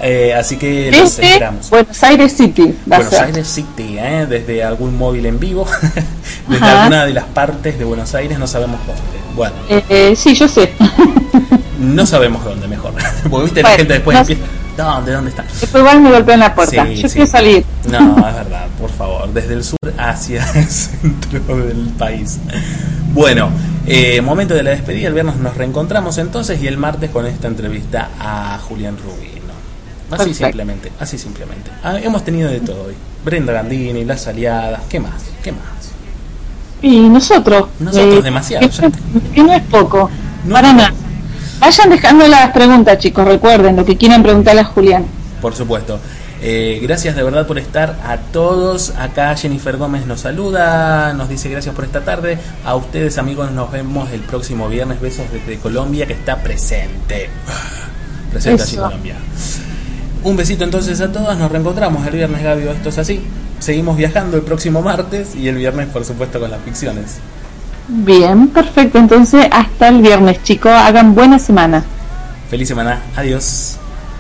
Eh, así que los Desde esperamos. Buenos Aires City. Va a Buenos ser. Aires City, ¿eh? Desde algún móvil en vivo, desde Ajá. alguna de las partes de Buenos Aires, no sabemos dónde. Bueno, Eh, eh, sí, yo sé. no sabemos dónde mejor. Porque viste, la Bueno, gente después no empieza, ¿dónde, dónde está? Después van y me golpean la puerta. Sí, yo sí. quiero salir. No, es verdad, por favor, desde el sur hacia el centro del país. Bueno, eh, momento de la despedida, el viernes nos reencontramos entonces y el martes con esta entrevista a Julián Rubino. Así Perfecto. simplemente, así simplemente. Ah, hemos tenido de todo hoy. Brenda Gandini, Las Aliadas, ¿qué más? ¿Qué más? Y nosotros. Nosotros demasiado, Que, ya. que no es poco. No. Para nada. Vayan dejando las preguntas, chicos. Recuerden lo que quieran preguntarle a Julián. Por supuesto. Eh, gracias de verdad por estar a todos. Acá Jennifer Gómez nos saluda, nos dice gracias por esta tarde. A ustedes, amigos, nos vemos el próximo viernes. Besos desde Colombia, que está presente. Presente allí Eso. Colombia. Un besito entonces a todos. Nos reencontramos el viernes, Gabio. Esto es así. Seguimos viajando el próximo martes y el viernes, por supuesto, con las ficciones. Bien, perfecto. Entonces, hasta el viernes, chicos. Hagan buena semana. Feliz semana. Adiós.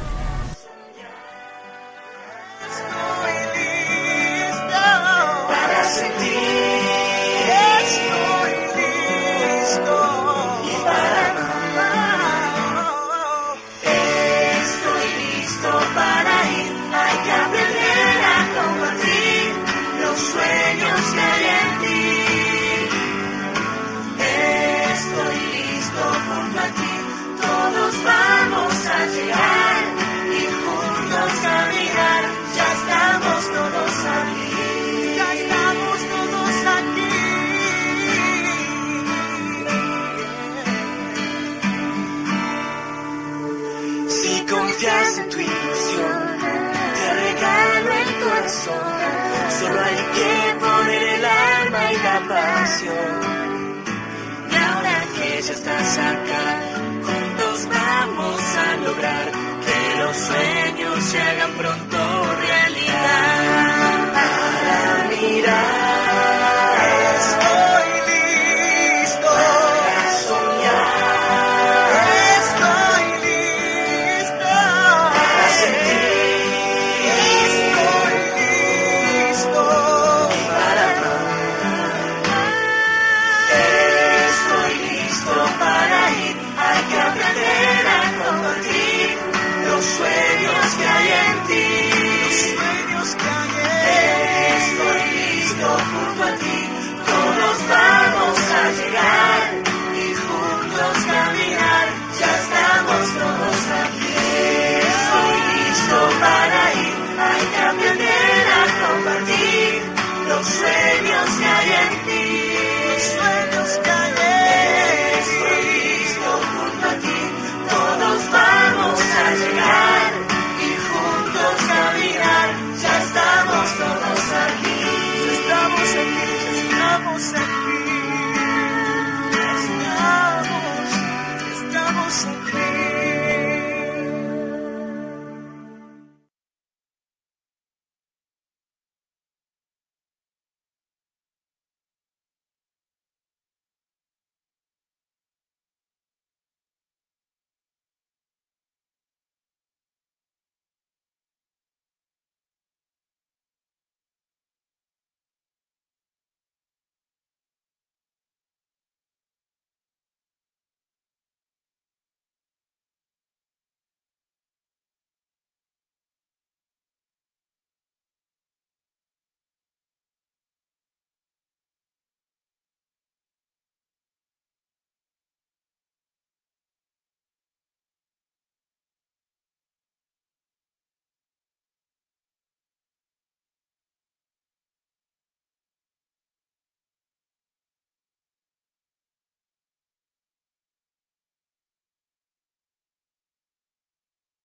Para sentir, estoy listo. Y para amar, estoy listo para ir. Hay que aprender a combatir los sueños que hay en ti. Estoy listo junto a ti. Todos vamos a llegar y juntos caminar. Ya estamos todos aquí. Ya estamos todos aquí. Si confías en tu ilusión, te regalo el corazón. Solo hay que poner el alma y la pasión. Y ahora que ya estás acá, juntos vamos a lograr que los sueños se hagan pronto realidad. Para mirar, estoy listo. Para soñar, estoy listo. Para sentir, estoy listo. Y para amar, estoy listo para ir. Hay que aprender a combatir los sueños que hay en ti. Los sueños que hay en ti. Estoy listo junto a ti.